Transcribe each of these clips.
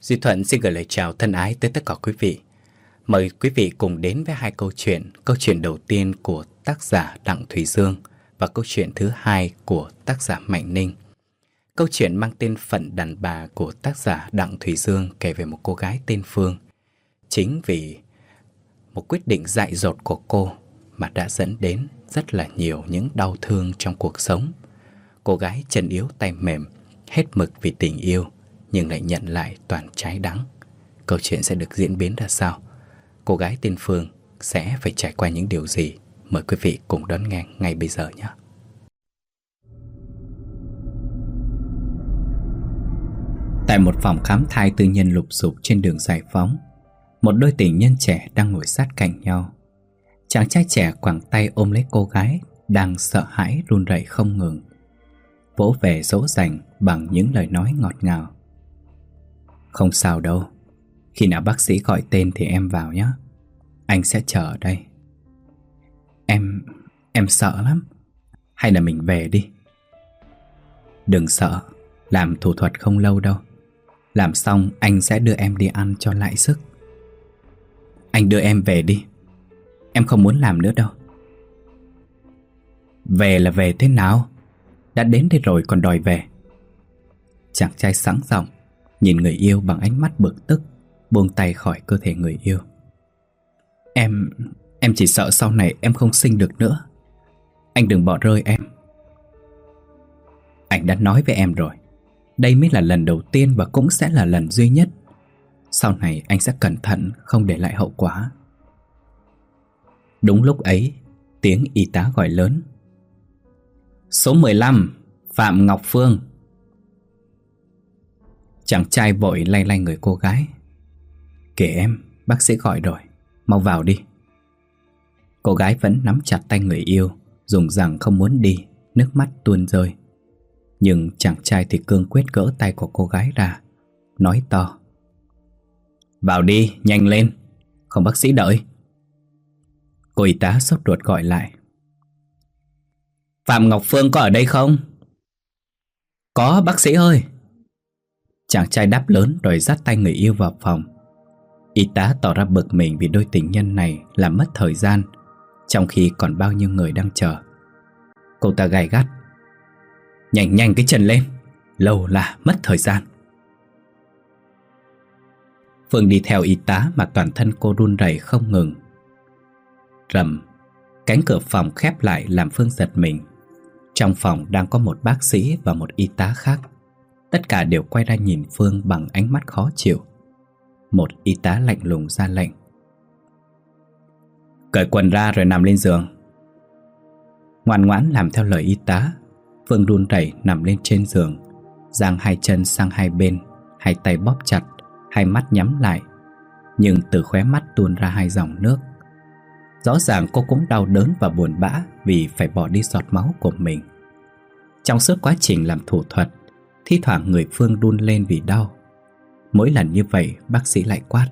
Duy Thuận xin gửi lời chào thân ái tới tất cả quý vị. Mời quý vị cùng đến với hai câu chuyện. Câu chuyện đầu tiên của tác giả Đặng Thùy Dương và câu chuyện thứ hai của tác giả Mạnh Ninh. Câu chuyện mang tên Phận Đàn Bà của tác giả Đặng Thùy Dương kể về một cô gái tên Phương. Chính vì một quyết định dại dột của cô mà đã dẫn đến rất là nhiều những đau thương trong cuộc sống. Cô gái chân yếu tay mềm, hết mực vì tình yêu, nhưng lại nhận lại toàn trái đắng. Câu chuyện sẽ được diễn biến ra sao? Cô gái tên Phương sẽ phải trải qua những điều gì? Mời quý vị cùng đón nghe ngay bây giờ nhé. Tại một phòng khám thai tư nhân lụp xụp trên đường Giải Phóng, một đôi tình nhân trẻ đang ngồi sát cạnh nhau. Chàng trai trẻ quàng tay ôm lấy cô gái đang sợ hãi run rẩy không ngừng, vỗ về dỗ dành bằng những lời nói ngọt ngào. Không sao đâu, khi nào bác sĩ gọi tên thì em vào nhé. Anh sẽ chờ ở đây. Em sợ lắm. Hay là mình về đi. Đừng sợ, làm thủ thuật không lâu đâu. Làm xong anh sẽ đưa em đi ăn cho lại sức. Anh đưa em về đi. Em không muốn làm nữa đâu. Về là về thế nào? Đã đến đây rồi còn đòi về. Chàng trai sẵn giọng nhìn người yêu bằng ánh mắt bực tức, buông tay khỏi cơ thể người yêu. Em chỉ sợ sau này em không sinh được nữa. Anh đừng bỏ rơi em. Anh đã nói với em rồi, đây mới là lần đầu tiên và cũng sẽ là lần duy nhất. Sau này anh sẽ cẩn thận, không để lại hậu quả. Đúng lúc ấy, tiếng y tá gọi lớn. Số 15, Phạm Ngọc Phương. Chàng trai vội lay lay người cô gái. Kể em, bác sĩ gọi rồi, mau vào đi. Cô gái vẫn nắm chặt tay người yêu, dùng rằng không muốn đi, nước mắt tuôn rơi. Nhưng chàng trai thì cương quyết gỡ tay của cô gái ra, nói to. Vào đi, nhanh lên, không bác sĩ đợi. Cô y tá sốt ruột gọi lại. Phạm Ngọc Phương có ở đây không? Có bác sĩ ơi. Chàng trai đáp lớn rồi dắt tay người yêu vào phòng. Y tá tỏ ra bực mình vì đôi tình nhân này làm mất thời gian, trong khi còn bao nhiêu người đang chờ. Cô ta gay gắt. Nhanh nhanh cái chân lên, lâu là mất thời gian. Phương đi theo y tá mà toàn thân cô run rẩy không ngừng. Rầm, cánh cửa phòng khép lại làm Phương giật mình. Trong phòng đang có một bác sĩ và một y tá khác. Tất cả đều quay ra nhìn Phương bằng ánh mắt khó chịu. Một y tá lạnh lùng ra lệnh. Cởi quần ra rồi nằm lên giường. Ngoan ngoãn làm theo lời y tá, Phương run rẩy nằm lên trên giường, giang hai chân sang hai bên, hai tay bóp chặt, hai mắt nhắm lại. Nhưng từ khóe mắt tuôn ra hai dòng nước. Rõ ràng cô cũng đau đớn và buồn bã vì phải bỏ đi giọt máu của mình. Trong suốt quá trình làm thủ thuật, thi thoảng người Phương run lên vì đau. Mỗi lần như vậy bác sĩ lại quát.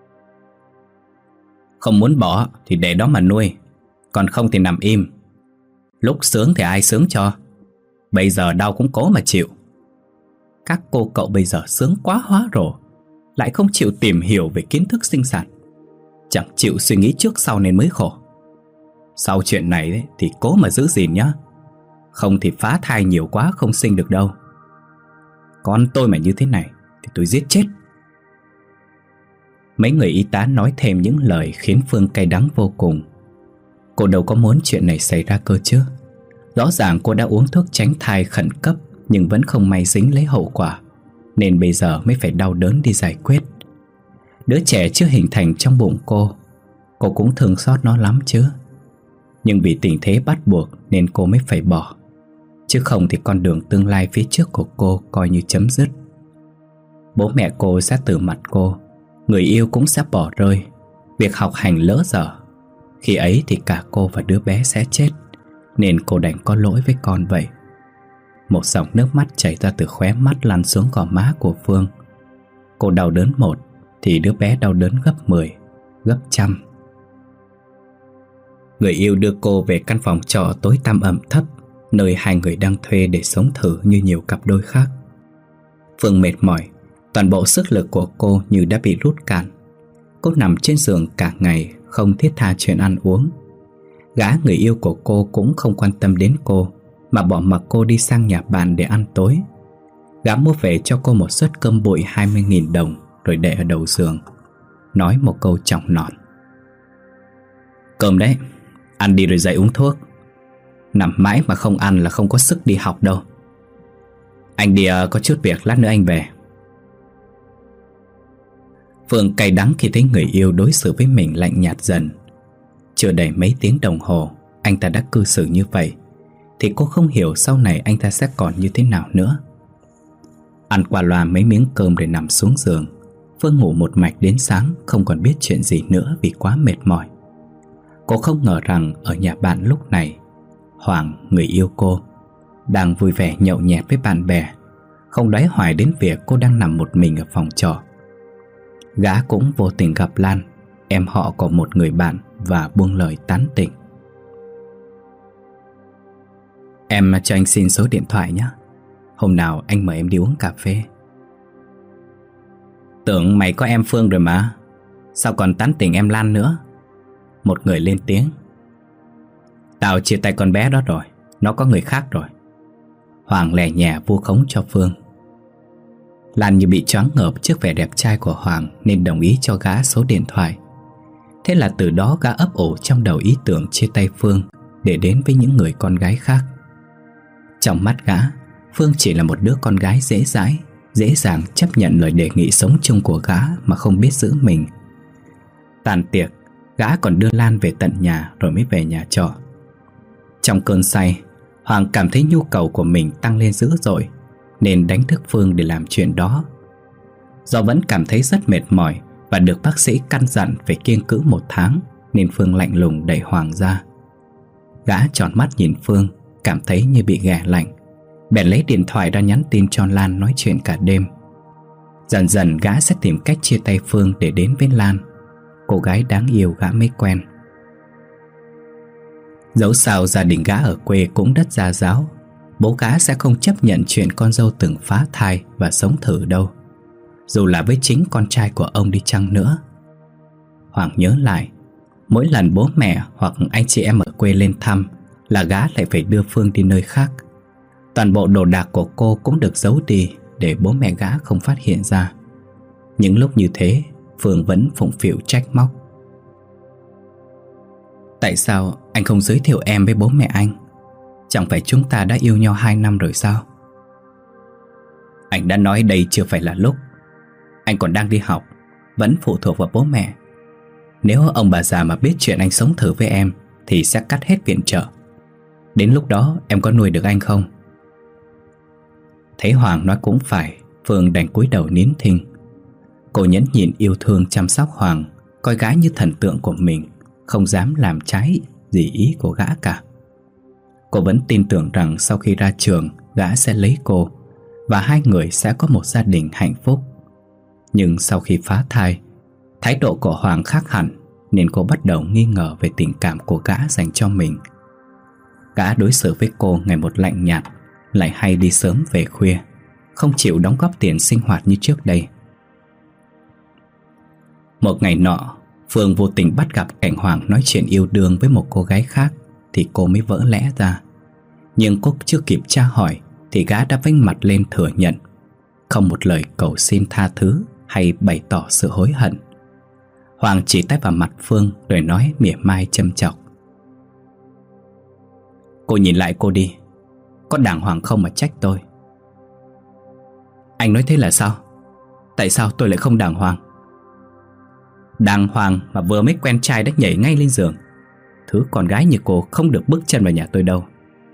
Không muốn bỏ thì để đó mà nuôi, còn không thì nằm im. Lúc sướng thì ai sướng cho. Bây giờ đau cũng cố mà chịu. Các cô cậu bây giờ sướng quá hóa rồ, lại không chịu tìm hiểu về kiến thức sinh sản, chẳng chịu suy nghĩ trước sau nên mới khổ. Sau chuyện này đấy, thì cố mà giữ gìn nhá. Không thì phá thai nhiều quá không sinh được đâu. Con tôi mà như thế này thì tôi giết chết. Mấy người y tá nói thêm những lời khiến Phương cay đắng vô cùng. Cô đâu có muốn chuyện này xảy ra cơ chứ. Rõ ràng cô đã uống thuốc tránh thai khẩn cấp, nhưng vẫn không may dính lấy hậu quả, nên bây giờ mới phải đau đớn đi giải quyết. Đứa trẻ chưa hình thành trong bụng cô cũng thương xót nó lắm chứ. Nhưng vì tình thế bắt buộc nên cô mới phải bỏ. Chứ không thì con đường tương lai phía trước của cô coi như chấm dứt. Bố mẹ cô sẽ từ mặt cô, người yêu cũng sẽ bỏ rơi, việc học hành lỡ dở. Khi ấy thì cả cô và đứa bé sẽ chết, nên cô đành có lỗi với con vậy. Một dòng nước mắt chảy ra từ khóe mắt lăn xuống gò má của Phương. Cô đau đớn một thì đứa bé đau đớn gấp 10, gấp trăm. Người yêu đưa cô về căn phòng trọ tối tăm ẩm thấp, nơi hai người đang thuê để sống thử như nhiều cặp đôi khác. Phương mệt mỏi, Toàn bộ sức lực của cô như đã bị rút cạn. Cô nằm trên giường cả ngày, không thiết tha chuyện ăn uống. Gã người yêu của cô cũng không quan tâm đến cô, mà bỏ mặc cô đi sang nhà bạn để ăn tối. Gã mua về cho cô một suất cơm bụi 20.000 đồng rồi để ở đầu giường, nói một câu chọc nọn: "Cơm đấy, ăn đi rồi dậy uống thuốc. Nằm mãi mà không ăn là không có sức đi học đâu. Anh đi có chút việc, lát nữa anh về." Phương cay đắng khi thấy người yêu đối xử với mình lạnh nhạt dần. Chưa đầy mấy tiếng đồng hồ anh ta đã cư xử như vậy, thì cô không hiểu sau này anh ta sẽ còn như thế nào nữa. Ăn qua loa mấy miếng cơm rồi nằm xuống giường, Phương ngủ một mạch đến sáng, không còn biết chuyện gì nữa vì quá mệt mỏi. Cô không ngờ rằng ở nhà bạn lúc này, Hoàng, người yêu cô, đang vui vẻ nhậu nhẹt với bạn bè, không đoái hoài đến việc cô đang nằm một mình ở phòng trọ. Gã cũng vô tình gặp Lan, em họ của một người bạn, và buông lời tán tỉnh: "Em cho anh xin số điện thoại nhé. Hôm nào anh mời em đi uống cà phê." "Tưởng mày có em Phương rồi mà, sao còn tán tỉnh em Lan nữa?" Một người lên tiếng: "Tao chia tay con bé đó rồi, nó có người khác rồi." Hoàng lè nhẹ vu khống cho Phương. Lan như bị choáng ngợp trước vẻ đẹp trai của Hoàng nên đồng ý cho gã số điện thoại. Thế là từ đó gã ấp ủ trong đầu ý tưởng chia tay Phương để đến với những người con gái khác. Trong mắt gã, Phương chỉ là một đứa con gái dễ dãi, dễ dàng chấp nhận lời đề nghị sống chung của gã mà không biết giữ mình. Tàn tiệc, gã còn đưa Lan về tận nhà rồi mới về nhà trọ. Trong cơn say, Hoàng cảm thấy nhu cầu của mình tăng lên dữ dội nên đánh thức Phương để làm chuyện đó. Do vẫn cảm thấy rất mệt mỏi và được bác sĩ căn dặn phải kiêng cữ 1 tháng, nên Phương lạnh lùng đẩy Hoàng ra. Gã tròn mắt nhìn Phương, cảm thấy như bị ghẻ lạnh, bèn lấy điện thoại ra nhắn tin cho Lan nói chuyện cả đêm. Dần dần gã sẽ tìm cách chia tay Phương để đến với Lan, cô gái đáng yêu gã mới quen. Dẫu sao gia đình gã ở quê cũng đất gia giáo, bố gã sẽ không chấp nhận chuyện con dâu từng phá thai và sống thử đâu, dù là với chính con trai của ông đi chăng nữa. Hoàng nhớ lại, mỗi lần bố mẹ hoặc anh chị em ở quê lên thăm là gã lại phải đưa Phương đi nơi khác. Toàn bộ đồ đạc của cô cũng được giấu đi để bố mẹ gã không phát hiện ra. Những lúc như thế, Phương vẫn phụng phịu trách móc: "Tại sao anh không giới thiệu em với bố mẹ anh? Chẳng phải chúng ta đã yêu nhau 2 năm rồi sao?" "Anh đã nói đây chưa phải là lúc. Anh còn đang đi học, vẫn phụ thuộc vào bố mẹ. Nếu ông bà già mà biết chuyện anh sống thử với em thì sẽ cắt hết viện trợ. Đến lúc đó em có nuôi được anh không?" Thấy Hoàng nói cũng phải, Phương đành cúi đầu nín thinh. Cô nhẫn nhịn yêu thương chăm sóc Hoàng, coi gã như thần tượng của mình, không dám làm trái gì ý của gã cả. Cô vẫn tin tưởng rằng sau khi ra trường, gã sẽ lấy cô và hai người sẽ có một gia đình hạnh phúc. Nhưng sau khi phá thai, thái độ của Hoàng khác hẳn, nên cô bắt đầu nghi ngờ về tình cảm của gã dành cho mình. Gã đối xử với cô ngày một lạnh nhạt, lại hay đi sớm về khuya, không chịu đóng góp tiền sinh hoạt như trước đây. Một ngày nọ, Phương vô tình bắt gặp cảnh Hoàng nói chuyện yêu đương với một cô gái khác, thì cô mới vỡ lẽ ra. Nhưng cô chưa kịp tra hỏi thì gã đã vênh mặt lên thừa nhận, không một lời cầu xin tha thứ hay bày tỏ sự hối hận. Hoàng chỉ tay vào mặt Phương rồi nói mỉa mai châm chọc: "Cô nhìn lại cô đi, có đàng hoàng không mà trách tôi." "Anh nói thế là sao? Tại sao tôi lại không đàng hoàng?" "Đàng hoàng mà vừa mới quen trai đã nhảy ngay lên giường. Thứ con gái như cô không được bước chân vào nhà tôi đâu."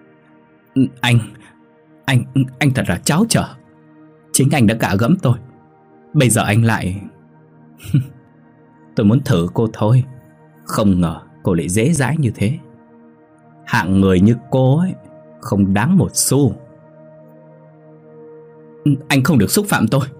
Anh thật là tráo trở. Chính anh đã gạ gẫm tôi, bây giờ anh lại... Tôi muốn thử cô thôi, không ngờ cô lại dễ dãi như thế. Hạng người như cô ấy không đáng một xu." "Anh không được xúc phạm tôi."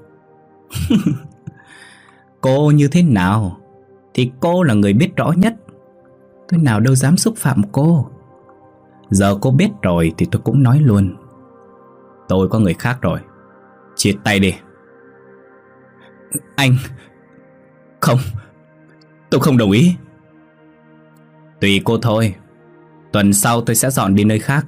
"Cô như thế nào thì cô là người biết rõ nhất. Tôi nào đâu dám xúc phạm cô. Giờ cô biết rồi thì tôi cũng nói luôn. Tôi có người khác rồi, chia tay đi." Anh... Không, tôi không đồng ý. Tùy cô thôi. Tuần sau tôi sẽ dọn đi nơi khác.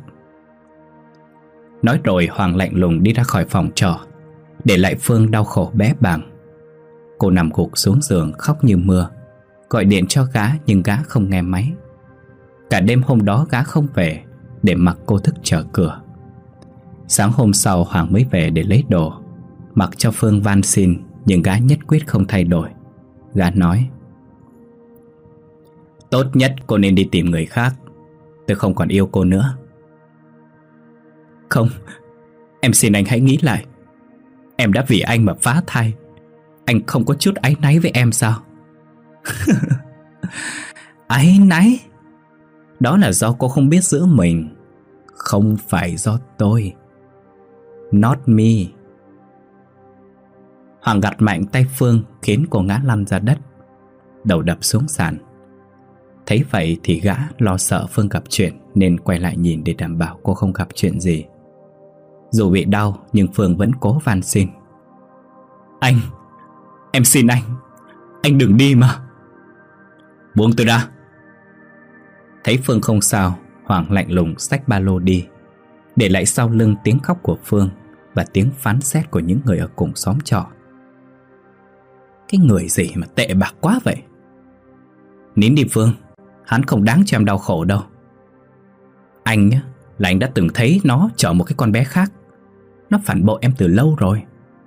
Nói rồi Hoàng lạnh lùng đi ra khỏi phòng trọ, để lại Phương đau khổ bé bàng. Cô nằm gục xuống giường khóc như mưa, gọi điện cho gã nhưng gã không nghe máy. Cả đêm hôm đó gã không về, để mặc cô thức chờ cửa. Sáng hôm sau Hoàng mới về để lấy đồ, mặc cho Phương van xin, nhưng gã nhất quyết không thay đổi. Gã nói: tốt nhất cô nên đi tìm người khác. Tôi không còn yêu cô nữa. Không, em xin anh hãy nghĩ lại. Em đã vì anh mà phá thai. Anh không có chút áy náy với em sao? Áy náy? Đó là do cô không biết giữ mình, không phải do tôi. Not me. Hoàng gạt mạnh tay Phương, khiến cô ngã lăn ra đất, đầu đập xuống sàn. Thấy vậy thì gã lo sợ Phương gặp chuyện, nên quay lại nhìn để đảm bảo cô không gặp chuyện gì. Dù bị đau nhưng Phương vẫn cố van xin: anh, em xin anh đừng đi mà. Buông tôi ra. Thấy Phương không sao, Hoàng lạnh lùng xách ba lô đi, để lại sau lưng tiếng khóc của Phương và tiếng phán xét của những người ở cùng xóm trọ. Cái người gì mà tệ bạc quá vậy. Nín đi Phương, hắn không đáng cho em đau khổ đâu. Anh nhá, là anh đã từng thấy nó chở một cái con bé khác. Nó phản bội em từ lâu rồi.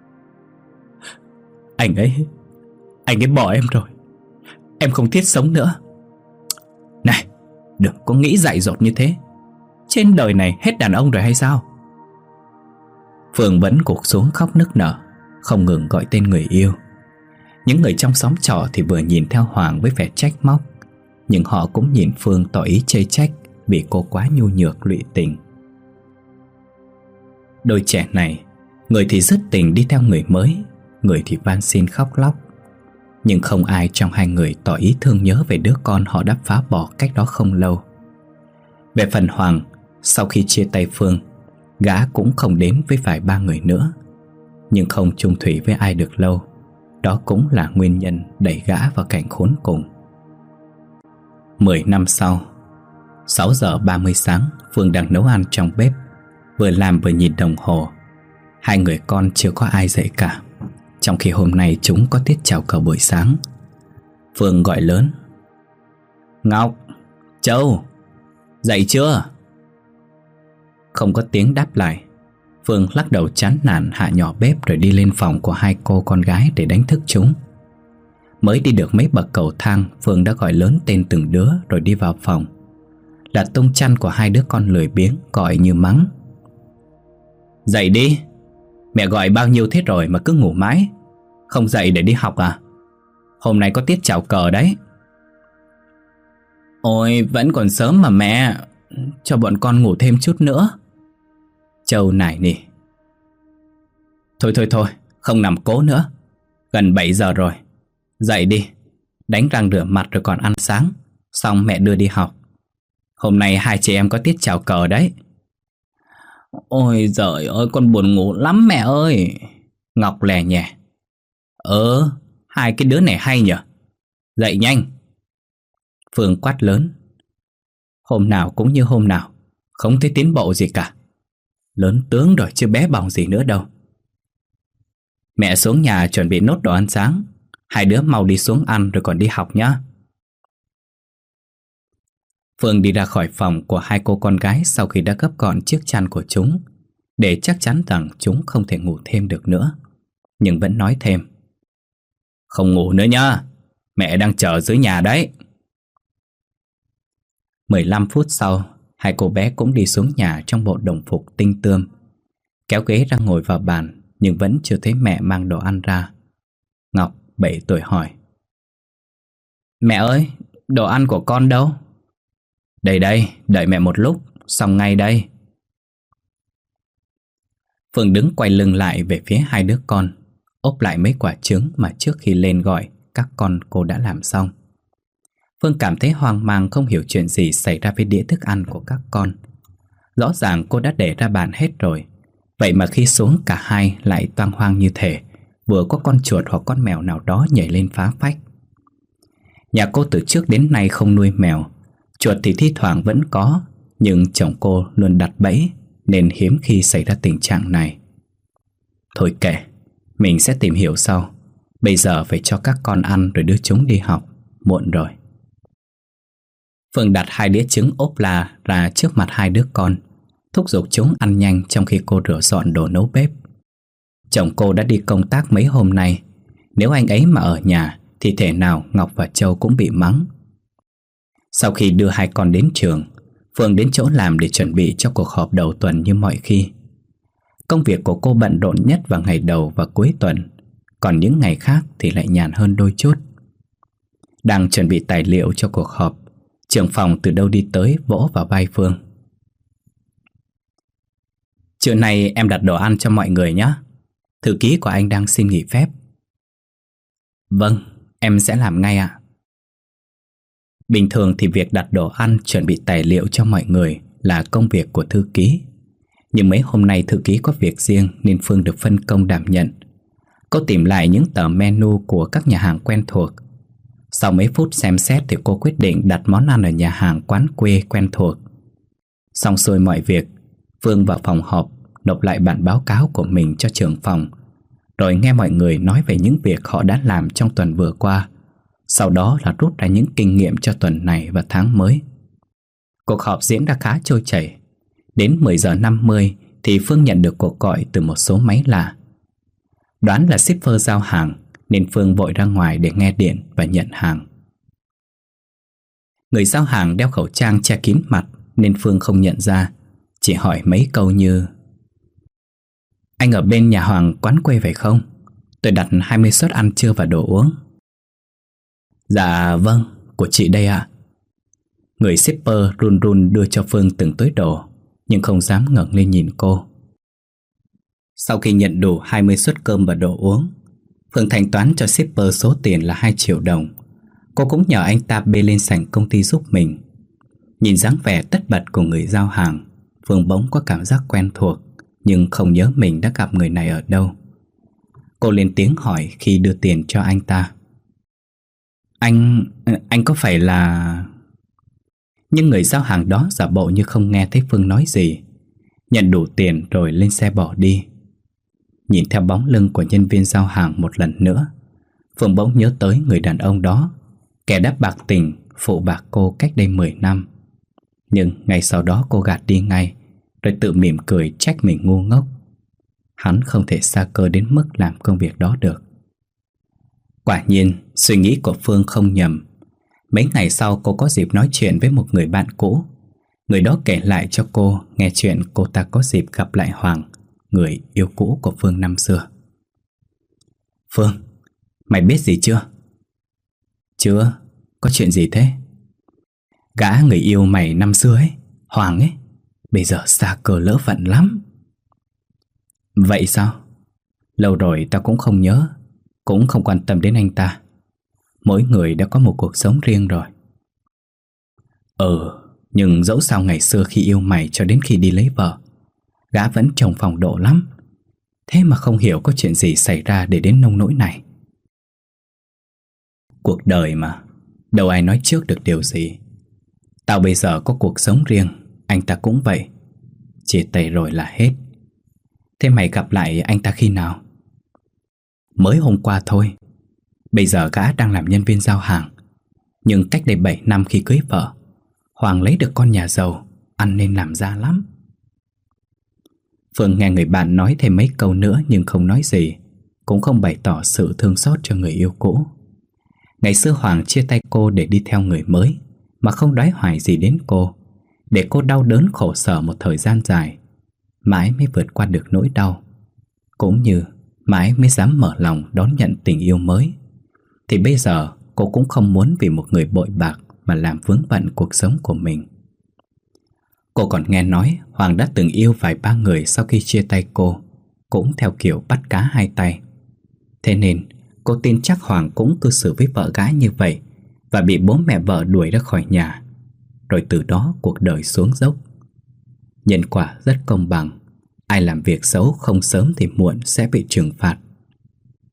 Anh ấy bỏ em rồi. Em không thiết sống nữa. Này, đừng có nghĩ dại dột như thế. Trên đời này hết đàn ông rồi hay sao? Phương vẫn gục xuống khóc nức nở, không ngừng gọi tên người yêu. Những người trong xóm trọ thì vừa nhìn theo Hoàng với vẻ trách móc, nhưng họ cũng nhìn Phương tỏ ý chê trách vì cô quá nhu nhược lụy tình. Đôi trẻ này, người thì dứt tình đi theo người mới, người thì van xin khóc lóc. Nhưng không ai trong hai người tỏ ý thương nhớ về đứa con họ đã phá bỏ cách đó không lâu. Về phần Hoàng, sau khi chia tay Phương, gã cũng không đến với vài ba người nữa. Nhưng không chung thủy với ai được lâu, đó cũng là nguyên nhân đẩy gã vào cảnh khốn cùng. 10 năm sau, 6 giờ 30 sáng, Phương đang nấu ăn trong bếp, vừa làm vừa nhìn đồng hồ. Hai người con chưa có ai dậy cả, trong khi hôm nay chúng có tiết chào cờ buổi sáng. Phương gọi lớn: Ngọc, Châu, dậy chưa? Không có tiếng đáp lại. Phương lắc đầu chán nản hạ nhỏ bếp rồi đi lên phòng của hai cô con gái để đánh thức chúng. Mới đi được mấy bậc cầu thang, Phương đã gọi lớn tên từng đứa rồi đi vào phòng. Là tung chăn của hai đứa con lười biếng gọi như mắng: Dậy đi, mẹ gọi bao nhiêu thế rồi mà cứ ngủ mãi. Không dậy để đi học à? Hôm nay có tiết chào cờ đấy. Ôi, vẫn còn sớm mà mẹ, cho bọn con ngủ thêm chút nữa. Châu nài nỉ: Thôi, không nằm cố nữa. Gần 7 giờ rồi. Dậy đi, đánh răng rửa mặt rồi còn ăn sáng, xong mẹ đưa đi học. Hôm nay hai chị em có tiết chào cờ đấy. Ôi giời ơi, con buồn ngủ lắm mẹ ơi. Ngọc lè nhè: Hai cái đứa này hay nhở. Dậy nhanh. Phương quát lớn: Hôm nào cũng như hôm nào, không thấy tiến bộ gì cả. Lớn tướng rồi chứ bé bỏng gì nữa đâu. Mẹ xuống nhà chuẩn bị nốt đồ ăn sáng. Hai đứa mau đi xuống ăn rồi còn đi học nhá. Phương đi ra khỏi phòng của hai cô con gái sau khi đã gấp gọn chiếc chăn của chúng, để chắc chắn rằng chúng không thể ngủ thêm được nữa. Nhưng vẫn nói thêm: Không ngủ nữa nhá, mẹ đang chờ dưới nhà đấy. 15 phút sau, hai cô bé cũng đi xuống nhà trong bộ đồng phục tinh tươm, kéo ghế ra ngồi vào bàn, nhưng vẫn chưa thấy mẹ mang đồ ăn ra. Ngọc 7 tuổi hỏi: Mẹ ơi, đồ ăn của con đâu? Đây, đợi mẹ một lúc, xong ngay đây. Phương đứng quay lưng lại về phía hai đứa con, ốp lại mấy quả trứng mà trước khi lên gọi các con cô đã làm xong. Phương cảm thấy hoang mang, không hiểu chuyện gì xảy ra với đĩa thức ăn của các con. Rõ ràng cô đã để ra bàn hết rồi, vậy mà khi xuống cả hai lại toang hoang như thể vừa có con chuột hoặc con mèo nào đó nhảy lên phá phách. Nhà cô từ trước đến nay không nuôi mèo. Chuột thì thi thoảng vẫn có, nhưng chồng cô luôn đặt bẫy nên hiếm khi xảy ra tình trạng này. Thôi kệ, mình sẽ tìm hiểu sau. Bây giờ phải cho các con ăn rồi đưa chúng đi học. Muộn rồi. Phương đặt 2 đĩa trứng ốp la ra trước mặt 2 đứa con, thúc giục chúng ăn nhanh trong khi cô rửa dọn đồ nấu bếp. Chồng cô đã đi công tác mấy hôm nay. Nếu anh ấy mà ở nhà thì thể nào Ngọc và Châu cũng bị mắng. Sau khi đưa 2 con đến trường, Phương đến chỗ làm để chuẩn bị cho cuộc họp đầu tuần như mọi khi. Công việc của cô bận rộn nhất vào ngày đầu và cuối tuần, còn những ngày khác thì lại nhàn hơn đôi chút. Đang chuẩn bị tài liệu cho cuộc họp, trưởng phòng từ đâu đi tới vỗ vào vai Phương. Trưa nay em đặt đồ ăn cho mọi người nhé. Thư ký của anh đang xin nghỉ phép. Vâng, em sẽ làm ngay ạ. Bình thường thì việc đặt đồ ăn, chuẩn bị tài liệu cho mọi người là công việc của thư ký. Nhưng mấy hôm nay thư ký có việc riêng nên Phương được phân công đảm nhận. Cô tìm lại những tờ menu của các nhà hàng quen thuộc. Sau mấy phút xem xét thì cô quyết định đặt món ăn ở nhà hàng quán quê quen thuộc. Xong xuôi mọi việc, Phương vào phòng họp nộp lại bản báo cáo của mình cho trưởng phòng, rồi nghe mọi người nói về những việc họ đã làm trong tuần vừa qua. Sau đó là rút ra những kinh nghiệm cho tuần này và tháng mới. Cuộc họp diễn ra khá trôi chảy. Đến 10 giờ 50 thì Phương nhận được cuộc gọi từ một số máy lạ. Đoán là shipper giao hàng nên Phương vội ra ngoài để nghe điện và nhận hàng. Người giao hàng đeo khẩu trang che kín mặt nên Phương không nhận ra, chỉ hỏi mấy câu như: Anh ở bên nhà hàng quán quê phải không? Tôi đặt 20 suất ăn trưa và đồ uống. Dạ vâng, của chị đây ạ. Người shipper run run đưa cho Phương từng túi đồ, nhưng không dám ngẩng lên nhìn cô. Sau khi nhận đủ 20 suất cơm và đồ uống, Phương thanh toán cho shipper số tiền là 2 triệu đồng. Cô cũng nhờ anh ta bê lên sảnh công ty giúp mình. Nhìn dáng vẻ tất bật của người giao hàng, Phương bỗng có cảm giác quen thuộc, nhưng không nhớ mình đã gặp người này ở đâu. Cô lên tiếng hỏi khi đưa tiền cho anh ta: Anh có phải là... Nhưng người giao hàng đó giả bộ như không nghe thấy Phương nói gì, nhận đủ tiền rồi lên xe bỏ đi. Nhìn theo bóng lưng của nhân viên giao hàng một lần nữa, Phương bỗng nhớ tới người đàn ông đó, kẻ đã bạc tình phụ bạc cô cách đây 10 năm. Nhưng ngay sau đó cô gạt đi ngay, rồi tự mỉm cười trách mình ngu ngốc. Hắn không thể sa cơ đến mức làm công việc đó được. Quả nhiên, suy nghĩ của Phương không nhầm. Mấy ngày sau cô có dịp nói chuyện với một người bạn cũ. Người đó kể lại cho cô nghe chuyện cô ta có dịp gặp lại Hoàng, người yêu cũ của Phương năm xưa. Phương, mày biết gì chưa? Chưa, có chuyện gì thế? Gã người yêu mày năm xưa ấy, Hoàng ấy, bây giờ xa cơ lỡ vận lắm. Vậy sao? Lâu rồi tao cũng không nhớ, cũng không quan tâm đến anh ta. Mỗi người đã có một cuộc sống riêng rồi. Nhưng dẫu sao ngày xưa khi yêu mày cho đến khi đi lấy vợ, gã vẫn trông phong độ lắm. Thế mà không hiểu có chuyện gì xảy ra để đến nông nỗi này. Cuộc đời mà, đâu ai nói trước được điều gì. Tao bây giờ có cuộc sống riêng, anh ta cũng vậy. Chia tay rồi là hết. Thế mày gặp lại anh ta khi nào? Mới hôm qua thôi. Bây giờ gã đang làm nhân viên giao hàng. Nhưng cách đây 7 năm khi cưới vợ, Hoàng lấy được con nhà giàu, ăn nên làm ra lắm. Phương nghe người bạn nói thêm mấy câu nữa nhưng không nói gì, cũng không bày tỏ sự thương xót cho người yêu cũ. Ngày xưa Hoàng chia tay cô để đi theo người mới, mà không đoái hoài gì đến cô, để cô đau đớn khổ sở một thời gian dài, mãi mới vượt qua được nỗi đau, cũng như mãi mới dám mở lòng đón nhận tình yêu mới. Thì bây giờ cô cũng không muốn vì một người bội bạc mà làm vướng bận cuộc sống của mình. Cô còn nghe nói Hoàng đã từng yêu vài ba người sau khi chia tay cô, cũng theo kiểu bắt cá hai tay. Thế nên cô tin chắc Hoàng cũng cư xử với vợ gái như vậy và bị bố mẹ vợ đuổi ra khỏi nhà. Rồi từ đó cuộc đời xuống dốc. Nhân quả rất công bằng, ai làm việc xấu không sớm thì muộn sẽ bị trừng phạt.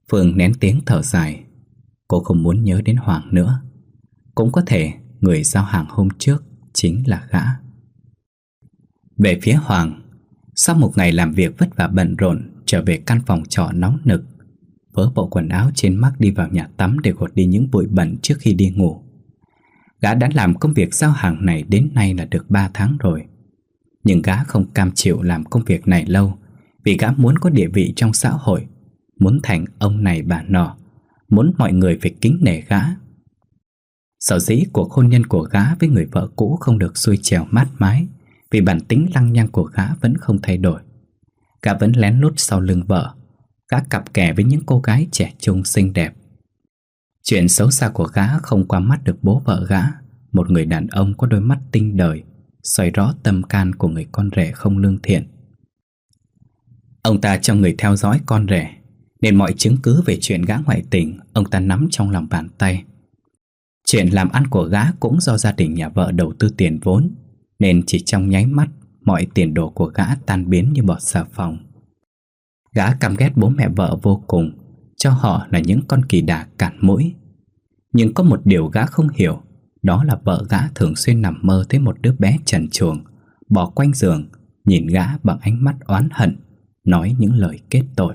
Phương nén tiếng thở dài. Cô không muốn nhớ đến Hoàng nữa. Cũng có thể người giao hàng hôm trước chính là gã. Về phía Hoàng, sau một ngày làm việc vất vả bận rộn, trở về căn phòng trọ nóng nực, vớ bộ quần áo trên mắt đi vào nhà tắm để gột đi những bụi bẩn trước khi đi ngủ. Gã đã làm công việc giao hàng này đến nay là được 3 tháng rồi. Nhưng gã không cam chịu làm công việc này lâu, vì gã muốn có địa vị trong xã hội, muốn thành ông này bà nọ, muốn mọi người phải kính nể gã. Sở dĩ cuộc hôn nhân của gã với người vợ cũ không được xuôi chèo mát mái, vì bản tính lăng nhăng của gã vẫn không thay đổi. Gã vẫn lén lút sau lưng vợ. Gã cặp kè với những cô gái trẻ trung xinh đẹp. Chuyện xấu xa của gã không qua mắt được bố vợ gã, một người đàn ông có đôi mắt tinh đời, soi rõ tâm can của người con rể không lương thiện. Ông ta cho người theo dõi con rể, nên mọi chứng cứ về chuyện gã ngoại tình ông ta nắm trong lòng bàn tay. Chuyện làm ăn của gã cũng do gia đình nhà vợ đầu tư tiền vốn, nên chỉ trong nháy mắt mọi tiền đồ của gã tan biến như bọt xà phòng. Gã căm ghét bố mẹ vợ vô cùng, cho họ là những con kỳ đà cản mũi. Nhưng có một điều gã không hiểu, đó là vợ gã thường xuyên nằm mơ thấy một đứa bé trần truồng bò quanh giường, nhìn gã bằng ánh mắt oán hận, nói những lời kết tội.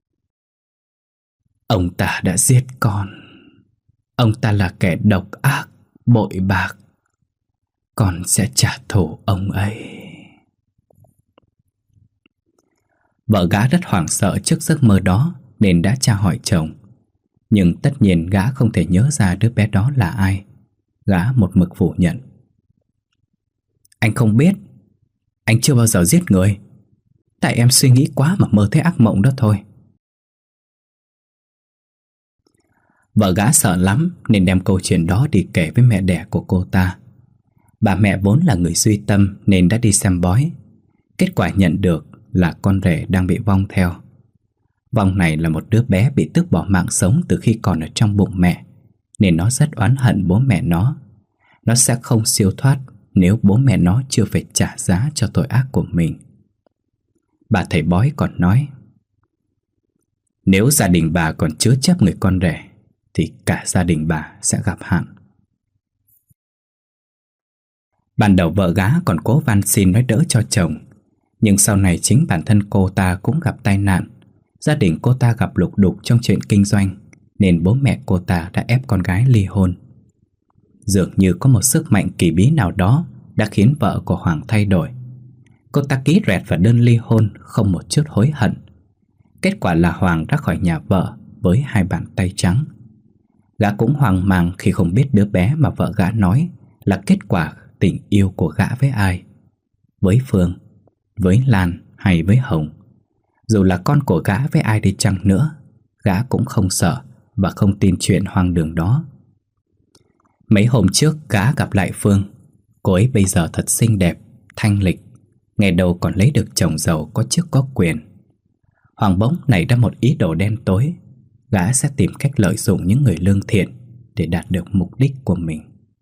Ông ta đã giết con. Ông ta là kẻ độc ác, bội bạc. Con sẽ trả thù ông ấy. Vợ gã rất hoảng sợ trước giấc mơ đó, nên đã tra hỏi chồng. Nhưng tất nhiên gã không thể nhớ ra đứa bé đó là ai. Gã một mực phủ nhận. Anh không biết. Anh chưa bao giờ giết người. Tại em suy nghĩ quá mà mơ thấy ác mộng đó thôi. Vợ gã sợ lắm nên đem câu chuyện đó đi kể với mẹ đẻ của cô ta. Bà mẹ vốn là người duy tâm nên đã đi xem bói. Kết quả nhận được là con rể đang bị vong theo. Vong này là một đứa bé bị tước bỏ mạng sống từ khi còn ở trong bụng mẹ, nên nó rất oán hận bố mẹ nó. Nó sẽ không siêu thoát nếu bố mẹ nó chưa phải trả giá cho tội ác của mình. Bà thầy bói còn nói, nếu gia đình bà còn chứa chấp người con rể thì cả gia đình bà sẽ gặp hạn. Ban đầu vợ gã còn cố van xin nói đỡ cho chồng, nhưng sau này chính bản thân cô ta cũng gặp tai nạn. Gia đình cô ta gặp lục đục trong chuyện kinh doanh, nên bố mẹ cô ta đã ép con gái ly hôn. Dường như có một sức mạnh kỳ bí nào đó đã khiến vợ của Hoàng thay đổi. Cô ta ký rẹt vào đơn ly hôn không một chút hối hận. Kết quả là Hoàng ra khỏi nhà vợ với 2 bàn tay trắng. Gã cũng hoang mang khi không biết đứa bé mà vợ gã nói là kết quả tình yêu của gã với ai. Với Phương, với Lan hay với Hồng. Dù là con của gã với ai đi chăng nữa, gã cũng không sợ và không tin chuyện hoang đường đó. Mấy hôm trước gã gặp lại Phương. Cô ấy bây giờ thật xinh đẹp, thanh lịch, ngày đầu còn lấy được chồng giàu có chức có quyền. Hoàng bỗng nảy ra một ý đồ đen tối. Gã sẽ tìm cách lợi dụng những người lương thiện để đạt được mục đích của mình.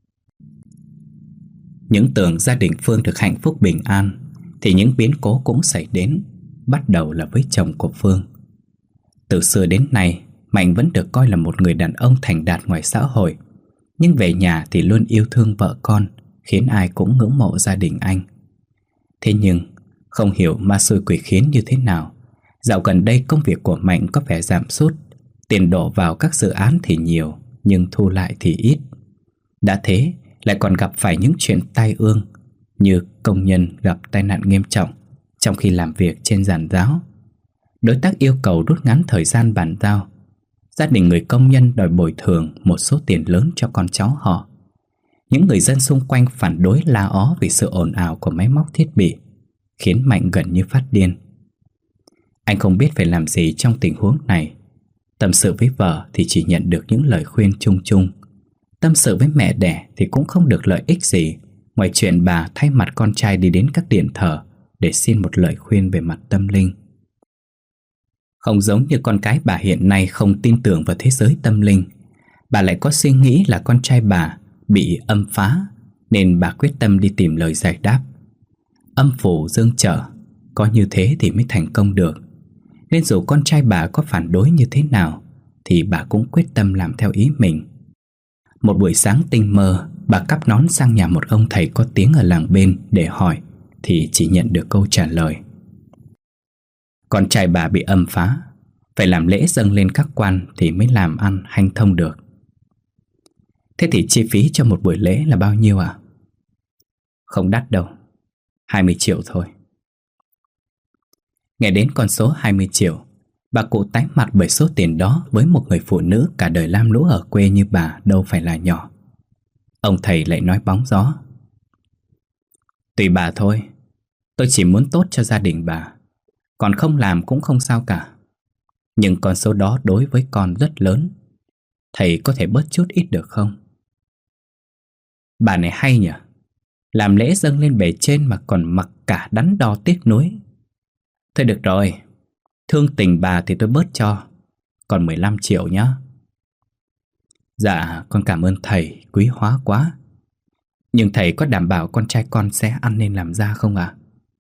Những tưởng gia đình Phương được hạnh phúc bình an, thì những biến cố cũng xảy đến. Bắt đầu là với chồng của Phương. Từ xưa đến nay, Mạnh vẫn được coi là một người đàn ông thành đạt ngoài xã hội, nhưng về nhà thì luôn yêu thương vợ con, khiến ai cũng ngưỡng mộ gia đình anh. Thế nhưng không hiểu ma xui quỷ khiến như thế nào, dạo gần đây công việc của Mạnh có vẻ giảm sút. Tiền đổ vào các dự án thì nhiều, nhưng thu lại thì ít. Đã thế lại còn gặp phải những chuyện tai ương, như công nhân gặp tai nạn nghiêm trọng trong khi làm việc trên giàn giáo. Đối tác yêu cầu rút ngắn thời gian bàn giao. Gia đình người công nhân đòi bồi thường một số tiền lớn cho con cháu họ. Những người dân xung quanh phản đối la ó vì sự ồn ào của máy móc thiết bị, khiến Mạnh gần như phát điên. Anh không biết phải làm gì trong tình huống này. Tâm sự với vợ thì chỉ nhận được những lời khuyên chung chung. Tâm sự với mẹ đẻ thì cũng không được lợi ích gì, ngoài chuyện bà thay mặt con trai đi đến các điện thờ để xin một lời khuyên về mặt tâm linh. Không giống như con cái bà hiện nay không tin tưởng vào thế giới tâm linh, bà lại có suy nghĩ là con trai bà bị âm phá, nên bà quyết tâm đi tìm lời giải đáp. Âm phủ dương trở, có như thế thì mới thành công được. Nên dù con trai bà có phản đối như thế nào, thì bà cũng quyết tâm làm theo ý mình. Một buổi sáng tinh mơ, bà cắp nón sang nhà một ông thầy có tiếng ở làng bên để hỏi, thì chỉ nhận được câu trả lời: con trai bà bị âm phá, phải làm lễ dâng lên các quan thì mới làm ăn hanh thông được. Thế thì chi phí cho một buổi lễ là bao nhiêu ạ? Không đắt đâu, 20 triệu thôi. Nghe đến con số 20 triệu, bà cụ tái mặt, bởi số tiền đó với một người phụ nữ cả đời lam lũ ở quê như bà đâu phải là nhỏ. Ông thầy lại nói bóng gió: tùy bà thôi, tôi chỉ muốn tốt cho gia đình bà, còn không làm cũng không sao cả. Nhưng con số đó đối với con rất lớn, thầy có thể bớt chút ít được không? Bà này hay nhỉ, làm lễ dâng lên bề trên mà còn mặc cả đắn đo tiếc nuối. Thôi được rồi, thương tình bà thì tôi bớt cho, còn 15 triệu nhá. Dạ, con cảm ơn thầy, quý hóa quá. Nhưng thầy có đảm bảo con trai con sẽ ăn nên làm ra không ạ?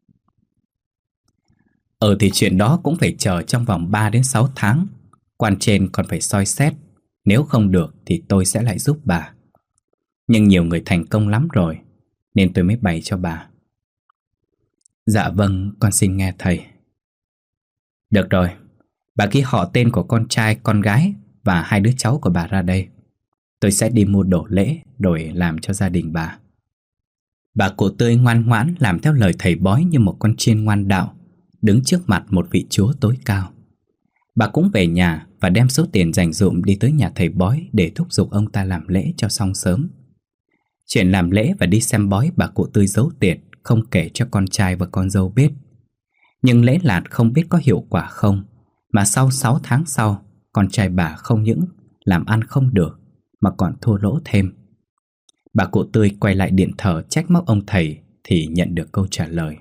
Thì chuyện đó cũng phải chờ trong vòng 3 đến 6 tháng. Quan trên còn phải soi xét. Nếu không được thì tôi sẽ lại giúp bà. Nhưng nhiều người thành công lắm rồi, nên tôi mới bày cho bà. Dạ vâng, con xin nghe thầy. Được rồi, bà ghi họ tên của con trai, con gái và 2 đứa cháu của bà ra đây. Tôi sẽ đi mua đồ lễ đổi làm cho gia đình bà. Bà cụ Tươi ngoan ngoãn làm theo lời thầy bói như một con chiên ngoan đạo, đứng trước mặt một vị chúa tối cao. Bà cũng về nhà và đem số tiền dành dụm đi tới nhà thầy bói để thúc giục ông ta làm lễ cho xong sớm. Chuyện làm lễ và đi xem bói bà cụ Tươi giấu tiệt, không kể cho con trai và con dâu biết. Nhưng lễ lạt không biết có hiệu quả không, mà sau 6 tháng sau, con trai bà không những làm ăn không được mà còn thua lỗ thêm. Bà cụ Tươi quay lại điện thờ trách móc ông thầy thì nhận được câu trả lời: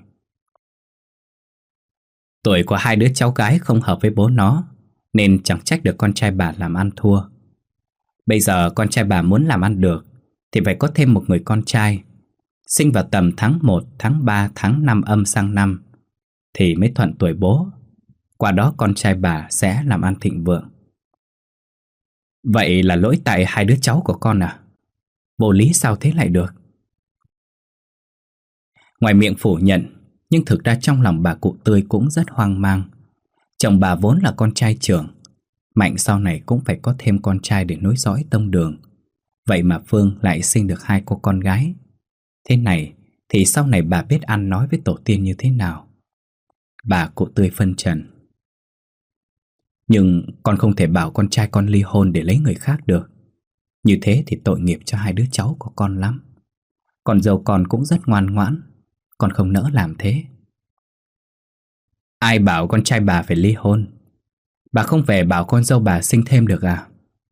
tuổi của 2 đứa cháu gái không hợp với bố nó, nên chẳng trách được con trai bà làm ăn thua. Bây giờ con trai bà muốn làm ăn được thì phải có thêm một người con trai, sinh vào tầm tháng 1, tháng 3, tháng 5 âm sang năm thì mới thuận tuổi bố. Qua đó con trai bà sẽ làm ăn thịnh vượng. Vậy là lỗi tại 2 đứa cháu của con à? Vô lý sao thế lại được? Ngoài miệng phủ nhận, nhưng thực ra trong lòng bà cụ Tươi cũng rất hoang mang. Chồng bà vốn là con trai trưởng, Mạnh sau này cũng phải có thêm con trai để nối dõi tông đường. Vậy mà Phương lại sinh được 2 cô con gái. Thế này thì sau này bà biết ăn nói với tổ tiên như thế nào? Bà cụ Tươi phân trần: nhưng con không thể bảo con trai con ly hôn để lấy người khác được. Như thế thì tội nghiệp cho 2 đứa cháu của con lắm. Con dâu con cũng rất ngoan ngoãn, con không nỡ làm thế. Ai bảo con trai bà phải ly hôn? Bà không về bảo con dâu bà sinh thêm được à?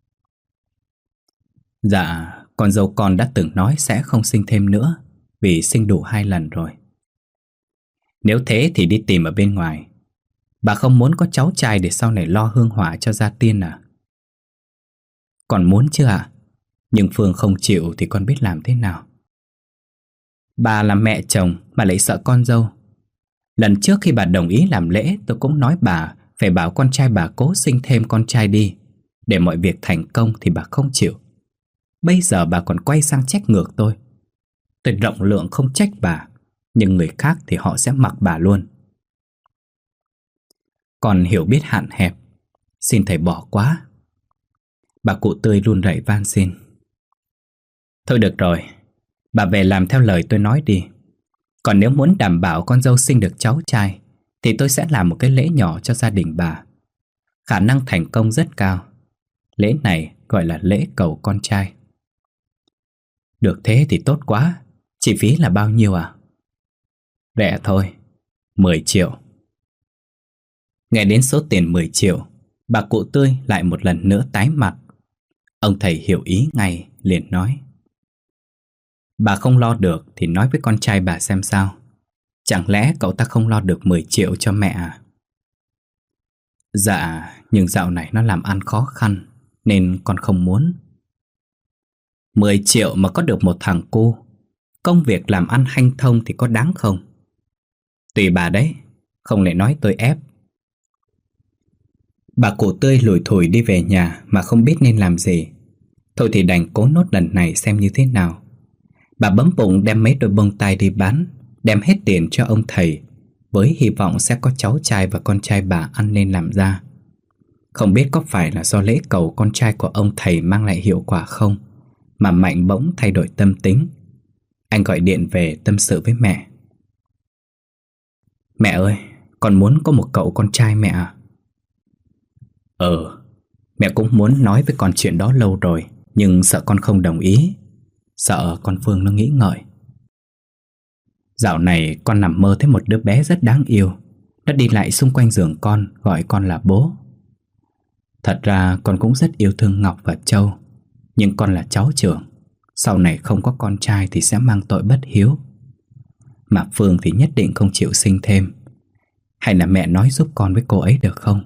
Dạ, con dâu con đã từng nói sẽ không sinh thêm nữa, vì sinh đủ 2 lần rồi. Nếu thế thì đi tìm ở bên ngoài. Bà không muốn có cháu trai để sau này lo hương hỏa cho gia tiên à? Con muốn chứ ạ? Nhưng Phương không chịu thì con biết làm thế nào? Bà là mẹ chồng mà lại sợ con dâu. Lần trước khi bà đồng ý làm lễ, tôi cũng nói bà phải bảo con trai bà cố sinh thêm con trai đi, để mọi việc thành công thì bà không chịu. Bây giờ bà còn quay sang trách ngược tôi. Tôi rộng lượng không trách bà, nhưng người khác thì họ sẽ mặc bà luôn. Còn hiểu biết hạn hẹp, xin thầy bỏ quá. Bà cụ Tươi run rẩy van xin: thôi được rồi, bà về làm theo lời tôi nói đi. Còn nếu muốn đảm bảo con dâu sinh được cháu trai thì tôi sẽ làm một cái lễ nhỏ cho gia đình bà. Khả năng thành công rất cao. Lễ này gọi là lễ cầu con trai. Được thế thì tốt quá. Chi phí là bao nhiêu à? Rẻ thôi, 10 triệu. Nghe đến số tiền 10 triệu, bà cụ Tươi lại một lần nữa tái mặt. Ông thầy hiểu ý ngay, liền nói: bà không lo được thì nói với con trai bà xem sao. Chẳng lẽ cậu ta không lo được 10 triệu cho mẹ à? Dạ, nhưng dạo này nó làm ăn khó khăn nên con không muốn. 10 triệu mà có được một thằng cu, công việc làm ăn hanh thông thì có đáng không? Tùy bà đấy, không lại nói tôi ép. Bà cụ Tươi lủi thủi đi về nhà mà không biết nên làm gì. Thôi thì đành cố nốt lần này xem như thế nào. Bà bấm bụng đem mấy đôi bông tai đi bán, đem hết tiền cho ông thầy, với hy vọng sẽ có cháu trai và con trai bà ăn nên làm ra. Không biết có phải là do lễ cầu con trai của ông thầy mang lại hiệu quả không, mà Mạnh bỗng thay đổi tâm tính. Anh gọi điện về tâm sự với mẹ. Mẹ ơi, con muốn có một cậu con trai mẹ à? Mẹ cũng muốn nói với con chuyện đó lâu rồi, nhưng sợ con không đồng ý, sợ con Phương nó nghĩ ngợi. Dạo này con nằm mơ thấy một đứa bé rất đáng yêu. Nó đi lại xung quanh giường con, gọi con là bố. Thật ra con cũng rất yêu thương Ngọc và Châu, nhưng con là cháu trưởng, sau này không có con trai thì sẽ mang tội bất hiếu. Mà Phương thì nhất định không chịu sinh thêm. Hay là mẹ nói giúp con với cô ấy được không?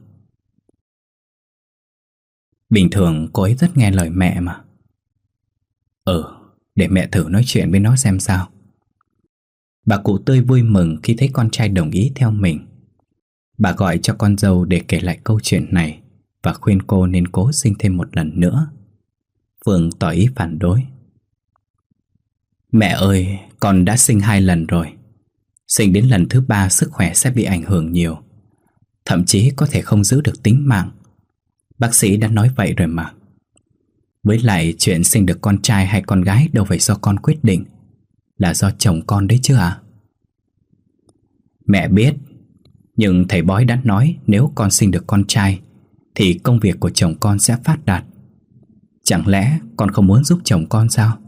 Bình thường cô ấy rất nghe lời mẹ mà. Để mẹ thử nói chuyện với nó xem sao. Bà cụ Tươi vui mừng khi thấy con trai đồng ý theo mình. Bà gọi cho con dâu để kể lại câu chuyện này và khuyên cô nên cố sinh thêm một lần nữa. Phương tỏ ý phản đối. Mẹ ơi, con đã sinh 2 lần rồi. Sinh đến lần thứ 3 sức khỏe sẽ bị ảnh hưởng nhiều, thậm chí có thể không giữ được tính mạng. Bác sĩ đã nói vậy rồi mà. Với lại chuyện sinh được con trai hay con gái đâu phải do con quyết định, là do chồng con đấy chứ à? Mẹ biết, nhưng thầy bói đã nói nếu con sinh được con trai thì công việc của chồng con sẽ phát đạt. Chẳng lẽ con không muốn giúp chồng con sao?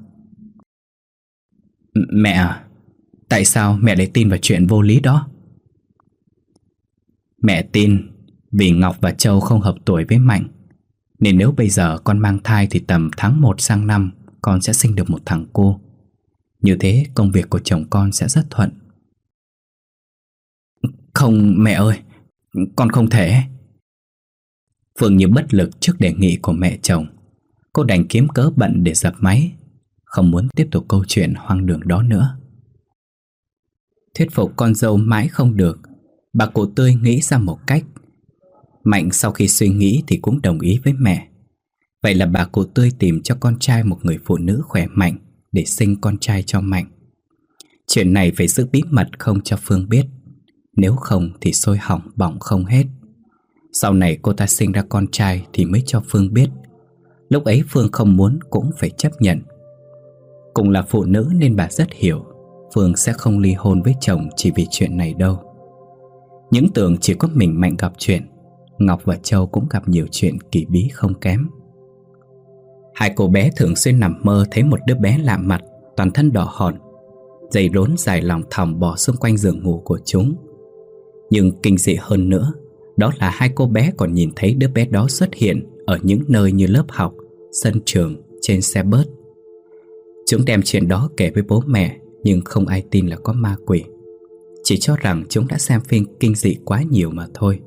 Mẹ à, tại sao mẹ lại tin vào chuyện vô lý đó? Mẹ tin vì Ngọc và Châu không hợp tuổi với Mạnh, nên nếu bây giờ con mang thai thì tầm tháng 1 sang năm con sẽ sinh được một thằng cu. Như thế công việc của chồng con sẽ rất thuận. Không mẹ ơi, con không thể. Phương như bất lực trước đề nghị của mẹ chồng. Cô đành kiếm cớ bận để dập máy, không muốn tiếp tục câu chuyện hoang đường đó nữa. Thuyết phục con dâu mãi không được, bà cụ Tươi nghĩ ra một cách. Mạnh sau khi suy nghĩ thì cũng đồng ý với mẹ. Vậy là bà cụ Tươi tìm cho con trai một người phụ nữ khỏe mạnh để sinh con trai cho Mạnh. Chuyện này phải giữ bí mật không cho Phương biết, nếu không thì sôi hỏng bỏng không hết. Sau này cô ta sinh ra con trai thì mới cho Phương biết. Lúc ấy Phương không muốn cũng phải chấp nhận. Cùng là phụ nữ nên bà rất hiểu Phương sẽ không ly hôn với chồng chỉ vì chuyện này đâu. Những tưởng chỉ có mình Mạnh gặp chuyện, Ngọc và Châu cũng gặp nhiều chuyện kỳ bí không kém. Hai cô bé thường xuyên nằm mơ thấy một đứa bé lạ mặt, toàn thân đỏ hòn, giày rốn dài lòng thòng bò xung quanh giường ngủ của chúng. Nhưng kinh dị hơn nữa, đó là hai cô bé còn nhìn thấy đứa bé đó xuất hiện ở những nơi như lớp học, sân trường, trên xe bus. Chúng đem chuyện đó kể với bố mẹ, nhưng không ai tin là có ma quỷ, chỉ cho rằng chúng đã xem phim kinh dị quá nhiều mà thôi.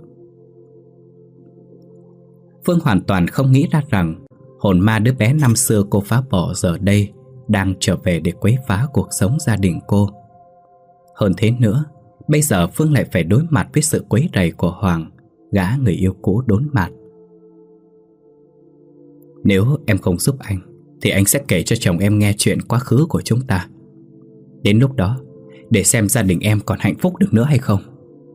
Phương hoàn toàn không nghĩ ra rằng hồn ma đứa bé năm xưa cô phá bỏ giờ đây đang trở về để quấy phá cuộc sống gia đình cô. Hơn thế nữa, bây giờ Phương lại phải đối mặt với sự quấy rầy của Hoàng, gã người yêu cũ đốn mặt. Nếu em không giúp anh thì anh sẽ kể cho chồng em nghe chuyện quá khứ của chúng ta. Đến lúc đó, để xem gia đình em còn hạnh phúc được nữa hay không.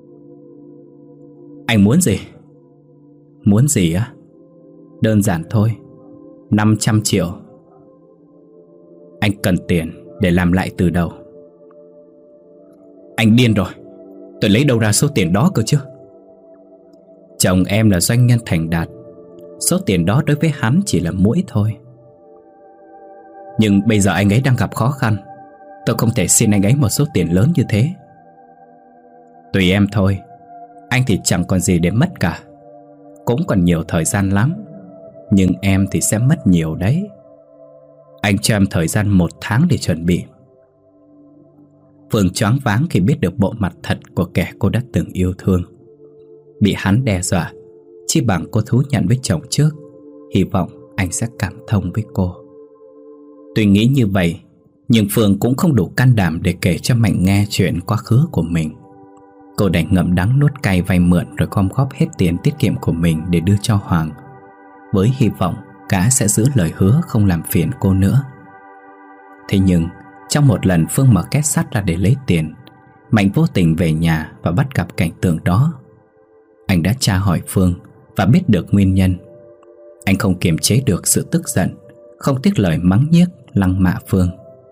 Anh muốn gì? Muốn gì á? Đơn giản thôi, 500 triệu. Anh cần tiền để làm lại từ đầu. Anh điên rồi, tôi lấy đâu ra số tiền đó cơ chứ? Chồng em là doanh nhân thành đạt, số tiền đó đối với hắn chỉ là muỗi thôi. Nhưng bây giờ anh ấy đang gặp khó khăn, tôi không thể xin anh ấy một số tiền lớn như thế. Tùy em thôi, anh thì chẳng còn gì để mất cả, cũng còn nhiều thời gian lắm. Nhưng em thì sẽ mất nhiều đấy. Anh cho em thời gian 1 tháng để chuẩn bị. Phương choáng váng khi biết được bộ mặt thật của kẻ cô đã từng yêu thương. Bị hắn đe dọa, chi bằng cô thú nhận với chồng trước, hy vọng anh sẽ cảm thông với cô. Tuy nghĩ như vậy, nhưng Phương cũng không đủ can đảm để kể cho Mạnh nghe chuyện quá khứ của mình. Cô đành ngậm đắng nuốt cay vay mượn rồi gom góp hết tiền tiết kiệm của mình để đưa cho Hoàng, với hy vọng gã sẽ giữ lời hứa không làm phiền cô nữa. Thế nhưng trong một lần Phương mở két sắt ra để lấy tiền, Mạnh vô tình về nhà và bắt gặp cảnh tượng đó. Anh đã tra hỏi Phương và biết được nguyên nhân. Anh không kiềm chế được sự tức giận, không tiếc lời mắng nhiếc lăng mạ Phương.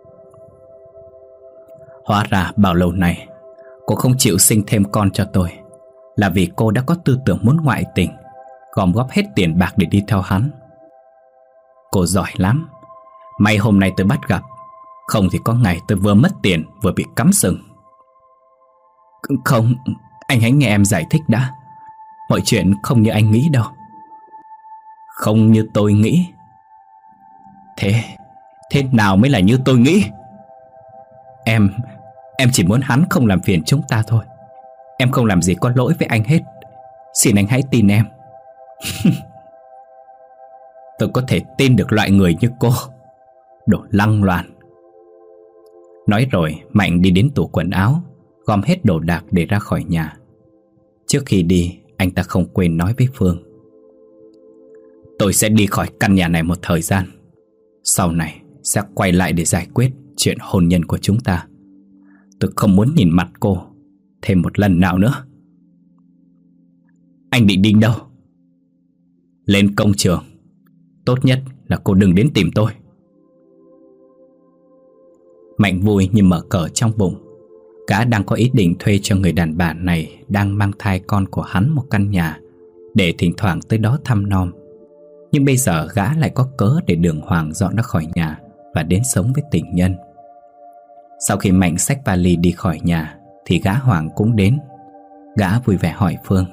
Hóa ra bao lâu nay cô không chịu sinh thêm con cho tôi là vì cô đã có tư tưởng muốn ngoại tình, gom góp hết tiền bạc để đi theo hắn. Cô giỏi lắm. May hôm nay tôi bắt gặp, không thì có ngày tôi vừa mất tiền vừa bị cắm sừng. Không, anh hãy nghe em giải thích đã. Mọi chuyện không như anh nghĩ đâu. Không như tôi nghĩ? Thế nào mới là như tôi nghĩ? Em chỉ muốn hắn không làm phiền chúng ta thôi. Em không làm gì có lỗi với anh hết. Xin anh hãy tin em. Tôi có thể tin được loại người như cô. Đồ lăng loàn. Nói rồi Mạnh đi đến tủ quần áo, gom hết đồ đạc để ra khỏi nhà. Trước khi đi, anh ta không quên nói với Phương: tôi sẽ đi khỏi căn nhà này một thời gian. Sau này sẽ quay lại để giải quyết chuyện hôn nhân của chúng ta. Tôi không muốn nhìn mặt cô thêm một lần nào nữa. Anh định đi đâu? Lên công trường. Tốt nhất là cô đừng đến tìm tôi. Mạnh vui như mở cờ trong bụng. Gã đang có ý định thuê cho người đàn bà này đang mang thai con của hắn một căn nhà để thỉnh thoảng tới đó thăm nom. Nhưng bây giờ gã lại có cớ để đường Hoàng dọn ra khỏi nhà và đến sống với tình nhân. Sau khi Mạnh xách vali đi khỏi nhà thì gã Hoàng cũng đến. Gã vui vẻ hỏi Phương: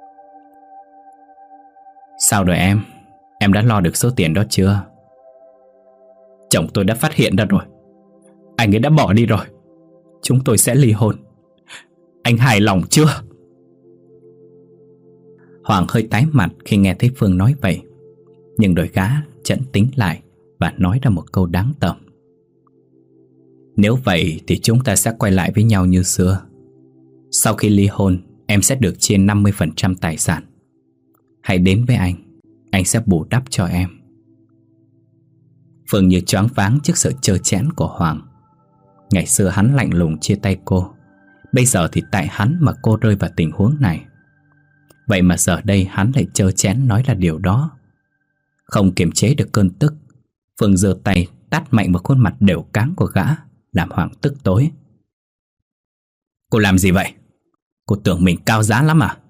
sao rồi em? Em đã lo được số tiền đó chưa? Chồng tôi đã phát hiện ra rồi. Anh ấy đã bỏ đi rồi. Chúng tôi sẽ ly hôn. Anh hài lòng chưa? Hoàng hơi tái mặt khi nghe thấy Phương nói vậy, nhưng rồi gã chẫn tính lại và nói ra một câu đáng tởm: nếu vậy thì chúng ta sẽ quay lại với nhau như xưa. Sau khi ly hôn, em sẽ được chia 50% tài sản. Hãy đến với anh sẽ bù đắp cho em. Phương như choáng váng trước sự trơ trẽn của Hoàng. Ngày xưa hắn lạnh lùng chia tay cô, bây giờ thì tại hắn mà cô rơi vào tình huống này. Vậy mà giờ đây hắn lại trơ trẽn nói là điều đó. Không kiềm chế được cơn tức, Phương giơ tay tát mạnh vào khuôn mặt đều cáng của gã, làm Hoàng tức tối. Cô làm gì vậy? Cô tưởng mình cao giá lắm à?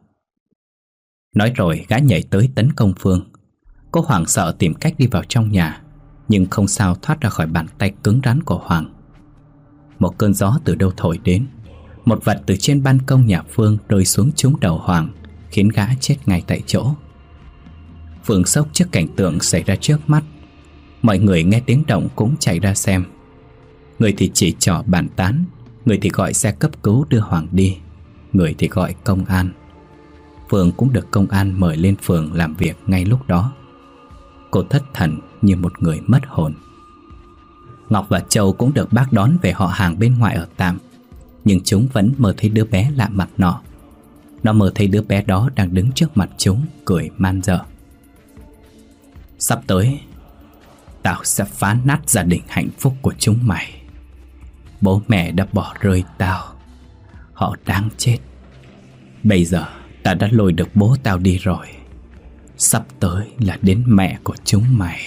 Nói rồi gã nhảy tới tấn công Phương. Cô hoảng sợ tìm cách đi vào trong nhà, nhưng không sao thoát ra khỏi bàn tay cứng rắn của Hoàng. Một cơn gió từ đâu thổi đến, một vật từ trên ban công nhà Phương rơi xuống trúng đầu Hoàng, khiến gã chết ngay tại chỗ. Phương sốc trước cảnh tượng xảy ra trước mắt. Mọi người nghe tiếng động cũng chạy ra xem. Người thì chỉ trỏ bàn tán, người thì gọi xe cấp cứu đưa Hoàng đi, người thì gọi công an. Phương cũng được công an mời lên phường làm việc ngay lúc đó. Cô thất thần như một người mất hồn. Ngọc và Châu cũng được bác đón về họ hàng bên ngoại ở tạm, nhưng chúng vẫn mơ thấy đứa bé lạ mặt nọ. Nó mơ thấy đứa bé đó đang đứng trước mặt chúng, cười man dợ. Sắp tới, tao sẽ phá nát gia đình hạnh phúc của chúng mày. Bố mẹ đã bỏ rơi tao, họ đáng chết. Bây giờ tao đã lôi được bố tao đi rồi. Sắp tới là đến mẹ của chúng mày.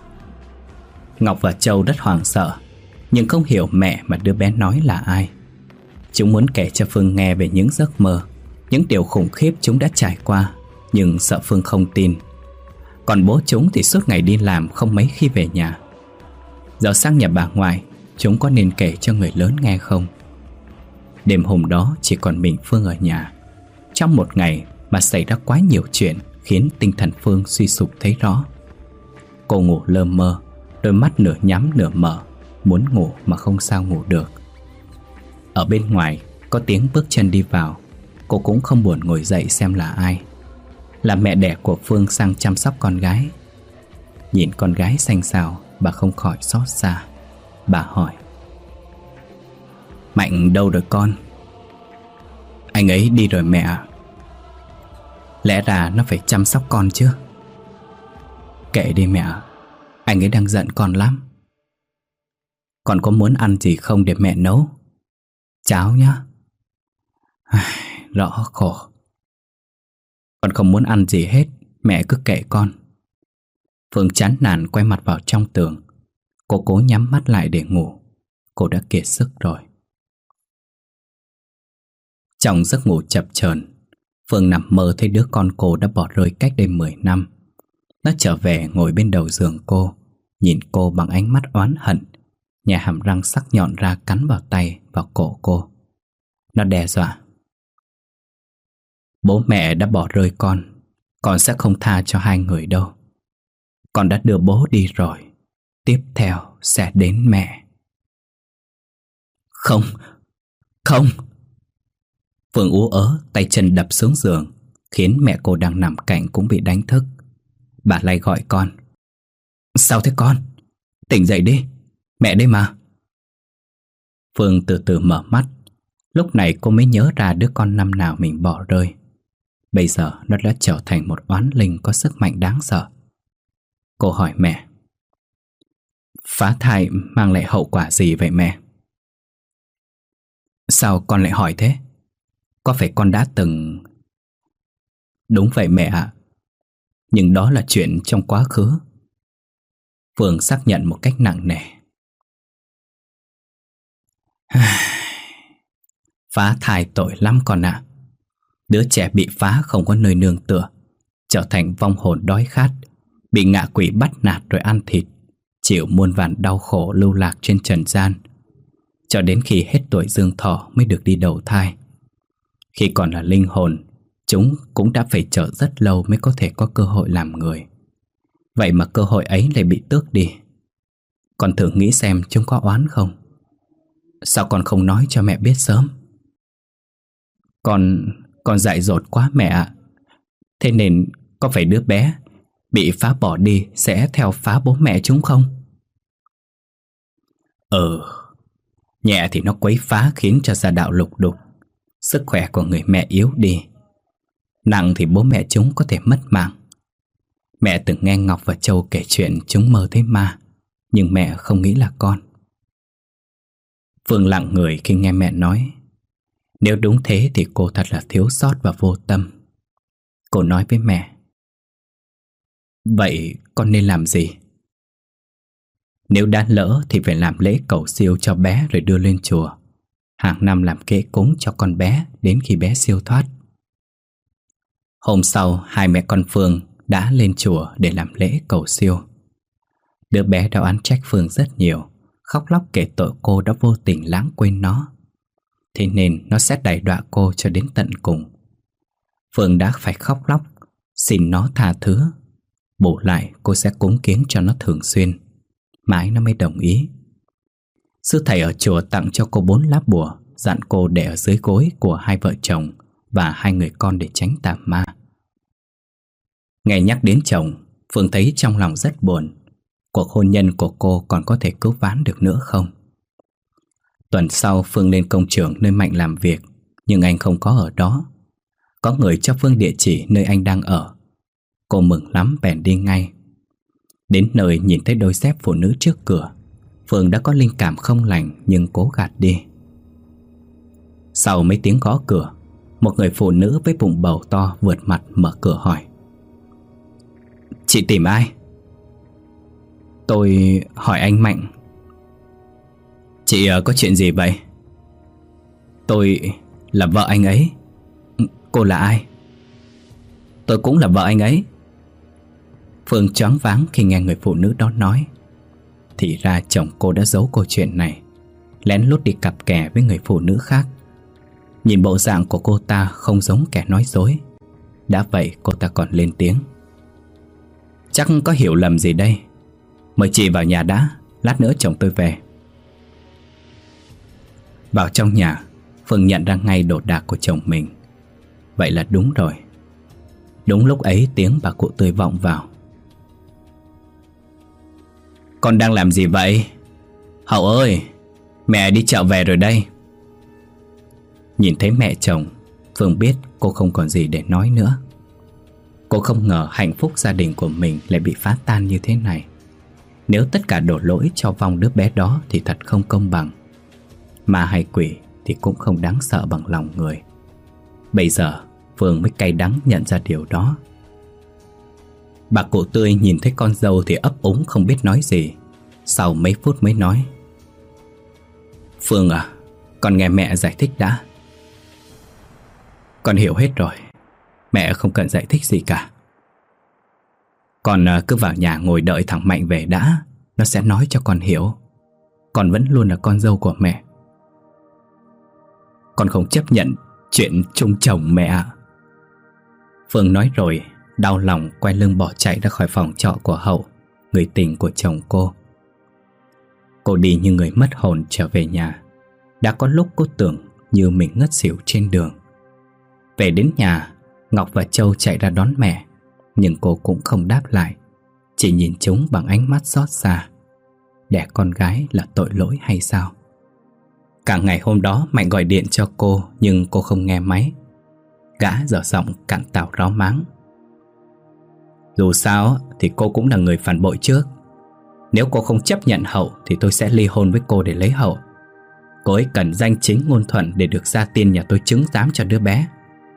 Ngọc và Châu rất hoảng sợ, nhưng không hiểu mẹ mà đứa bé nói là ai. Chúng muốn kể cho Phương nghe về những giấc mơ, những điều khủng khiếp chúng đã trải qua, nhưng sợ Phương không tin. Còn bố chúng thì suốt ngày đi làm, không mấy khi về nhà. Giờ sang nhà bà ngoại, chúng có nên kể cho người lớn nghe không? Đêm hôm đó chỉ còn mình Phương ở nhà. Trong một ngày mà xảy ra quá nhiều chuyện, khiến tinh thần Phương suy sụp thấy rõ. Cô ngủ lơ mơ, đôi mắt nửa nhắm nửa mở, muốn ngủ mà không sao ngủ được. Ở bên ngoài có tiếng bước chân đi vào. Cô cũng không buồn ngồi dậy xem là ai. Là mẹ đẻ của Phương sang chăm sóc con gái. Nhìn con gái xanh xao, bà không khỏi xót xa. Bà hỏi: Mạnh đâu rồi con? Anh ấy đi rồi mẹ ạ. Lẽ ra nó phải chăm sóc con chứ. Kệ đi mẹ ạ, anh ấy đang giận con lắm. Con có muốn ăn gì không để mẹ nấu? Cháo nhá. Rõ khổ. Con không muốn ăn gì hết, mẹ cứ kệ con. Phương chán nản quay mặt vào trong tường. Cô cố nhắm mắt lại để ngủ. Cô đã kiệt sức rồi. Trong giấc ngủ chập chờn, Phương nằm mơ thấy đứa con cô đã bỏ rơi cách đây 10 năm. Nó trở về ngồi bên đầu giường cô, nhìn cô bằng ánh mắt oán hận, nhà hàm răng sắc nhọn ra cắn vào tay, vào cổ cô. Nó đe dọa: bố mẹ đã bỏ rơi con sẽ không tha cho hai người đâu. Con đã đưa bố đi rồi, tiếp theo sẽ đến mẹ. Không, không. Phương ú ớ, tay chân đập xuống giường, khiến mẹ cô đang nằm cạnh cũng bị đánh thức. Bà lay gọi con: sao thế con? Tỉnh dậy đi, mẹ đây mà. Phương từ từ mở mắt. Lúc này cô mới nhớ ra đứa con năm nào mình bỏ rơi. Bây giờ nó đã trở thành một oán linh có sức mạnh đáng sợ. Cô hỏi mẹ: phá thai mang lại hậu quả gì vậy mẹ? Sao con lại hỏi thế? Có phải con đã từng... Đúng vậy mẹ ạ. Nhưng đó là chuyện trong quá khứ. Phương xác nhận một cách nặng nề. Phá thai tội lắm con ạ. Đứa trẻ bị phá không có nơi nương tựa, trở thành vong hồn đói khát, bị ngạ quỷ bắt nạt rồi ăn thịt, chịu muôn vàn đau khổ lưu lạc trên trần gian, cho đến khi hết tuổi dương thọ mới được đi đầu thai. Khi còn là linh hồn, chúng cũng đã phải chờ rất lâu mới có thể có cơ hội làm người. Vậy mà cơ hội ấy lại bị tước đi. Con thử nghĩ xem chúng có oán không? Sao con không nói cho mẹ biết sớm? Con dại dột quá mẹ ạ. Thế nên có phải đứa bé bị phá bỏ đi sẽ theo phá bố mẹ chúng không? Nhẹ thì nó quấy phá khiến cho gia đạo lục đục, sức khỏe của người mẹ yếu đi. Nặng thì bố mẹ chúng có thể mất mạng. Mẹ từng nghe Ngọc và Châu kể chuyện chúng mơ thấy ma, nhưng mẹ không nghĩ là con. Phương lặng người khi nghe mẹ nói. Nếu đúng thế thì cô thật là thiếu sót và vô tâm. Cô nói với mẹ: vậy con nên làm gì? Nếu đã lỡ thì phải làm lễ cầu siêu cho bé rồi đưa lên chùa. Hàng năm làm kế cúng cho con bé đến khi bé siêu thoát. Hôm sau, hai mẹ con Phương đã lên chùa để làm lễ cầu siêu. Đứa bé đã oán trách Phương rất nhiều, khóc lóc kể tội cô đã vô tình lãng quên nó. Thế nên nó sẽ đày đọa cô cho đến tận cùng. Phương đã phải khóc lóc xin nó tha thứ. Bù lại cô sẽ cúng kiến cho nó thường xuyên. Mãi nó mới đồng ý. Sư thầy ở chùa tặng cho cô 4 lá bùa, dặn cô để ở dưới gối của hai vợ chồng và hai người con để tránh tà ma. Nghe nhắc đến chồng, Phương thấy trong lòng rất buồn. Cuộc hôn nhân của cô còn có thể cứu vãn được nữa không? Tuần sau Phương lên công trường nơi Mạnh làm việc, nhưng anh không có ở đó. Có người cho Phương địa chỉ nơi anh đang ở. Cô mừng lắm bèn đi ngay. Đến nơi nhìn thấy đôi dép phụ nữ trước cửa, Phương đã có linh cảm không lành nhưng cố gạt đi. Sau mấy tiếng gõ cửa, một người phụ nữ với bụng bầu to vượt mặt mở cửa hỏi: chị tìm ai? Tôi hỏi anh Mạnh. Chị có chuyện gì vậy? Tôi là vợ anh ấy. Cô là ai? Tôi cũng là vợ anh ấy. Phương choáng váng khi nghe người phụ nữ đó nói. Thì ra chồng cô đã giấu câu chuyện này, lén lút đi cặp kè với người phụ nữ khác. Nhìn bộ dạng của cô ta không giống kẻ nói dối. Đã vậy cô ta còn lên tiếng: chắc có hiểu lầm gì đây. Mời chị vào nhà đã, lát nữa chồng tôi về. Vào trong nhà, Phương nhận ra ngay đồ đạc của chồng mình. Vậy là đúng rồi. Đúng lúc ấy tiếng bà cụ Tươi vọng vào: con đang làm gì vậy? Hậu ơi, mẹ đi chợ về rồi đây. Nhìn thấy mẹ chồng, Phương biết cô không còn gì để nói nữa. Cô không ngờ hạnh phúc gia đình của mình lại bị phá tan như thế này. Nếu tất cả đổ lỗi cho vong đứa bé đó thì thật không công bằng. Ma hay quỷ thì cũng không đáng sợ bằng lòng người. Bây giờ Phương mới cay đắng nhận ra điều đó. Bà cụ Tươi nhìn thấy con dâu thì ấp úng không biết nói gì. Sau mấy phút mới nói: Phương à, con nghe mẹ giải thích đã. Con hiểu hết rồi. Mẹ không cần giải thích gì cả. Con cứ vào nhà ngồi đợi thằng Mạnh về đã. Nó sẽ nói cho con hiểu. Con vẫn luôn là con dâu của mẹ. Con không chấp nhận chuyện chung chồng mẹ ạ. Phương nói rồi đau lòng quay lưng bỏ chạy ra khỏi phòng trọ của Hậu, người tình của chồng cô. Cô đi như người mất hồn trở về nhà. Đã có lúc cô tưởng như mình ngất xỉu trên đường. Về đến nhà, Ngọc và Châu chạy ra đón mẹ, nhưng cô cũng không đáp lại, chỉ nhìn chúng bằng ánh mắt xót xa. Đẻ con gái là tội lỗi hay sao? Cả ngày hôm đó Mạnh gọi điện cho cô, nhưng cô không nghe máy. Gã dở giọng cạn tào ráo máng: Dù sao thì cô cũng là người phản bội trước. Nếu cô không chấp nhận Hậu thì tôi sẽ ly hôn với cô để lấy Hậu. Cô ấy cần danh chính ngôn thuận để được gia tiên nhà tôi chứng giám cho đứa bé.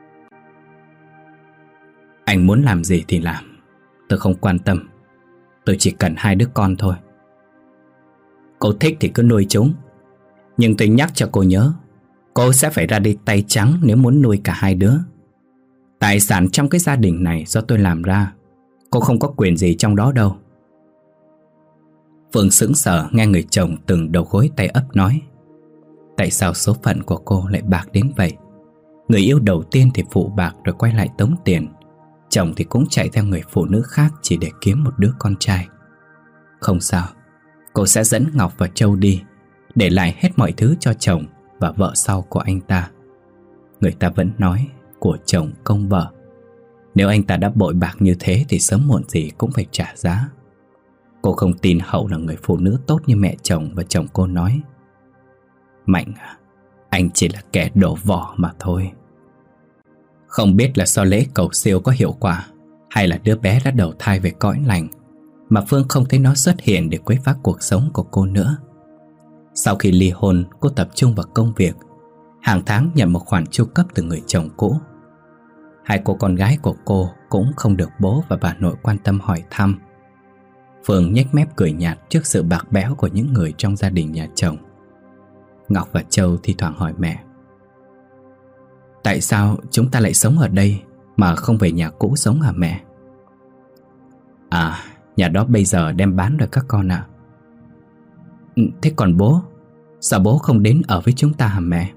Anh muốn làm gì thì làm, tôi không quan tâm. Tôi chỉ cần 2 đứa con thôi. Cô thích thì cứ nuôi chúng, nhưng tôi nhắc cho cô nhớ, cô sẽ phải ra đi tay trắng nếu muốn nuôi cả 2 đứa. Tài sản trong cái gia đình này do tôi làm ra, cô không có quyền gì trong đó đâu. Phương sững sờ nghe người chồng từng đầu gối tay ấp nói. Tại sao số phận của cô lại bạc đến vậy? Người yêu đầu tiên thì phụ bạc rồi quay lại tống tiền. Chồng thì cũng chạy theo người phụ nữ khác chỉ để kiếm một đứa con trai. Không sao, cô sẽ dẫn Ngọc và Châu đi, để lại hết mọi thứ cho chồng và vợ sau của anh ta. Người ta vẫn nói của chồng công vợ. Nếu anh ta đã bội bạc như thế thì sớm muộn gì cũng phải trả giá. Cô không tin Hậu là người phụ nữ tốt như mẹ chồng và chồng cô nói. Mạnh à, anh chỉ là kẻ đổ vỏ mà thôi. Không biết là do lễ cầu siêu có hiệu quả, hay là đứa bé đã đầu thai về cõi lành, mà Phương không thấy nó xuất hiện để quấy phá cuộc sống của cô nữa. Sau khi ly hôn, cô tập trung vào công việc, hàng tháng nhận một khoản chu cấp từ người chồng cũ. 2 cô con gái của cô cũng không được bố và bà nội quan tâm hỏi thăm. Phương nhếch mép cười nhạt trước sự bạc bẽo của những người trong gia đình nhà chồng. Ngọc và Châu thi thoảng hỏi mẹ: Tại sao chúng ta lại sống ở đây mà không về nhà cũ sống hả mẹ? À, nhà đó bây giờ đem bán rồi các con ạ. Thế còn bố? Sao bố không đến ở với chúng ta hả mẹ?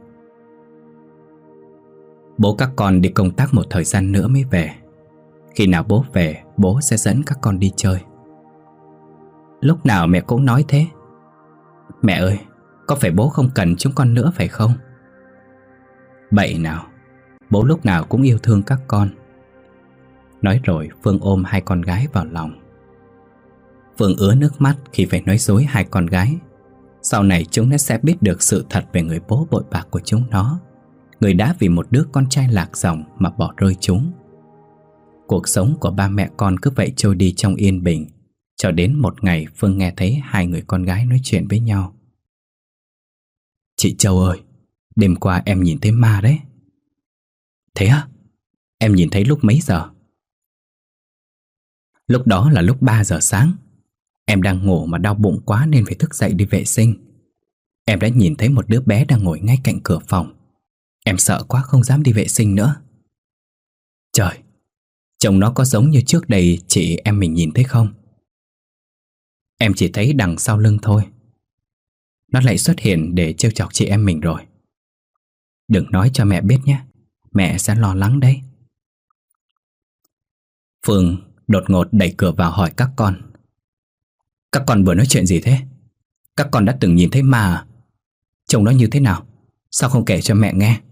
Bố các con đi công tác một thời gian nữa mới về. Khi nào bố về, bố sẽ dẫn các con đi chơi. Lúc nào mẹ cũng nói thế. Mẹ ơi, có phải bố không cần chúng con nữa phải không? Bậy nào, bố lúc nào cũng yêu thương các con. Nói rồi Phương ôm 2 con gái vào lòng. Phương ứa nước mắt khi phải nói dối 2 con gái. Sau này chúng nó sẽ biết được sự thật về người bố bội bạc của chúng nó, người đã vì một đứa con trai lạc dòng mà bỏ rơi chúng. Cuộc sống của ba mẹ con cứ vậy trôi đi trong yên bình, cho đến một ngày Phương nghe thấy 2 người con gái nói chuyện với nhau. Chị Châu ơi, đêm qua em nhìn thấy ma đấy. Thế á? Em nhìn thấy lúc mấy giờ? Lúc đó là lúc 3 giờ sáng. Em đang ngủ mà đau bụng quá nên phải thức dậy đi vệ sinh. Em đã nhìn thấy một đứa bé đang ngồi ngay cạnh cửa phòng. Em sợ quá không dám đi vệ sinh nữa. Trời, trông nó có giống như trước đây chị em mình nhìn thấy không? Em chỉ thấy đằng sau lưng thôi. Nó lại xuất hiện để trêu chọc chị em mình rồi. Đừng nói cho mẹ biết nhé, mẹ sẽ lo lắng đấy. Phương đột ngột đẩy cửa vào hỏi các con: Các con vừa nói chuyện gì thế? Các con đã từng nhìn thấy ma à? Trông nó như thế nào? Sao không kể cho mẹ nghe?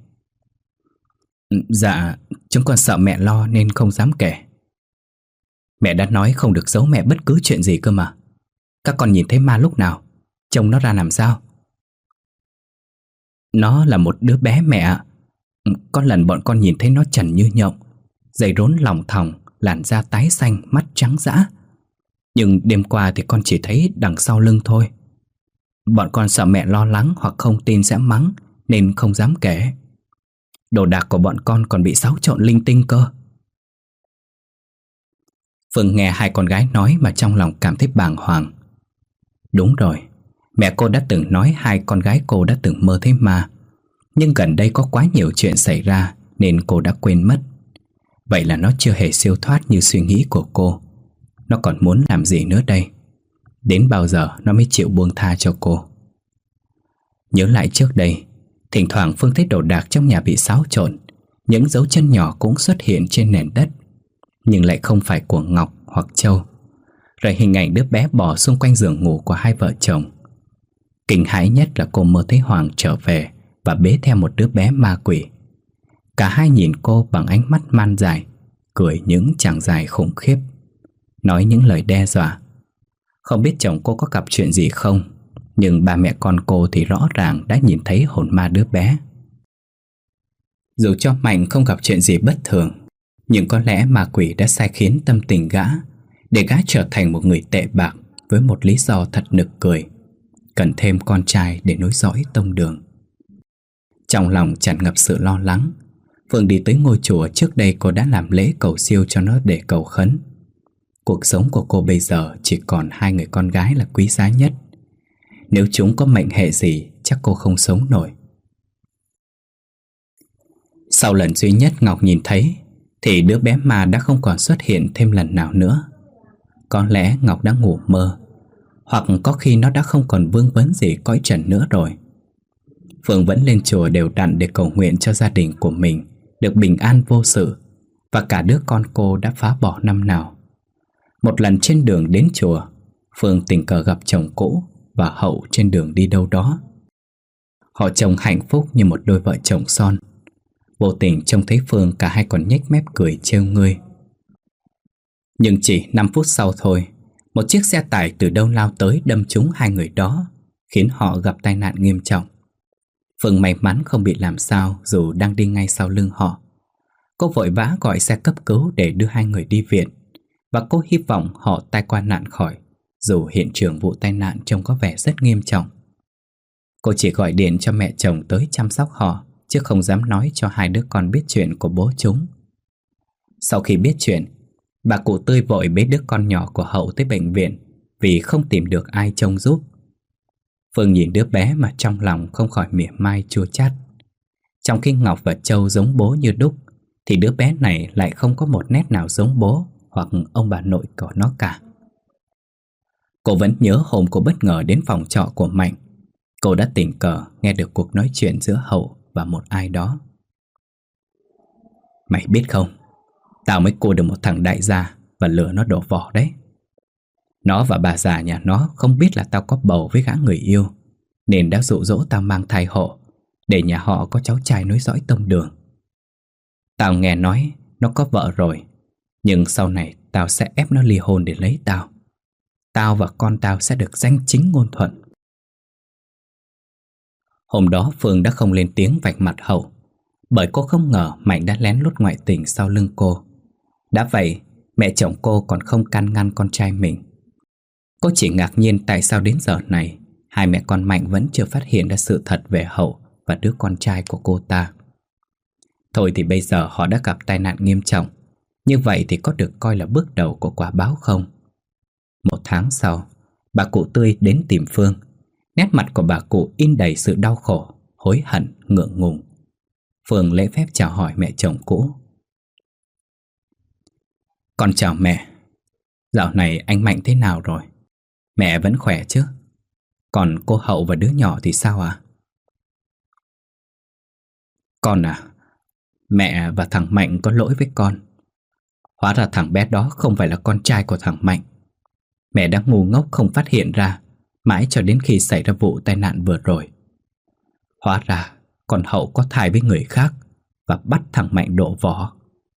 Dạ, chúng con sợ mẹ lo nên không dám kể. Mẹ đã nói không được giấu mẹ bất cứ chuyện gì cơ mà. Các con nhìn thấy ma lúc nào? Trông nó ra làm sao? Nó là một đứa bé mẹ ạ. Có lần bọn con nhìn thấy nó trần như nhộng, giày rốn lòng thòng, làn da tái xanh, mắt trắng dã. Nhưng đêm qua thì con chỉ thấy đằng sau lưng thôi. Bọn con sợ mẹ lo lắng hoặc không tin sẽ mắng nên không dám kể. Đồ đạc của bọn con còn bị xáo trộn linh tinh cơ. Phương nghe hai con gái nói mà trong lòng cảm thấy bàng hoàng. Đúng rồi, mẹ cô đã từng nói hai con gái cô đã từng mơ thấy ma. Nhưng gần đây có quá nhiều chuyện xảy ra nên cô đã quên mất. Vậy là nó chưa hề siêu thoát như suy nghĩ của cô. Nó còn muốn làm gì nữa đây? Đến bao giờ nó mới chịu buông tha cho cô? Nhớ lại trước đây, thỉnh thoảng Phương thấy đồ đạc trong nhà bị xáo trộn. Những dấu chân nhỏ cũng xuất hiện trên nền đất, nhưng lại không phải của Ngọc hoặc Châu. Rồi hình ảnh đứa bé bò xung quanh giường ngủ của hai vợ chồng. Kinh hãi nhất là cô mơ thấy Hoàng trở về và bế theo một đứa bé ma quỷ. Cả hai nhìn cô bằng ánh mắt man dại, cười những chàng dài khủng khiếp, nói những lời đe dọa. Không biết chồng cô có gặp chuyện gì không, nhưng ba mẹ con cô thì rõ ràng đã nhìn thấy hồn ma đứa bé. Dù cho Mạnh không gặp chuyện gì bất thường, nhưng có lẽ ma quỷ đã sai khiến tâm tình gã, để gã trở thành một người tệ bạc với một lý do thật nực cười: cần thêm con trai để nối dõi tông đường. Trong lòng tràn ngập sự lo lắng, Phương đi tới ngôi chùa trước đây cô đã làm lễ cầu siêu cho nó để cầu khấn. Cuộc sống của cô bây giờ chỉ còn hai người con gái là quý giá nhất. Nếu chúng có mệnh hệ gì, chắc cô không sống nổi. Sau lần duy nhất Ngọc nhìn thấy, thì đứa bé ma đã không còn xuất hiện thêm lần nào nữa. Có lẽ Ngọc đã ngủ mơ, hoặc có khi nó đã không còn vương vấn gì cõi trần nữa rồi. Phương vẫn lên chùa đều đặn để cầu nguyện cho gia đình của mình được bình an vô sự, và cả đứa con cô đã phá bỏ năm nào. Một lần trên đường đến chùa, Phương tình cờ gặp chồng cũ và Hậu trên đường đi đâu đó. Họ chồng hạnh phúc như một đôi vợ chồng son. Vô tình trông thấy Phương, cả hai còn nhếch mép cười trêu ngươi. Nhưng chỉ 5 phút sau thôi, một chiếc xe tải từ đâu lao tới đâm trúng hai người đó, khiến họ gặp tai nạn nghiêm trọng. Phương may mắn không bị làm sao dù đang đi ngay sau lưng họ. Cô vội vã gọi xe cấp cứu để đưa hai người đi viện, và cô hy vọng họ tai qua nạn khỏi, dù hiện trường vụ tai nạn trông có vẻ rất nghiêm trọng. Cô chỉ gọi điện cho mẹ chồng tới chăm sóc họ, chứ không dám nói cho hai đứa con biết chuyện của bố chúng. Sau khi biết chuyện, bà cụ Tươi vội bế đứa con nhỏ của Hậu tới bệnh viện vì không tìm được ai trông giúp. Phương nhìn đứa bé mà trong lòng không khỏi mỉa mai chua chát. Trong khi Ngọc và Châu giống bố như đúc, thì đứa bé này lại không có một nét nào giống bố hoặc ông bà nội của nó cả. Cô vẫn nhớ hôm cô bất ngờ đến phòng trọ của Mạnh. Cô đã tình cờ nghe được cuộc nói chuyện giữa Hậu và một ai đó. Mày biết không, tao mới cua được một thằng đại gia và lừa nó đổ vỏ đấy. Nó và bà già nhà nó không biết là tao có bầu với gã người yêu, nên đã dụ dỗ tao mang thai hộ, để nhà họ có cháu trai nối dõi tông đường. Tao nghe nói nó có vợ rồi, nhưng sau này tao sẽ ép nó ly hôn để lấy tao. Tao và con tao sẽ được danh chính ngôn thuận. Hôm đó Phương đã không lên tiếng vạch mặt Hậu, bởi cô không ngờ Mạnh đã lén lút ngoại tình sau lưng cô. Đã vậy, mẹ chồng cô còn không can ngăn con trai mình. Cô chỉ ngạc nhiên tại sao đến giờ này hai mẹ con Mạnh vẫn chưa phát hiện ra sự thật về Hậu và đứa con trai của cô ta. Thôi thì bây giờ họ đã gặp tai nạn nghiêm trọng, như vậy thì có được coi là bước đầu của quả báo không? 1 tháng sau, bà cụ Tươi đến tìm Phương. Nét mặt của bà cụ in đầy sự đau khổ, hối hận, ngượng ngùng. Phương lễ phép chào hỏi mẹ chồng cũ. Con chào mẹ. Dạo này anh Mạnh thế nào rồi? Mẹ vẫn khỏe chứ? Còn cô Hậu và đứa nhỏ thì sao ạ? Con à, mẹ và thằng Mạnh có lỗi với con. Hóa ra thằng bé đó không phải là con trai của thằng Mạnh. Mẹ đã ngu ngốc không phát hiện ra, mãi cho đến khi xảy ra vụ tai nạn vừa rồi. Hóa ra con Hậu có thai với người khác và bắt thằng Mạnh đổ vỏ.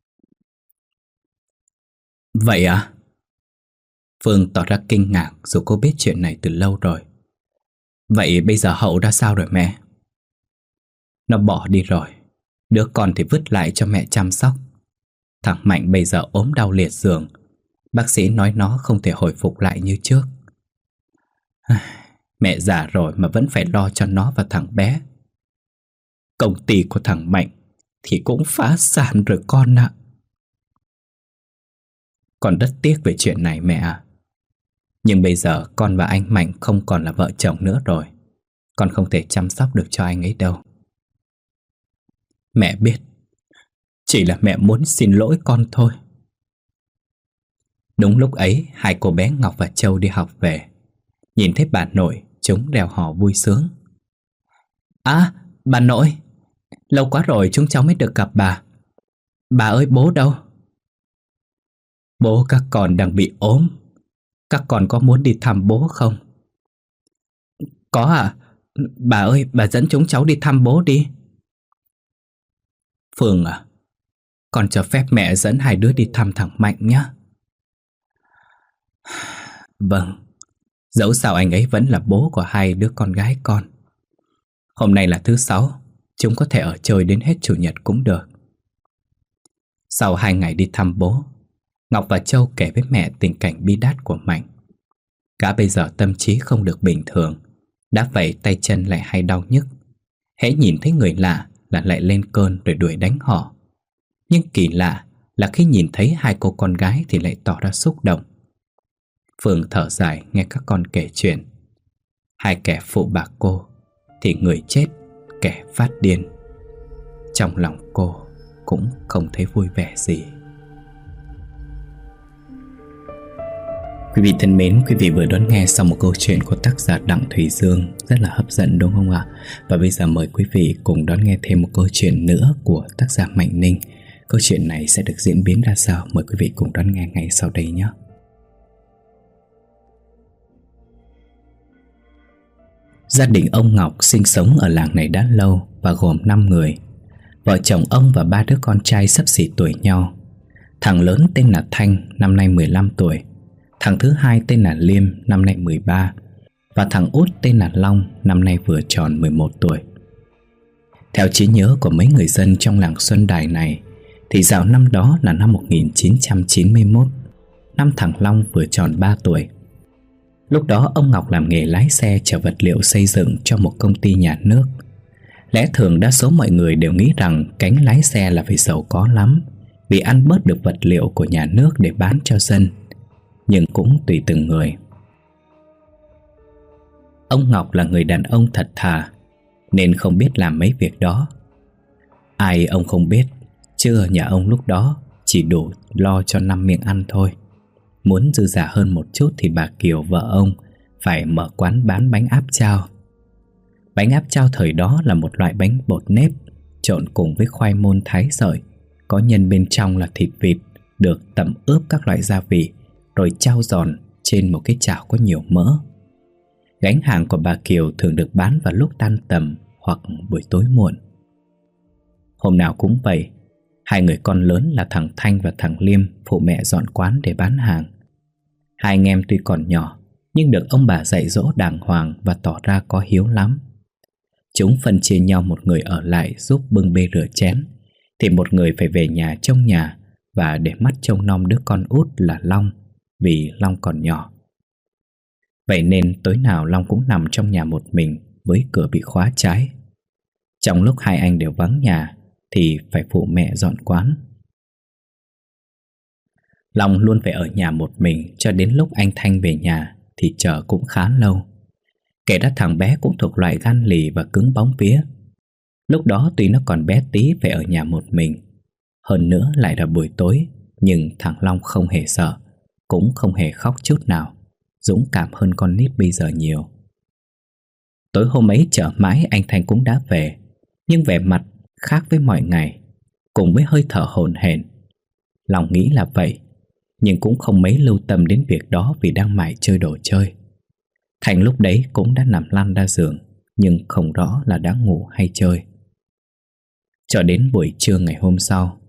Vậy à? Phương tỏ ra kinh ngạc dù cô biết chuyện này từ lâu rồi. Vậy bây giờ Hậu đã sao rồi mẹ? Nó bỏ đi rồi. Đứa con thì vứt lại cho mẹ chăm sóc. Thằng Mạnh bây giờ ốm đau liệt giường. Bác sĩ nói nó không thể hồi phục lại như trước. Mẹ già rồi mà vẫn phải lo cho nó và thằng bé. Công ty của thằng Mạnh thì cũng phá sản rồi con ạ. Con rất tiếc về chuyện này mẹ ạ. Nhưng bây giờ con và anh Mạnh không còn là vợ chồng nữa rồi. Con không thể chăm sóc được cho anh ấy đâu. Mẹ biết. Chỉ là mẹ muốn xin lỗi con thôi. Đúng lúc ấy, hai cô bé Ngọc và Châu đi học về. Nhìn thấy bà nội, chúng reo hò vui sướng. À, bà nội, lâu quá rồi chúng cháu mới được gặp bà. Bà ơi, bố đâu? Bố các con đang bị ốm. Các con có muốn đi thăm bố không? Có ạ. Bà ơi, bà dẫn chúng cháu đi thăm bố đi. Phương à, con cho phép mẹ dẫn hai đứa đi thăm thằng Mạnh nhé. Vâng, dẫu sao anh ấy vẫn là bố của hai đứa con gái con. Hôm nay là thứ Sáu, chúng có thể ở chơi đến hết Chủ nhật cũng được. Sau 2 ngày đi thăm bố, Ngọc và Châu kể với mẹ tình cảnh bi đát của Mạnh. Gã bây giờ tâm trí không được bình thường, đã vậy tay chân lại hay đau nhức. Hễ nhìn thấy người lạ là lại lên cơn rồi đuổi đánh họ. Nhưng kỳ lạ là khi nhìn thấy hai cô con gái thì lại tỏ ra xúc động. Phương thở dài nghe các con kể chuyện. Hai kẻ phụ bạc cô thì người chết, kẻ phát điên. Trong lòng cô cũng không thấy vui vẻ gì. Quý vị thân mến, quý vị vừa đón nghe xong một câu chuyện của tác giả Đặng Thùy Dương rất là hấp dẫn đúng không ạ? Và bây giờ mời quý vị cùng đón nghe thêm một câu chuyện nữa của tác giả Mạnh Ninh. Câu chuyện này sẽ được diễn biến ra sao? Mời quý vị cùng đón nghe ngay sau đây nhé. Gia đình ông Ngọc sinh sống ở làng này đã lâu và gồm 5 người. Vợ chồng ông và 3 đứa con trai xấp xỉ tuổi nhau. Thằng lớn tên là Thanh, năm nay 15 tuổi. Thằng thứ hai tên là Liêm, năm nay 13. Và thằng út tên là Long, năm nay vừa tròn 11 tuổi. Theo trí nhớ của mấy người dân trong làng Xuân Đài này, thì dạo năm đó là năm 1991, năm thằng Long vừa tròn 3 tuổi. Lúc đó ông Ngọc làm nghề lái xe chở vật liệu xây dựng cho một công ty nhà nước. Lẽ thường đa số mọi người đều nghĩ rằng cánh lái xe là phải giàu có lắm, vì ăn bớt được vật liệu của nhà nước để bán cho dân. Nhưng cũng tùy từng người. Ông Ngọc là người đàn ông thật thà, nên không biết làm mấy việc đó. Ai ông không biết, chứ ở nhà ông lúc đó chỉ đủ lo cho 5 miệng ăn thôi. Muốn dư giả hơn một chút thì bà Kiều vợ ông phải mở quán bán bánh áp chao. Bánh áp chao thời đó là một loại bánh bột nếp trộn cùng với khoai môn thái sợi, có nhân bên trong là thịt vịt được tẩm ướp các loại gia vị, rồi chao giòn trên một cái chảo có nhiều mỡ. Gánh hàng của bà Kiều thường được bán vào lúc tan tầm hoặc buổi tối muộn. Hôm nào cũng vậy, hai người con lớn là thằng Thanh và thằng Liêm phụ mẹ dọn quán để bán hàng. Hai anh em tuy còn nhỏ, nhưng được ông bà dạy dỗ đàng hoàng và tỏ ra có hiếu lắm. Chúng phân chia nhau, một người ở lại giúp bưng bê rửa chén, thì một người phải về nhà trông nhà và để mắt trông nom đứa con út là Long, vì Long còn nhỏ. Vậy nên tối nào Long cũng nằm trong nhà một mình với cửa bị khóa trái. Trong lúc hai anh đều vắng nhà thì phải phụ mẹ dọn quán. Long luôn phải ở nhà một mình cho đến lúc anh Thanh về nhà thì chờ cũng khá lâu. Kể ra thằng bé cũng thuộc loại gan lì và cứng bóng vía. Lúc đó tuy nó còn bé tí phải ở nhà một mình, hơn nữa lại là buổi tối, nhưng thằng Long không hề sợ, cũng không hề khóc chút nào, dũng cảm hơn con nít bây giờ nhiều. Tối hôm ấy chờ mãi anh Thanh cũng đã về, nhưng vẻ mặt khác với mọi ngày, cùng với hơi thở hổn hển. Lòng nghĩ là vậy, nhưng cũng không mấy lưu tâm đến việc đó vì đang mải chơi đồ chơi. Thành lúc đấy cũng đã nằm lăn ra giường, nhưng không rõ là đã ngủ hay chơi. Cho đến buổi trưa ngày hôm sau.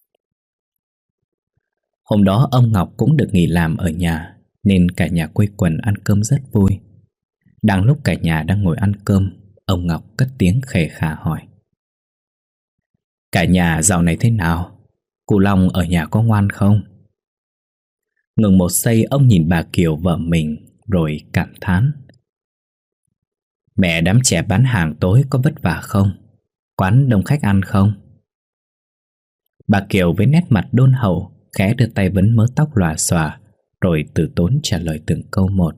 Hôm đó ông Ngọc cũng được nghỉ làm ở nhà, nên cả nhà quây quần ăn cơm rất vui. Đang lúc cả nhà đang ngồi ăn cơm, ông Ngọc cất tiếng khè khà hỏi: Cả nhà dạo này thế nào? Cụ Long ở nhà có ngoan không? Ngừng một giây, ông nhìn bà Kiều vợ mình rồi cảm thán. Mẹ đám trẻ bán hàng tối có vất vả không? Quán đông khách ăn không? Bà Kiều với nét mặt đôn hậu khẽ đưa tay vấn mớ tóc lòa xòa, rồi từ tốn trả lời từng câu một.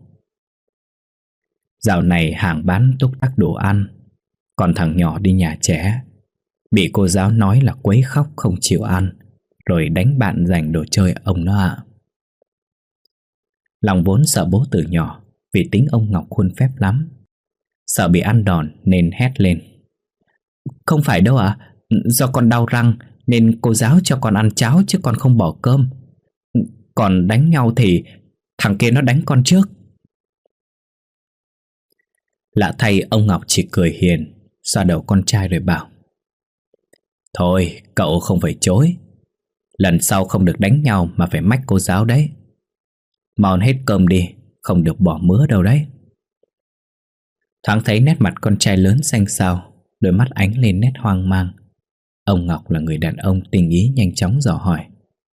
Dạo này hàng bán túc tắc đồ ăn, còn thằng nhỏ đi nhà trẻ bị cô giáo nói là quấy khóc không chịu ăn, rồi đánh bạn giành đồ chơi ông nó ạ. Lòng vốn sợ bố từ nhỏ, vì tính ông Ngọc khuôn phép lắm, sợ bị ăn đòn nên hét lên. Không phải đâu ạ, do con đau răng nên cô giáo cho con ăn cháo chứ con không bỏ cơm. Còn đánh nhau thì thằng kia nó đánh con trước. Lạ thay, ông Ngọc chỉ cười hiền, xoa đầu con trai rồi bảo. Thôi, cậu không phải chối. Lần sau không được đánh nhau mà phải mách cô giáo đấy. Mau hết cơm đi, không được bỏ mứa đâu đấy. Thoáng thấy nét mặt con trai lớn xanh xao, đôi mắt ánh lên nét hoang mang. Ông Ngọc là người đàn ông tinh ý, nhanh chóng dò hỏi.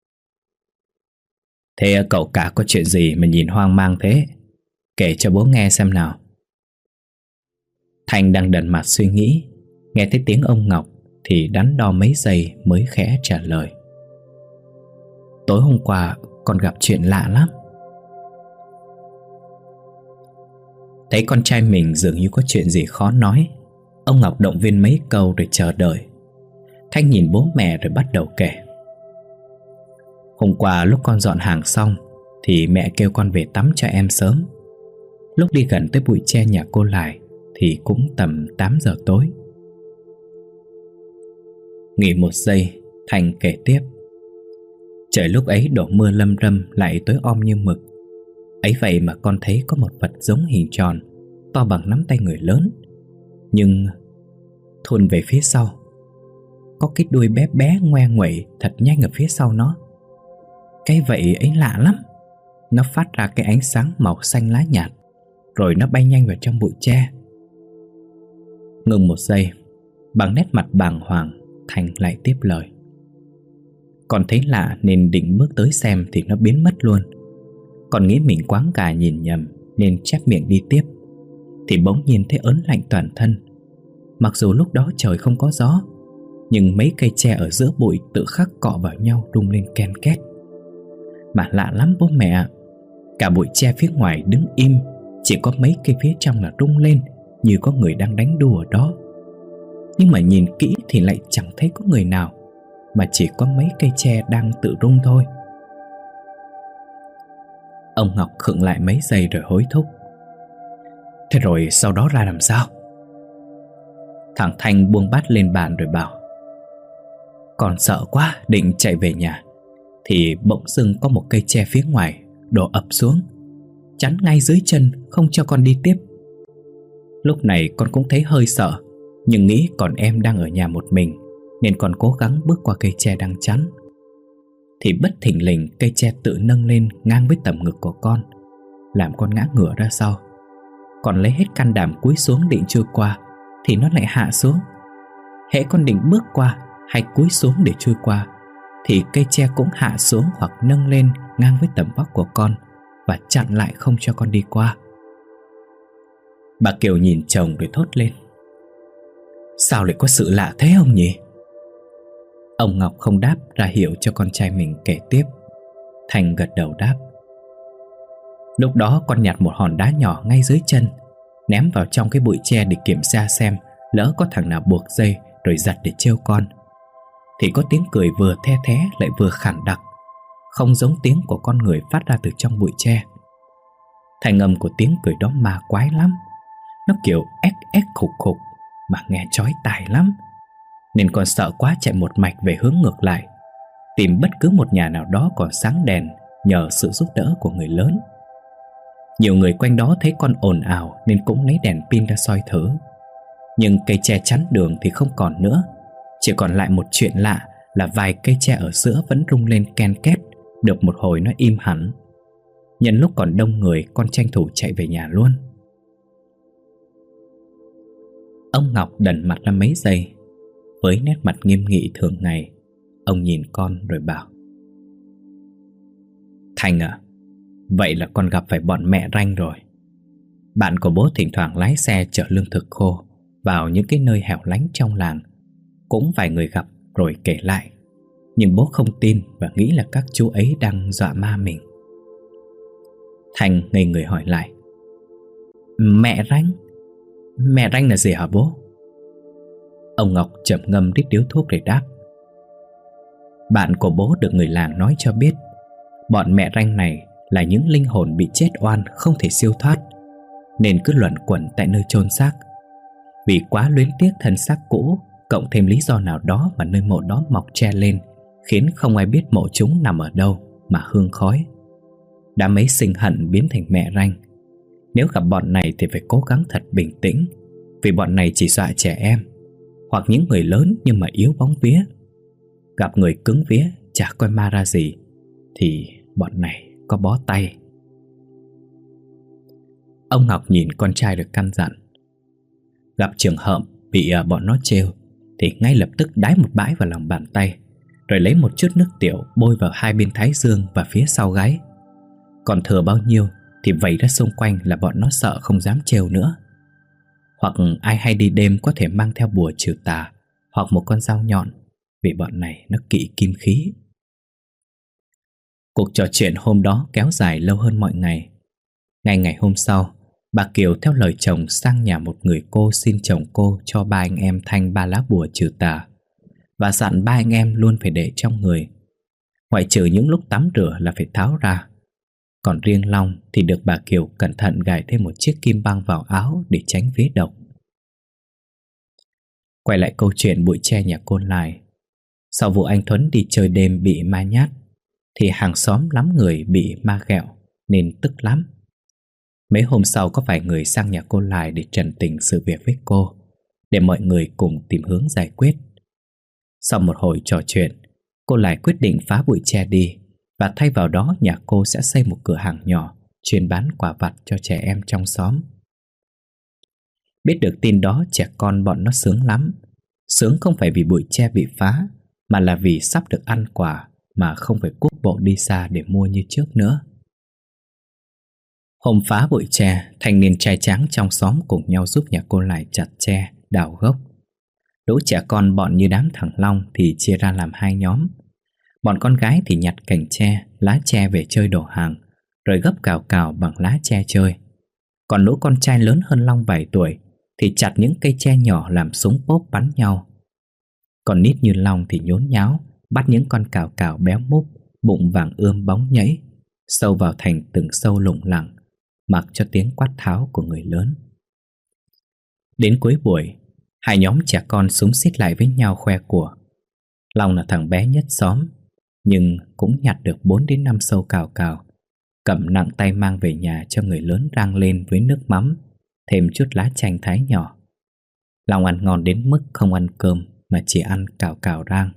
Thế cậu cả có chuyện gì mà nhìn hoang mang thế? Kể cho bố nghe xem nào. Thành đang đần mặt suy nghĩ, nghe thấy tiếng ông Ngọc thì đắn đo mấy giây mới khẽ trả lời. Tối hôm qua con gặp chuyện lạ lắm. Thấy con trai mình dường như có chuyện gì khó nói, ông Ngọc động viên mấy câu rồi chờ đợi. Thanh nhìn bố mẹ rồi bắt đầu kể. Hôm qua lúc con dọn hàng xong thì mẹ kêu con về tắm cho em sớm. Lúc đi gần tới bụi tre nhà cô Lại thì cũng tầm 8 giờ tối. Nghỉ một giây, Thành kể tiếp. Trời lúc ấy đổ mưa lâm râm, lại tối om như mực. Ấy vậy mà con thấy có một vật giống hình tròn, to bằng nắm tay người lớn, nhưng thuôn về phía sau. Có cái đuôi bé bé ngoe nguậy thật nhanh ở phía sau nó. Cái vậy ấy lạ lắm. Nó phát ra cái ánh sáng màu xanh lá nhạt, rồi nó bay nhanh vào trong bụi tre. Ngừng một giây, bằng nét mặt bàng hoàng, Thành lại tiếp lời. Còn thấy lạ nên định bước tới xem thì nó biến mất luôn. Còn nghĩ mình quáng gà nhìn nhầm nên chép miệng đi tiếp, thì bỗng nhiên thấy ớn lạnh toàn thân. Mặc dù lúc đó trời không có gió, nhưng mấy cây tre ở giữa bụi tự khắc cọ vào nhau rung lên ken két. Mà lạ lắm bố mẹ ạ, cả bụi tre phía ngoài đứng im, chỉ có mấy cây phía trong là rung lên như có người đang đánh đu ở đó. Nhưng mà nhìn kỹ thì lại chẳng thấy có người nào, mà chỉ có mấy cây tre đang tự rung thôi. Ông Ngọc khựng lại mấy giây rồi hối thúc. Thế rồi sau đó ra làm sao? Thằng Thanh buông bát lên bàn rồi bảo. Còn sợ quá, định chạy về nhà thì bỗng dưng có một cây tre phía ngoài đổ ập xuống, chắn ngay dưới chân, không cho con đi tiếp. Lúc này con cũng thấy hơi sợ, nhưng nghĩ còn em đang ở nhà một mình nên con cố gắng bước qua cây tre đang chắn. Thì bất thình lình cây tre tự nâng lên ngang với tầm ngực của con, làm con ngã ngửa ra sau. Còn lấy hết can đảm cúi xuống định chui qua thì nó lại hạ xuống. Hễ con định bước qua hay cúi xuống để chui qua thì cây tre cũng hạ xuống hoặc nâng lên ngang với tầm vóc của con và chặn lại không cho con đi qua. Bà Kiều nhìn chồng rồi thốt lên. Sao lại có sự lạ thế ông nhỉ? Ông Ngọc không đáp, ra hiệu cho con trai mình kể tiếp. Thành gật đầu đáp. Lúc đó con nhặt một hòn đá nhỏ ngay dưới chân, ném vào trong cái bụi tre để kiểm tra xem lỡ có thằng nào buộc dây rồi giật để trêu con. Thì có tiếng cười vừa the thé lại vừa khản đặc, không giống tiếng của con người phát ra từ trong bụi tre. Thanh âm của tiếng cười đó ma quái lắm. Nó kiểu ếch ếch khục khục mà nghe chói tai lắm. Nên con sợ quá, chạy một mạch về hướng ngược lại, tìm bất cứ một nhà nào đó còn sáng đèn, nhờ sự giúp đỡ của người lớn. Nhiều người quanh đó thấy con ồn ào nên cũng lấy đèn pin ra soi thử. Nhưng cây tre chắn đường thì không còn nữa. Chỉ còn lại một chuyện lạ là vài cây tre ở giữa vẫn rung lên ken két. Được một hồi nó im hẳn. Nhân lúc còn đông người, con tranh thủ chạy về nhà luôn. Ông Ngọc đần mặt ra mấy giây. Với nét mặt nghiêm nghị thường ngày, ông nhìn con rồi bảo: Thành à, vậy là con gặp phải bọn mẹ ranh rồi. Bạn của bố thỉnh thoảng lái xe chở lương thực khô vào những cái nơi hẻo lánh trong làng. Cũng vài người gặp rồi kể lại, nhưng bố không tin và nghĩ là các chú ấy đang dọa ma mình. Thành ngây người hỏi lại: Mẹ ranh? Mẹ ranh là gì hả bố? Ông Ngọc chậm ngâm rít điếu thuốc để đáp: Bạn của bố được người làng nói cho biết, bọn mẹ ranh này là những linh hồn bị chết oan không thể siêu thoát, nên cứ luẩn quẩn tại nơi chôn xác. Vì quá luyến tiếc thân xác cũ, cộng thêm lý do nào đó mà nơi mộ đó mọc tre lên, khiến không ai biết mộ chúng nằm ở đâu mà hương khói. Đã mấy sinh hận biến thành mẹ ranh. Nếu gặp bọn này thì phải cố gắng thật bình tĩnh, vì bọn này chỉ dọa trẻ em hoặc những người lớn nhưng mà yếu bóng vía. Gặp người cứng vía chả coi ma ra gì thì bọn này có bó tay. Ông Ngọc nhìn con trai được căn dặn. Gặp trường hợp bị bọn nó trêu thì ngay lập tức đái một bãi vào lòng bàn tay, rồi lấy một chút nước tiểu bôi vào hai bên thái dương và phía sau gáy. Còn thừa bao nhiêu thì vẩy ra xung quanh là bọn nó sợ không dám trêu nữa. Hoặc ai hay đi đêm có thể mang theo bùa trừ tà hoặc một con dao nhọn, vì bọn này nó kỵ kim khí. Cuộc trò chuyện hôm đó kéo dài lâu hơn mọi ngày. Ngay ngày hôm sau, bà Kiều theo lời chồng sang nhà một người cô xin chồng cô cho ba anh em thanh 3 lá bùa trừ tà, và dặn ba anh em luôn phải để trong người, ngoại trừ những lúc tắm rửa là phải tháo ra. Còn riêng Long thì được bà Kiều cẩn thận gài thêm một chiếc kim băng vào áo để tránh vế độc. Quay lại câu chuyện bụi tre nhà Côn Lài. Sau vụ anh Thuấn đi chơi đêm bị ma nhát thì hàng xóm lắm người bị ma ghẹo nên tức lắm. Mấy hôm sau có vài người sang nhà cô Lài để trần tình sự việc với cô, để mọi người cùng tìm hướng giải quyết. Sau một hồi trò chuyện, cô Lài quyết định phá bụi tre đi, và thay vào đó nhà cô sẽ xây một cửa hàng nhỏ chuyên bán quà vặt cho trẻ em trong xóm. Biết được tin đó, trẻ con bọn nó sướng lắm. Sướng không phải vì bụi tre bị phá, mà là vì sắp được ăn quà mà không phải cuốc bộ đi xa để mua như trước nữa. Hôm phá bụi tre, thanh niên trai tráng trong xóm cùng nhau giúp nhà cô Lài chặt tre, đào gốc. Lũ trẻ con bọn như đám thằng Long thì chia ra làm hai nhóm. Bọn con gái thì nhặt cành tre, lá tre về chơi đổ hàng, rồi gấp cào cào bằng lá tre chơi. Còn lũ con trai lớn hơn Long vài tuổi thì chặt những cây tre nhỏ làm súng bốp bắn nhau. Còn nít như Long thì nhốn nháo, bắt những con cào cào béo múp, bụng vàng ươm bóng nhảy, sâu vào thành từng sâu lủng lẳng, mặc cho tiếng quát tháo của người lớn. Đến cuối buổi, hai nhóm trẻ con xúm xít lại với nhau khoe của. Long là thằng bé nhất xóm, nhưng cũng nhặt được 4 đến 5 sâu cào cào, cầm nặng tay mang về nhà cho người lớn rang lên với nước mắm, thêm chút lá chanh thái nhỏ. Long ăn ngon đến mức không ăn cơm mà chỉ ăn cào cào rang.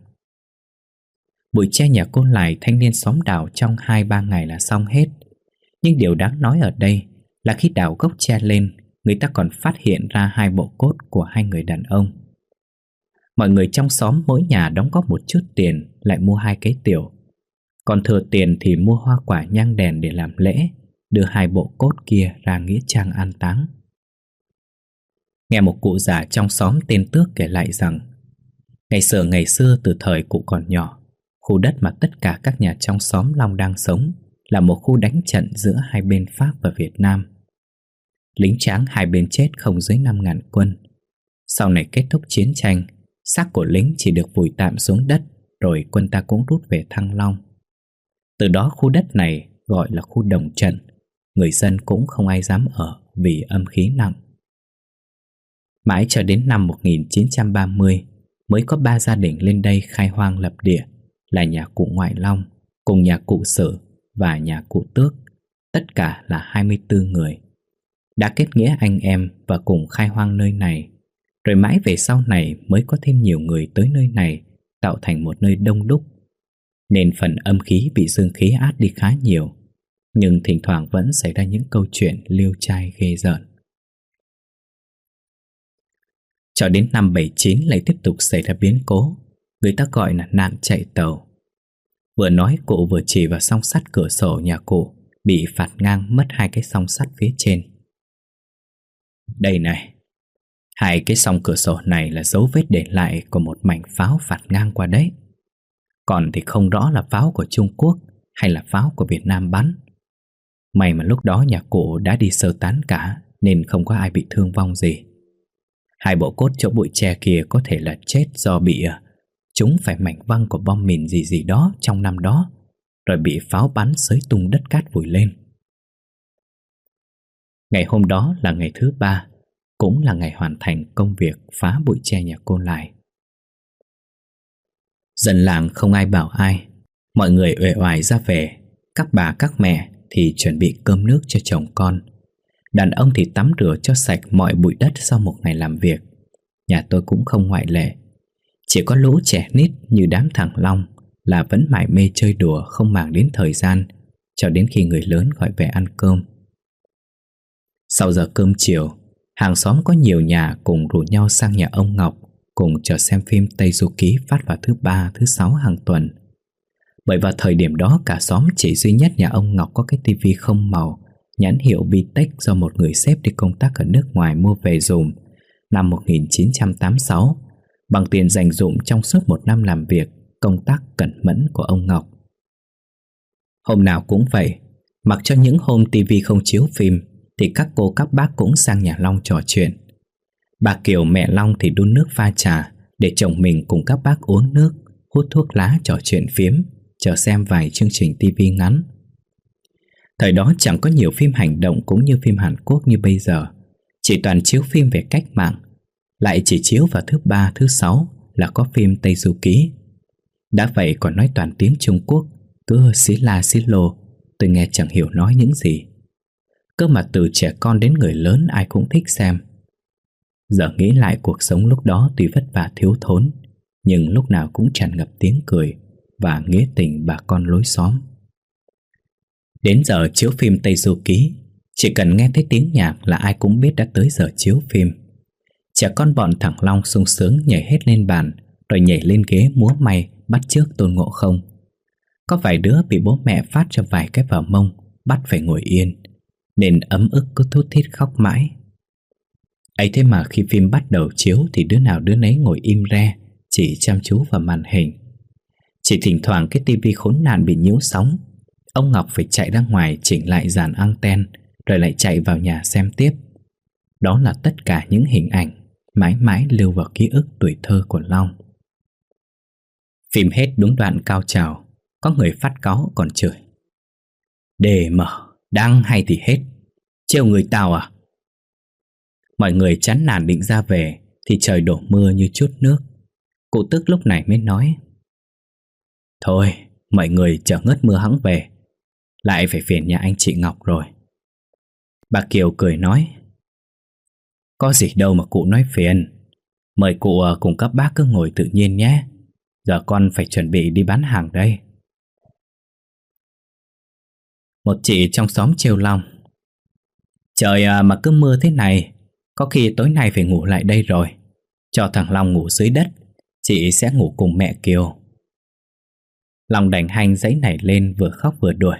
Bụi tre nhà cô Lài thanh niên xóm đào trong 2-3 ngày là xong hết. Nhưng điều đáng nói ở đây là khi đào gốc tre lên, người ta còn phát hiện ra 2 bộ cốt của 2 người đàn ông. Mọi người trong xóm mỗi nhà đóng góp một chút tiền, lại mua 2 cái tiểu. Còn thừa tiền thì mua hoa quả nhang đèn để làm lễ, đưa 2 bộ cốt kia ra nghĩa trang an táng. Nghe một cụ già trong xóm tên Tước kể lại rằng, ngày xưa từ thời cụ còn nhỏ, khu đất mà tất cả các nhà trong xóm Long đang sống là một khu đánh trận giữa hai bên Pháp và Việt Nam. Lính tráng hai bên chết không dưới 5.000 quân. Sau này kết thúc chiến tranh, xác của lính chỉ được vùi tạm xuống đất, rồi quân ta cũng rút về Thăng Long. Từ đó khu đất này gọi là khu Đồng Trận. Người dân cũng không ai dám ở vì âm khí nặng. Mãi cho đến năm 1930 mới có 3 gia đình lên đây khai hoang lập địa, là nhà cụ ngoại Long, cùng nhà cụ Sử và nhà cụ Tước, tất cả là 24 người. Đã kết nghĩa anh em và cùng khai hoang nơi này. Rồi mãi về sau này mới có thêm nhiều người tới nơi này, tạo thành một nơi đông đúc. Nên phần âm khí bị dương khí át đi khá nhiều, nhưng thỉnh thoảng vẫn xảy ra những câu chuyện liêu trai ghê rợn. Cho đến năm 79 lại tiếp tục xảy ra biến cố, người ta gọi là nạn chạy tàu. Vừa nói cụ vừa chỉ vào song sắt cửa sổ nhà cụ bị phạt ngang mất 2 cái song sắt phía trên. Đây này, 2 cái song cửa sổ này là dấu vết để lại của một mảnh pháo phạt ngang qua đấy. Còn thì không rõ là pháo của Trung Quốc hay là pháo của Việt Nam bắn. May mà lúc đó nhà cụ đã đi sơ tán cả, nên không có ai bị thương vong gì. 2 bộ cốt chỗ bụi tre kia có thể là chết do bị chúng phải mảnh văng của bom mìn gì gì đó trong năm đó, rồi bị pháo bắn xới tung đất cát vùi lên. Ngày hôm đó là ngày thứ 3, cũng là ngày hoàn thành công việc phá bụi tre nhà cô lại. Dân làng không ai bảo ai, mọi người uể oải ra về. Các bà các mẹ thì chuẩn bị cơm nước cho chồng con, đàn ông thì tắm rửa cho sạch mọi bụi đất sau một ngày làm việc. Nhà tôi cũng không ngoại lệ. Chỉ có lũ trẻ nít như đám thằng Long là vẫn mải mê chơi đùa, không màng đến thời gian, cho đến khi người lớn gọi về ăn cơm. Sau giờ cơm chiều, hàng xóm có nhiều nhà cùng rủ nhau sang nhà ông Ngọc cùng chờ xem phim Tây Du Ký phát vào thứ 3, thứ 6 hàng tuần. Bởi vào thời điểm đó cả xóm chỉ duy nhất nhà ông Ngọc có cái tivi không màu nhãn hiệu Bitech do một người sếp đi công tác ở nước ngoài mua về dùm năm 1986 bằng tiền dành dụm trong suốt 1 năm làm việc công tác cẩn mẫn của ông Ngọc. Hôm nào cũng vậy, mặc cho những hôm tivi không chiếu phim thì các cô các bác cũng sang nhà Long trò chuyện. Bà Kiều mẹ Long thì đun nước pha trà để chồng mình cùng các bác uống nước, hút thuốc lá trò chuyện phiếm, chờ xem vài chương trình tivi ngắn. Thời đó chẳng có nhiều phim hành động cũng như phim Hàn Quốc như bây giờ, chỉ toàn chiếu phim về cách mạng, lại chỉ chiếu vào thứ 3, thứ 6 là có phim Tây Du Ký. Đã vậy còn nói toàn tiếng Trung Quốc, cứ xí la xí lô, tôi nghe chẳng hiểu nói những gì. Cơ mà từ trẻ con đến người lớn ai cũng thích xem. Giờ nghĩ lại cuộc sống lúc đó tuy vất vả thiếu thốn, nhưng lúc nào cũng tràn ngập tiếng cười và nghĩa tình bà con lối xóm. Đến giờ chiếu phim Tây Du Ký, chỉ cần nghe thấy tiếng nhạc là ai cũng biết đã tới giờ chiếu phim. Trẻ con bọn thằng Long sung sướng nhảy hết lên bàn, rồi nhảy lên ghế múa may bắt chước Tôn Ngộ Không. Có vài đứa bị bố mẹ phát cho vài cái vào mông, bắt phải ngồi yên, nên ấm ức cứ thút thít khóc mãi. Ấy thế mà khi phim bắt đầu chiếu thì đứa nào đứa nấy ngồi im re, chỉ chăm chú vào màn hình. Chỉ thỉnh thoảng cái tivi khốn nạn bị nhiễu sóng, ông Ngọc phải chạy ra ngoài chỉnh lại dàn anten, rồi lại chạy vào nhà xem tiếp. Đó là tất cả những hình ảnh mãi mãi lưu vào ký ức tuổi thơ của Long. Phim hết đúng đoạn cao trào, có người phát cáu còn chửi: "Đề mở, đang hay thì hết, trêu người tao à?" Mọi người chán nản định ra về thì trời đổ mưa như chút nước. Cụ Tức lúc này mới nói: "Thôi, mọi người chờ ngớt mưa hẵng về, lại phải phiền nhà anh chị Ngọc rồi." Bà Kiều cười nói: "Có gì đâu mà cụ nói phiền. Mời cụ cùng các bác cứ ngồi tự nhiên nhé. Giờ con phải chuẩn bị đi bán hàng đây." Một chị trong xóm trêu Long: "Trời mà cứ mưa thế này, có khi tối nay phải ngủ lại đây rồi. Cho thằng Long ngủ dưới đất, chị sẽ ngủ cùng mẹ Kiều." Long đành hanh giấy nảy lên, vừa khóc vừa đuổi: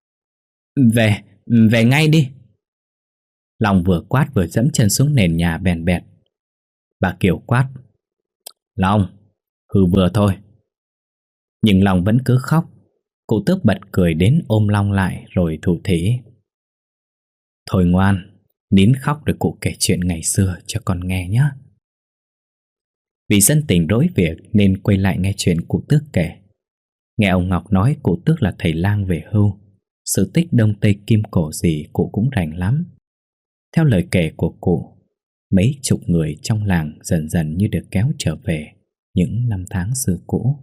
Về ngay đi." Long vừa quát vừa dẫm chân xuống nền nhà bèn bẹt. Bà Kiều quát: "Long, hư vừa thôi." Nhưng Long vẫn cứ khóc. Cụ Tước bật cười đến ôm Long lại rồi thủ thỉ: "Thôi ngoan, nín khóc rồi cụ kể chuyện ngày xưa cho con nghe nhé." Vì dân tình rối việc nên quay lại nghe chuyện cụ Tước kể. Nghe ông Ngọc nói cụ Tước là thầy lang về hưu, sự tích Đông Tây Kim Cổ gì cụ cũng rành lắm. Theo lời kể của cụ, mấy chục người trong làng dần dần như được kéo trở về những năm tháng xưa cũ.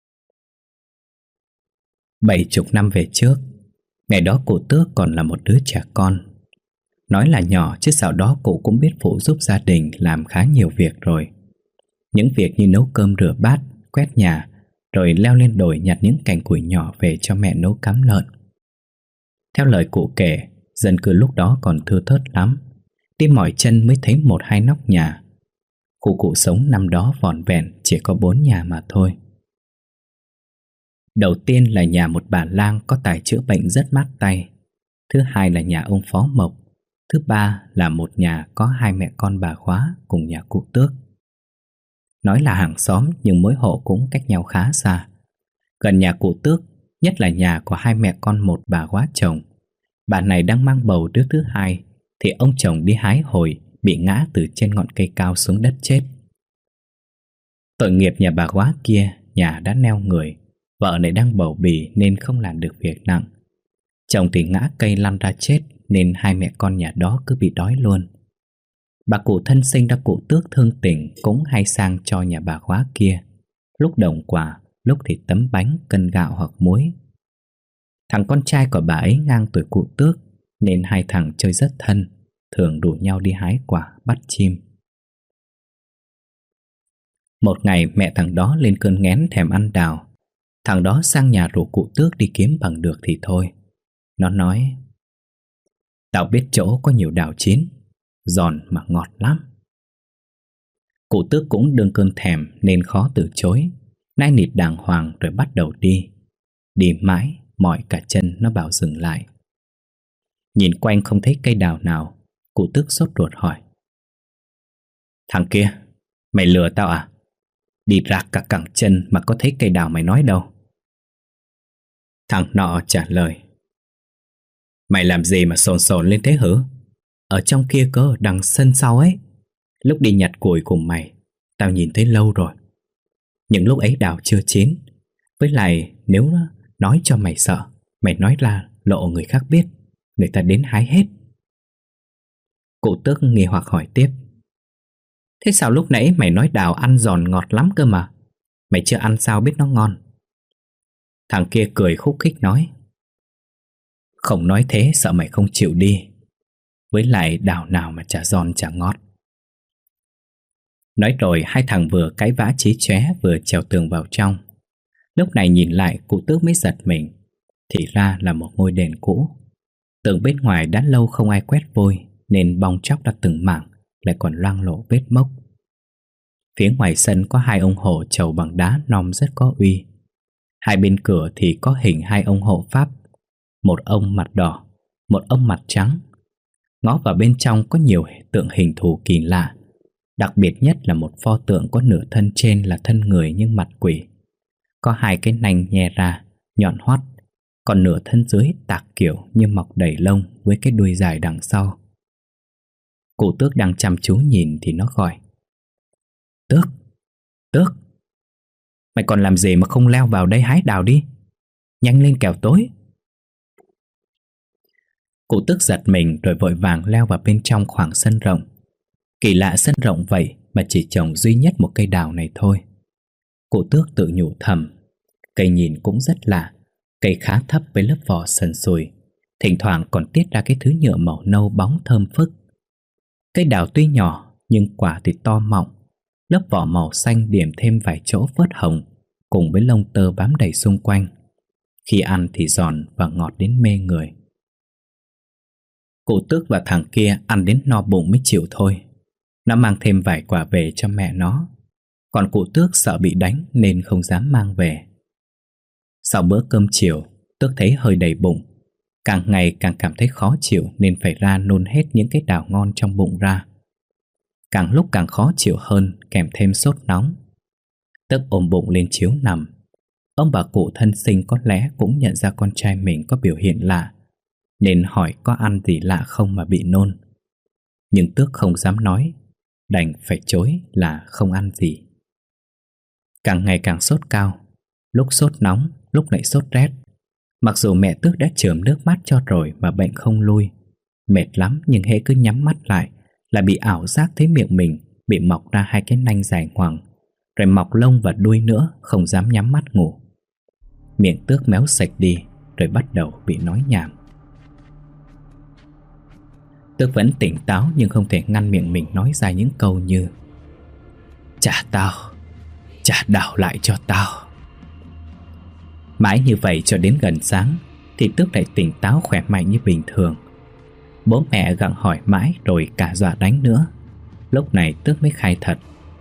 70 năm về trước, ngày đó cụ Tước còn là một đứa trẻ con. Nói là nhỏ chứ dạo đó cụ cũng biết phụ giúp gia đình làm khá nhiều việc rồi. Những việc như nấu cơm rửa bát, quét nhà, rồi leo lên đồi nhặt những cành củi nhỏ về cho mẹ nấu cám lợn. Theo lời cụ kể, dân cư lúc đó còn thưa thớt lắm, đi mỏi chân mới thấy 1-2 nóc nhà. Khu cụ sống năm đó vỏn vẹn chỉ có 4 nhà mà thôi. Đầu tiên là nhà một bà lang có tài chữa bệnh rất mát tay. Thứ hai là nhà ông Phó Mộc. Thứ ba là một nhà có 2 mẹ con bà Khóa cùng nhà cụ Tước. Nói là hàng xóm nhưng mỗi hộ cũng cách nhau khá xa. Gần nhà cụ Tước, nhất là nhà của 2 mẹ con một bà Khóa chồng. Bà này đang mang bầu đứa thứ hai thì ông chồng đi hái hồi bị ngã từ trên ngọn cây cao xuống đất chết. Tội nghiệp nhà bà Khóa kia, nhà đã neo người, vợ này đang bầu bì nên không làm được việc nặng. Chồng thì ngã cây lăn ra chết nên 2 mẹ con nhà đó cứ bị đói luôn. Bà cụ thân sinh đã cụ Tước thương tình cũng hay sang cho nhà bà Khóa kia, lúc đồng quà, lúc thì tấm bánh, cân gạo hoặc muối. Thằng con trai của bà ấy ngang tuổi cụ Tước nên hai thằng chơi rất thân, thường rủ nhau đi hái quả, bắt chim. Một ngày mẹ thằng đó lên cơn nghén thèm ăn đào. Thằng đó sang nhà rủ cụ Tước đi kiếm bằng được thì thôi. Nó nói: "Tao biết chỗ có nhiều đào chín, giòn mà ngọt lắm." Cụ Tước cũng đương cơn thèm nên khó từ chối, nai nịt đàng hoàng rồi bắt đầu đi. Đi mãi, mỏi cả chân nó bảo dừng lại. Nhìn quanh không thấy cây đào nào, cụ Tước sốt ruột hỏi: "Thằng kia, mày lừa tao à? Đi rạc cả cẳng chân mà có thấy cây đào mày nói đâu." Thằng nọ trả lời: "Mày làm gì mà sồn sồn lên thế hử? Ở trong kia cơ, đằng sân sau ấy. Lúc đi nhặt củi cùng mày, tao nhìn thấy lâu rồi. Những lúc ấy đào chưa chín. Với lại nếu nó nói cho mày sợ, mày nói ra lộ người khác biết, người ta đến hái hết." Cụ Tước nghi hoặc hỏi tiếp: "Thế sao lúc nãy mày nói đào ăn giòn ngọt lắm cơ mà? Mày chưa ăn sao biết nó ngon?" Thằng kia cười khúc khích nói: "Không nói thế sợ mày không chịu đi. Với lại đào nào mà chả giòn chả ngọt." Nói rồi hai thằng vừa cãi vã chí chóe vừa trèo tường vào trong. Lúc này nhìn lại cụ Tước mới giật mình. Thì ra là một ngôi đền cũ. Tường bên ngoài đã lâu không ai quét vôi nên bong tróc đã từng mảng, lại còn loang lổ vết mốc. Phía ngoài sân có 2 ông hộ chầu bằng đá nom rất có uy. Hai bên cửa thì có hình 2 ông hộ Pháp, một ông mặt đỏ, một ông mặt trắng. Ngó vào bên trong có nhiều tượng hình thù kỳ lạ. Đặc biệt nhất là một pho tượng có nửa thân trên là thân người nhưng mặt quỷ. Có 2 cái nanh nhe ra, nhọn hoắt, còn nửa thân dưới tạc kiểu như mọc đầy lông với cái đuôi dài đằng sau. Cụ Tước đang chăm chú nhìn thì nó gọi: "Tước, Tước, mày còn làm gì mà không leo vào đây hái đào đi? Nhanh lên kẻo tối." Cụ Tước giật mình rồi vội vàng leo vào bên trong khoảng sân rộng. Kỳ lạ sân rộng vậy mà chỉ trồng duy nhất một cây đào này thôi. Cụ Tước tự nhủ thầm, cây nhìn cũng rất lạ. Cây khá thấp với lớp vỏ sần sùi, thỉnh thoảng còn tiết ra cái thứ nhựa màu nâu bóng thơm phức. Cây đào tuy nhỏ nhưng quả thì to mọng, lớp vỏ màu xanh điểm thêm vài chỗ phớt hồng cùng với lông tơ bám đầy xung quanh. Khi ăn thì giòn và ngọt đến mê người. Cụ Tước và thằng kia ăn đến no bụng mới chịu thôi. Nó mang thêm vài quả về cho mẹ nó, còn cụ Tước sợ bị đánh nên không dám mang về. Sau bữa cơm chiều, Tước thấy hơi đầy bụng. Càng ngày càng cảm thấy khó chịu nên phải ra nôn hết những cái đào ngon trong bụng ra. Càng lúc càng khó chịu hơn, kèm thêm sốt nóng. Tước ôm bụng lên chiếu nằm. Ông bà cụ thân sinh có lẽ cũng nhận ra con trai mình có biểu hiện lạ, nên hỏi có ăn gì lạ không mà bị nôn. Nhưng Tước không dám nói, đành phải chối là không ăn gì. Càng ngày càng sốt cao, lúc sốt nóng, lúc lại sốt rét. Mặc dù mẹ Tước đã chườm nước mắt cho rồi mà bệnh không lui. Mệt lắm nhưng hễ cứ nhắm mắt lại là bị ảo giác thấy miệng mình bị mọc ra 2 cái nanh dài ngoằng, rồi mọc lông và đuôi nữa, không dám nhắm mắt ngủ. Miệng Tước méo sạch đi rồi bắt đầu bị nói nhảm. Tước vẫn tỉnh táo nhưng không thể ngăn miệng mình nói ra những câu như: "Trả tao, trả đào lại cho tao." Mãi như vậy cho đến gần sáng thì Tước lại tỉnh táo khỏe mạnh như bình thường. Bố mẹ gặng hỏi mãi rồi cả dọa đánh nữa. Lúc này Tước mới khai thật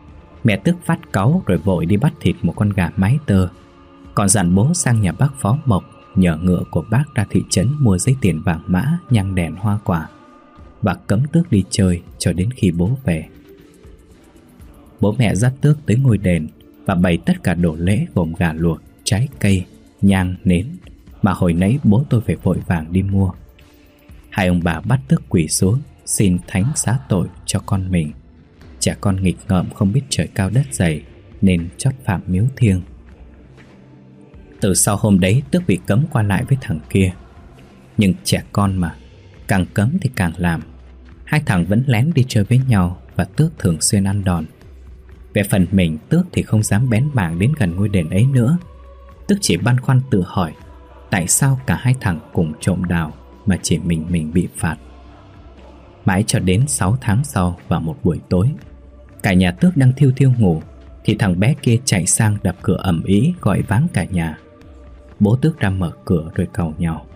Mẹ Tước phát cáu rồi vội đi bắt thịt một con gà mái tơ, còn dặn bố sang nhà bác Phó Mộc nhờ ngựa của bác ra thị trấn mua giấy tiền vàng mã, nhang đèn hoa quả, và cấm Tước đi chơi cho đến khi bố về. Bố mẹ dắt Tước tới ngôi đền và bày tất cả đồ lễ gồm gà luộc, trái cây, nhang, nến mà hồi nãy bố tôi phải vội vàng đi mua. Hai ông bà bắt Tước quỳ xuống xin thánh xá tội cho con mình. Trẻ con nghịch ngợm không biết trời cao đất dày nên chót phạm miếu thiêng. Từ sau hôm đấy Tước bị cấm qua lại với thằng kia. Nhưng trẻ con mà, càng cấm thì càng làm. Hai thằng vẫn lén đi chơi với nhau và Tước thường xuyên ăn đòn. Về phần mình, Tước thì không dám bén mảng đến gần ngôi đền ấy nữa. Tước chỉ băn khoăn tự hỏi tại sao cả hai thằng cùng trộm đào mà chỉ mình bị phạt. Mãi cho đến 6 tháng sau, vào một buổi tối, cả nhà Tước đang thiêu thiêu ngủ thì thằng bé kia chạy sang đập cửa ầm ĩ gọi váng cả nhà. Bố Tước ra mở cửa rồi càu nhàu: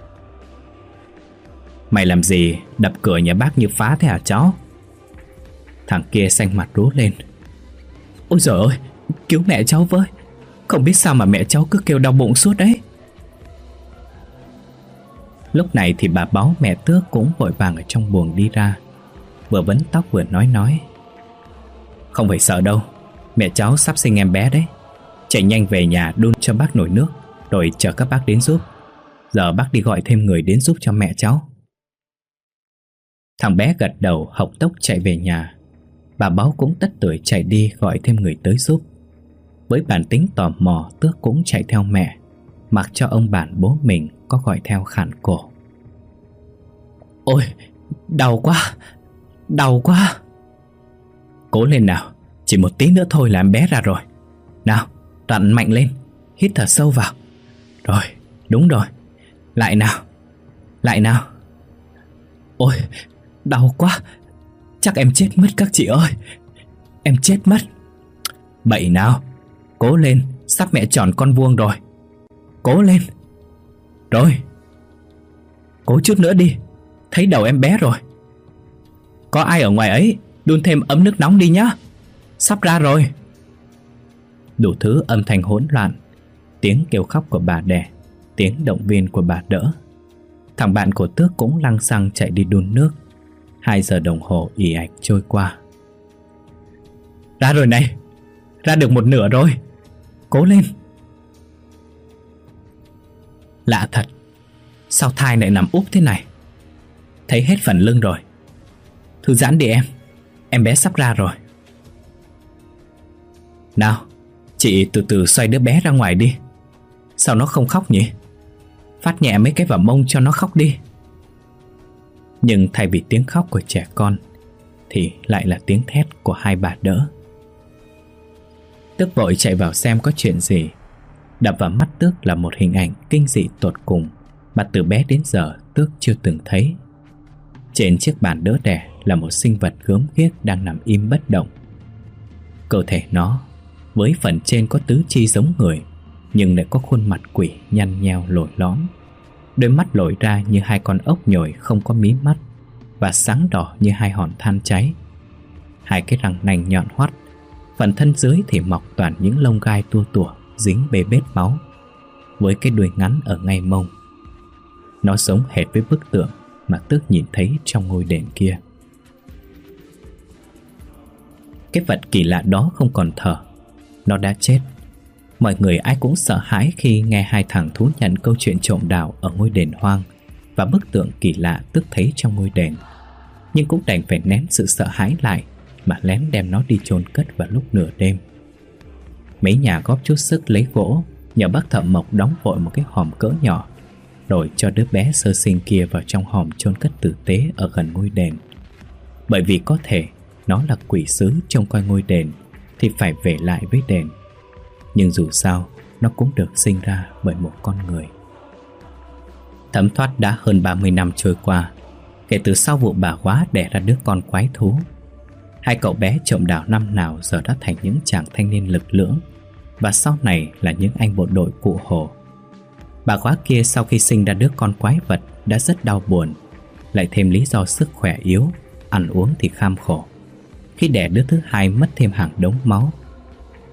"Mày làm gì đập cửa nhà bác như phá thế hả cháu?" Thằng kia xanh mặt rú lên: "Ôi giời ơi, cứu mẹ cháu với! Không biết sao mà mẹ cháu cứ kêu đau bụng suốt đấy." Lúc này thì bà Báu mẹ Tước cũng vội vàng ở trong buồng đi ra, vừa vấn tóc vừa nói: "Không phải sợ đâu, mẹ cháu sắp sinh em bé đấy. Chạy nhanh về nhà đun cho bác nồi nước rồi chờ các bác đến giúp. Giờ bác đi gọi thêm người đến giúp cho mẹ cháu." Thằng bé gật đầu hộc tốc chạy về nhà. Bà Báu cũng tất tưởi chạy đi gọi thêm người tới giúp. Với bản tính tò mò, Tước cũng chạy theo mẹ, mặc cho ông bản bố mình có gọi theo khản cổ: "Ôi, đau quá, đau quá!" "Cố lên nào, chỉ một tí nữa thôi là em bé ra rồi. Nào, rặn mạnh lên, hít thở sâu vào. Rồi, đúng rồi, lại nào, lại nào. Ôi, đau quá, chắc em chết mất các chị ơi, em chết mất." "Bậy nào, cố lên, sắp mẹ tròn con vuông rồi. Cố lên. Rồi, cố chút nữa đi, thấy đầu em bé rồi. Có ai ở ngoài ấy, đun thêm ấm nước nóng đi nhá, sắp ra rồi." Đủ thứ âm thanh hỗn loạn, tiếng kêu khóc của bà đẻ, tiếng động viên của bà đỡ. Thằng bạn của Tước cũng lăng xăng chạy đi đun nước. 2 giờ đồng hồ ì ạch trôi qua. "Ra rồi này, ra được một nửa rồi, cố lên." Lạ thật, sao thai lại nằm úp thế này? Thấy hết phần lưng rồi. Thư giãn đi em bé sắp ra rồi. Nào, chị từ từ xoay đứa bé ra ngoài đi. Sao nó không khóc nhỉ? Phát nhẹ mấy cái vào mông cho nó khóc đi. Nhưng thay vì tiếng khóc của trẻ con thì lại là tiếng thét của hai bà đỡ. Tước vội chạy vào xem có chuyện gì. Đập vào mắt Tước là một hình ảnh kinh dị tột cùng mà từ bé đến giờ Tước chưa từng thấy. Trên chiếc bàn đỡ đẻ là một sinh vật gớm ghiếc đang nằm im bất động. Cơ thể nó với phần trên có tứ chi giống người, nhưng lại có khuôn mặt quỷ nhăn nheo lồi lõm. Đôi mắt lồi ra như 2 con ốc nhồi không có mí mắt, và sáng đỏ như 2 hòn than cháy. 2 cái răng nanh nhọn hoắt. Phần thân dưới thì mọc toàn những lông gai tua tủa dính bê bết máu, với cái đuôi ngắn ở ngay mông. Nó giống hệt với bức tượng mà Tước nhìn thấy trong ngôi đền kia. Cái vật kỳ lạ đó không còn thở, nó đã chết. Mọi người ai cũng sợ hãi khi nghe 2 thằng thú nhận câu chuyện trộm đào ở ngôi đền hoang và bức tượng kỳ lạ Tước thấy trong ngôi đền. Nhưng cũng đành phải nén sự sợ hãi lại mà lén đem nó đi chôn cất vào lúc nửa đêm. Mấy nhà góp chút sức lấy gỗ, nhờ bác thợ mộc đóng vội một cái hòm cỡ nhỏ, rồi cho đứa bé sơ sinh kia vào trong hòm chôn cất tử tế ở gần ngôi đền. Bởi vì có thể nó là quỷ sứ trông coi ngôi đền thì phải về lại với đền. Nhưng dù sao nó cũng được sinh ra bởi một con người. Thấm thoát đã hơn 30 năm trôi qua kể từ sau vụ bà Quá đẻ ra đứa con quái thú. 2 cậu bé trộm đào năm nào giờ đã thành những chàng thanh niên lực lưỡng, và sau này là những anh bộ đội cụ Hồ. Bà Quá kia sau khi sinh ra đứa con quái vật đã rất đau buồn, lại thêm lý do sức khỏe yếu, ăn uống thì kham khổ. Khi đẻ đứa thứ hai mất thêm hàng đống máu,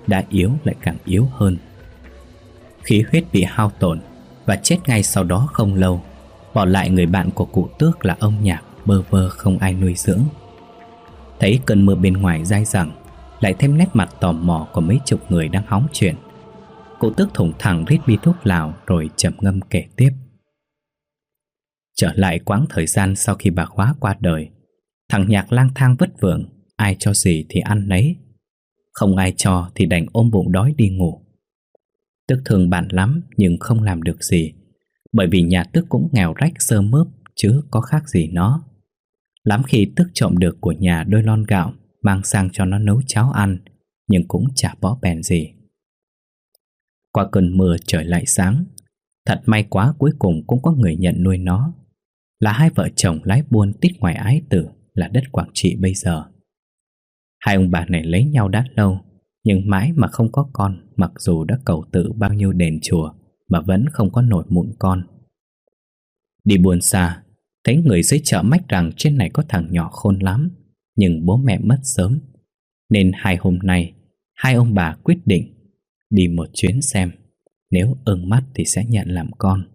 đã yếu lại càng yếu hơn. Khí huyết bị hao tổn và chết ngay sau đó không lâu, bỏ lại người bạn của cụ Tước là ông Nhạc bơ vơ không ai nuôi dưỡng. Thấy cơn mưa bên ngoài dai dẳng, lại thêm nét mặt tò mò của mấy chục người đang hóng chuyện, cụ Tước thủng thẳng rít bi thuốc lào rồi trầm ngâm kể tiếp. Trở lại quãng thời gian sau khi bà Khóa qua đời, thằng Nhạc lang thang vất vưởng, ai cho gì thì ăn nấy, không ai cho thì đành ôm bụng đói đi ngủ. Tước thương bạn lắm nhưng không làm được gì, bởi vì nhà Tước cũng nghèo rách sơ mướp chứ có khác gì nó. Lắm khi Tước trộm được của nhà đôi lon gạo mang sang cho nó nấu cháo ăn, nhưng cũng chả bó bèn gì. Qua cơn mưa trời lại sáng. Thật may quá cuối cùng cũng có người nhận nuôi nó, là hai vợ chồng lái buôn tít ngoài Ái Tử là đất Quảng Trị bây giờ. Hai ông bà này lấy nhau đã lâu, nhưng mãi mà không có con, mặc dù đã cầu tự bao nhiêu đền chùa mà vẫn không có nổi mụn con. Đi buôn xa, thấy người dưới chợ mách rằng trên này có thằng nhỏ khôn lắm, nhưng bố mẹ mất sớm, nên hai hôm nay hai ông bà quyết định đi một chuyến xem, nếu ưng mắt thì sẽ nhận làm con.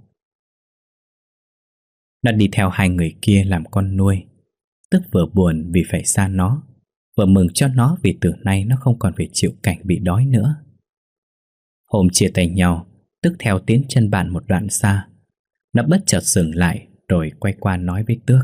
Đã đi theo hai người kia làm con nuôi, Tức vừa buồn vì phải xa nó, vừa mừng cho nó vì từ nay nó không còn phải chịu cảnh bị đói nữa. Hôm chia tay nhau, Tức theo tiến chân bạn một đoạn xa. Nó bất chợt dừng lại rồi quay qua nói với Tước: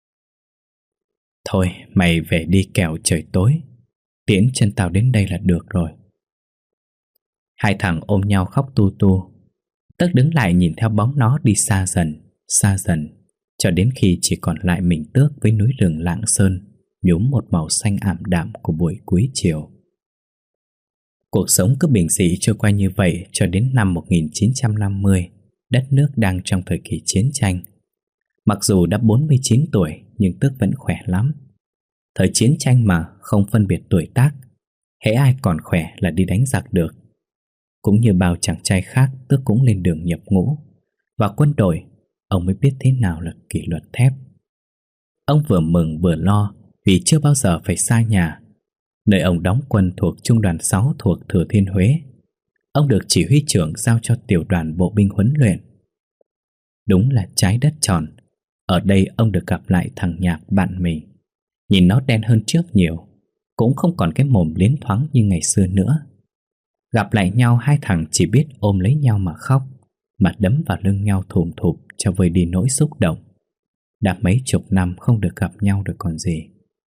Thôi mày về đi kẻo trời tối, tiễn chân tao đến đây là được rồi. Hai thằng ôm nhau khóc tu tu. Tước đứng lại nhìn theo bóng nó đi xa dần, cho đến khi chỉ còn lại mình Tước với núi rừng Lạng Sơn nhuốm một màu xanh ảm đạm của buổi cuối chiều. Cuộc sống cứ bình dị trôi qua như vậy cho đến năm 1950, đất nước đang trong thời kỳ chiến tranh. Mặc dù đã 49 tuổi nhưng Tước vẫn khỏe lắm. Thời chiến tranh mà không phân biệt tuổi tác, hễ ai còn khỏe là đi đánh giặc được. Cũng như bao chàng trai khác, Tước cũng lên đường nhập ngũ. Vào quân đội, ông mới biết thế nào là kỷ luật thép. Ông vừa mừng vừa lo vì chưa bao giờ phải xa nhà. Nơi ông đóng quân thuộc Trung đoàn 6 thuộc Thừa Thiên Huế. Ông được chỉ huy trưởng giao cho tiểu đoàn bộ binh huấn luyện. Đúng là trái đất tròn. Ở đây ông được gặp lại thằng Nhạc bạn mình. Nhìn nó đen hơn trước nhiều, cũng không còn cái mồm liến thoáng như ngày xưa nữa. Gặp lại nhau, hai thằng chỉ biết ôm lấy nhau mà khóc, mặt đấm vào lưng nhau thùm thụp cho vơi đi nỗi xúc động. Đã mấy chục năm không được gặp nhau được còn gì.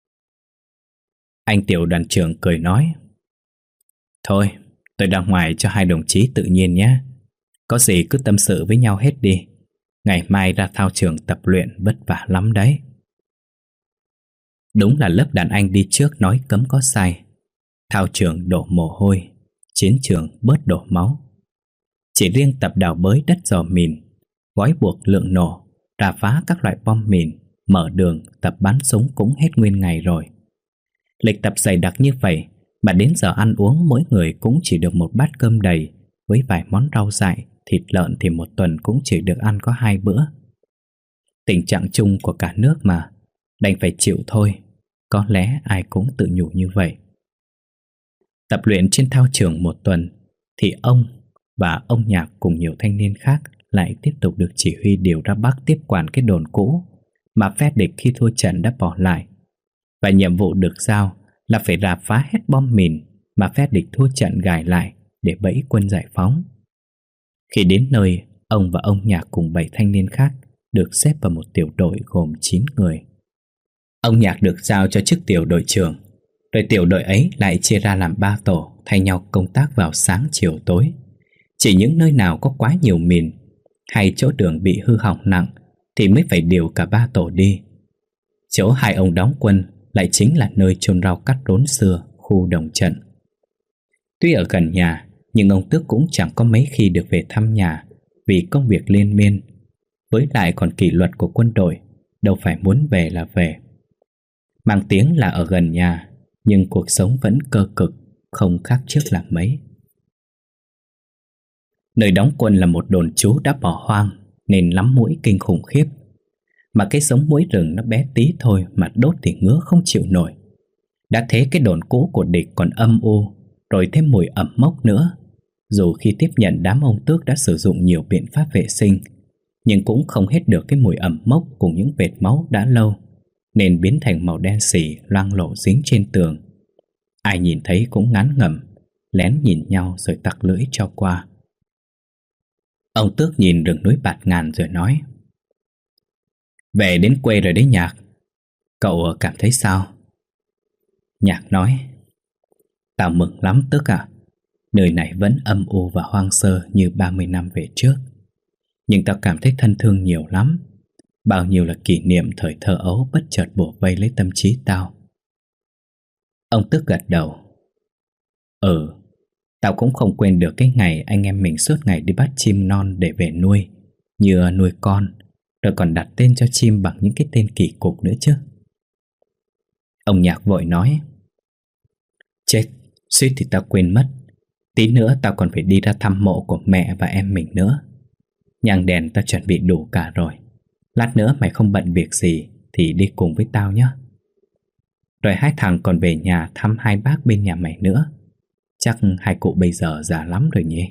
Anh tiểu đoàn trưởng cười nói: Thôi, tôi ra ngoài cho hai đồng chí tự nhiên nhé. Có gì cứ tâm sự với nhau hết đi. Ngày mai ra thao trường tập luyện vất vả lắm đấy. Đúng là lớp đàn anh đi trước nói cấm có sai. Thao trường đổ mồ hôi, chiến trường bớt đổ máu. Chỉ riêng tập đào bới đất dò mìn, gói buộc lượng nổ, rà phá các loại bom mìn, mở đường, tập bắn súng cũng hết nguyên ngày rồi. Lịch tập dày đặc như vậy mà đến giờ ăn uống mỗi người cũng chỉ được một bát cơm đầy với vài món rau dại, thịt lợn thì một tuần cũng chỉ được ăn có 2 bữa. Tình trạng chung của cả nước mà, đành phải chịu thôi. Có lẽ ai cũng tự nhủ như vậy. Tập luyện trên thao trường một tuần thì ông và ông Nhạc cùng nhiều thanh niên khác lại tiếp tục được chỉ huy điều ra Bắc tiếp quản cái đồn cũ mà phe địch khi thua trận đã bỏ lại. Và nhiệm vụ được giao là phải rà phá hết bom mìn mà phe địch thua trận gài lại để bẫy quân giải phóng. Khi đến nơi, ông và ông Nhạc cùng 7 thanh niên khác được xếp vào một tiểu đội gồm 9 người. Ông Nhạc được giao cho chức tiểu đội trưởng, rồi tiểu đội ấy lại chia ra làm 3 tổ thay nhau công tác vào sáng chiều tối. Chỉ những nơi nào có quá nhiều mìn hay chỗ đường bị hư hỏng nặng thì mới phải điều cả 3 tổ đi. Chỗ hai ông đóng quân lại chính là nơi chôn rau cắt rốn xưa, khu đồng trận. Tuy ở gần nhà, nhưng ông Tước cũng chẳng có mấy khi được về thăm nhà vì công việc liên miên. Với lại còn kỷ luật của quân đội, đâu phải muốn về là về. Mang tiếng là ở gần nhà, nhưng cuộc sống vẫn cơ cực, không khác trước là mấy. Nơi đóng quân là một đồn trú đã bỏ hoang nên lắm muỗi kinh khủng khiếp. Mà cái sống muỗi rừng nó bé tí thôi mà đốt thì ngứa không chịu nổi. Đã thế cái đồn cũ của địch còn âm u, rồi thêm mùi ẩm mốc nữa. Dù khi tiếp nhận đám ông tước đã sử dụng nhiều biện pháp vệ sinh, nhưng cũng không hết được cái mùi ẩm mốc cùng những vệt máu đã lâu, nên biến thành màu đen xỉ loang lổ dính trên tường. Ai nhìn thấy cũng ngán ngẩm, lén nhìn nhau rồi tặc lưỡi cho qua. Ông tước nhìn rừng núi bạt ngàn rồi nói: "Về đến quê rồi đấy Nhạc. Cậu cảm thấy sao?" Nhạc nói: "Tao mừng lắm Tước à. Nơi này vẫn âm u và hoang sơ như 30 năm về trước, nhưng tao cảm thấy thân thương nhiều lắm. Bao nhiêu là kỷ niệm thời thơ ấu bất chợt bủa vây lấy tâm trí tao." Ông Tước gật đầu: Tao cũng không quên được cái ngày anh em mình suốt ngày đi bắt chim non để về nuôi, như nuôi con, rồi còn đặt tên cho chim bằng những cái tên kỳ cục nữa chứ." Ông Nhạc vội nói: "Chết, suýt thì tao quên mất. Tí nữa tao còn phải đi ra thăm mộ của mẹ và em mình nữa. Nhang đèn tao chuẩn bị đủ cả rồi. Lát nữa mày không bận việc gì thì đi cùng với tao nhé. Rồi hai thằng còn về nhà thăm hai bác bên nhà mày nữa. Chắc hai cụ bây giờ già lắm rồi nhỉ?"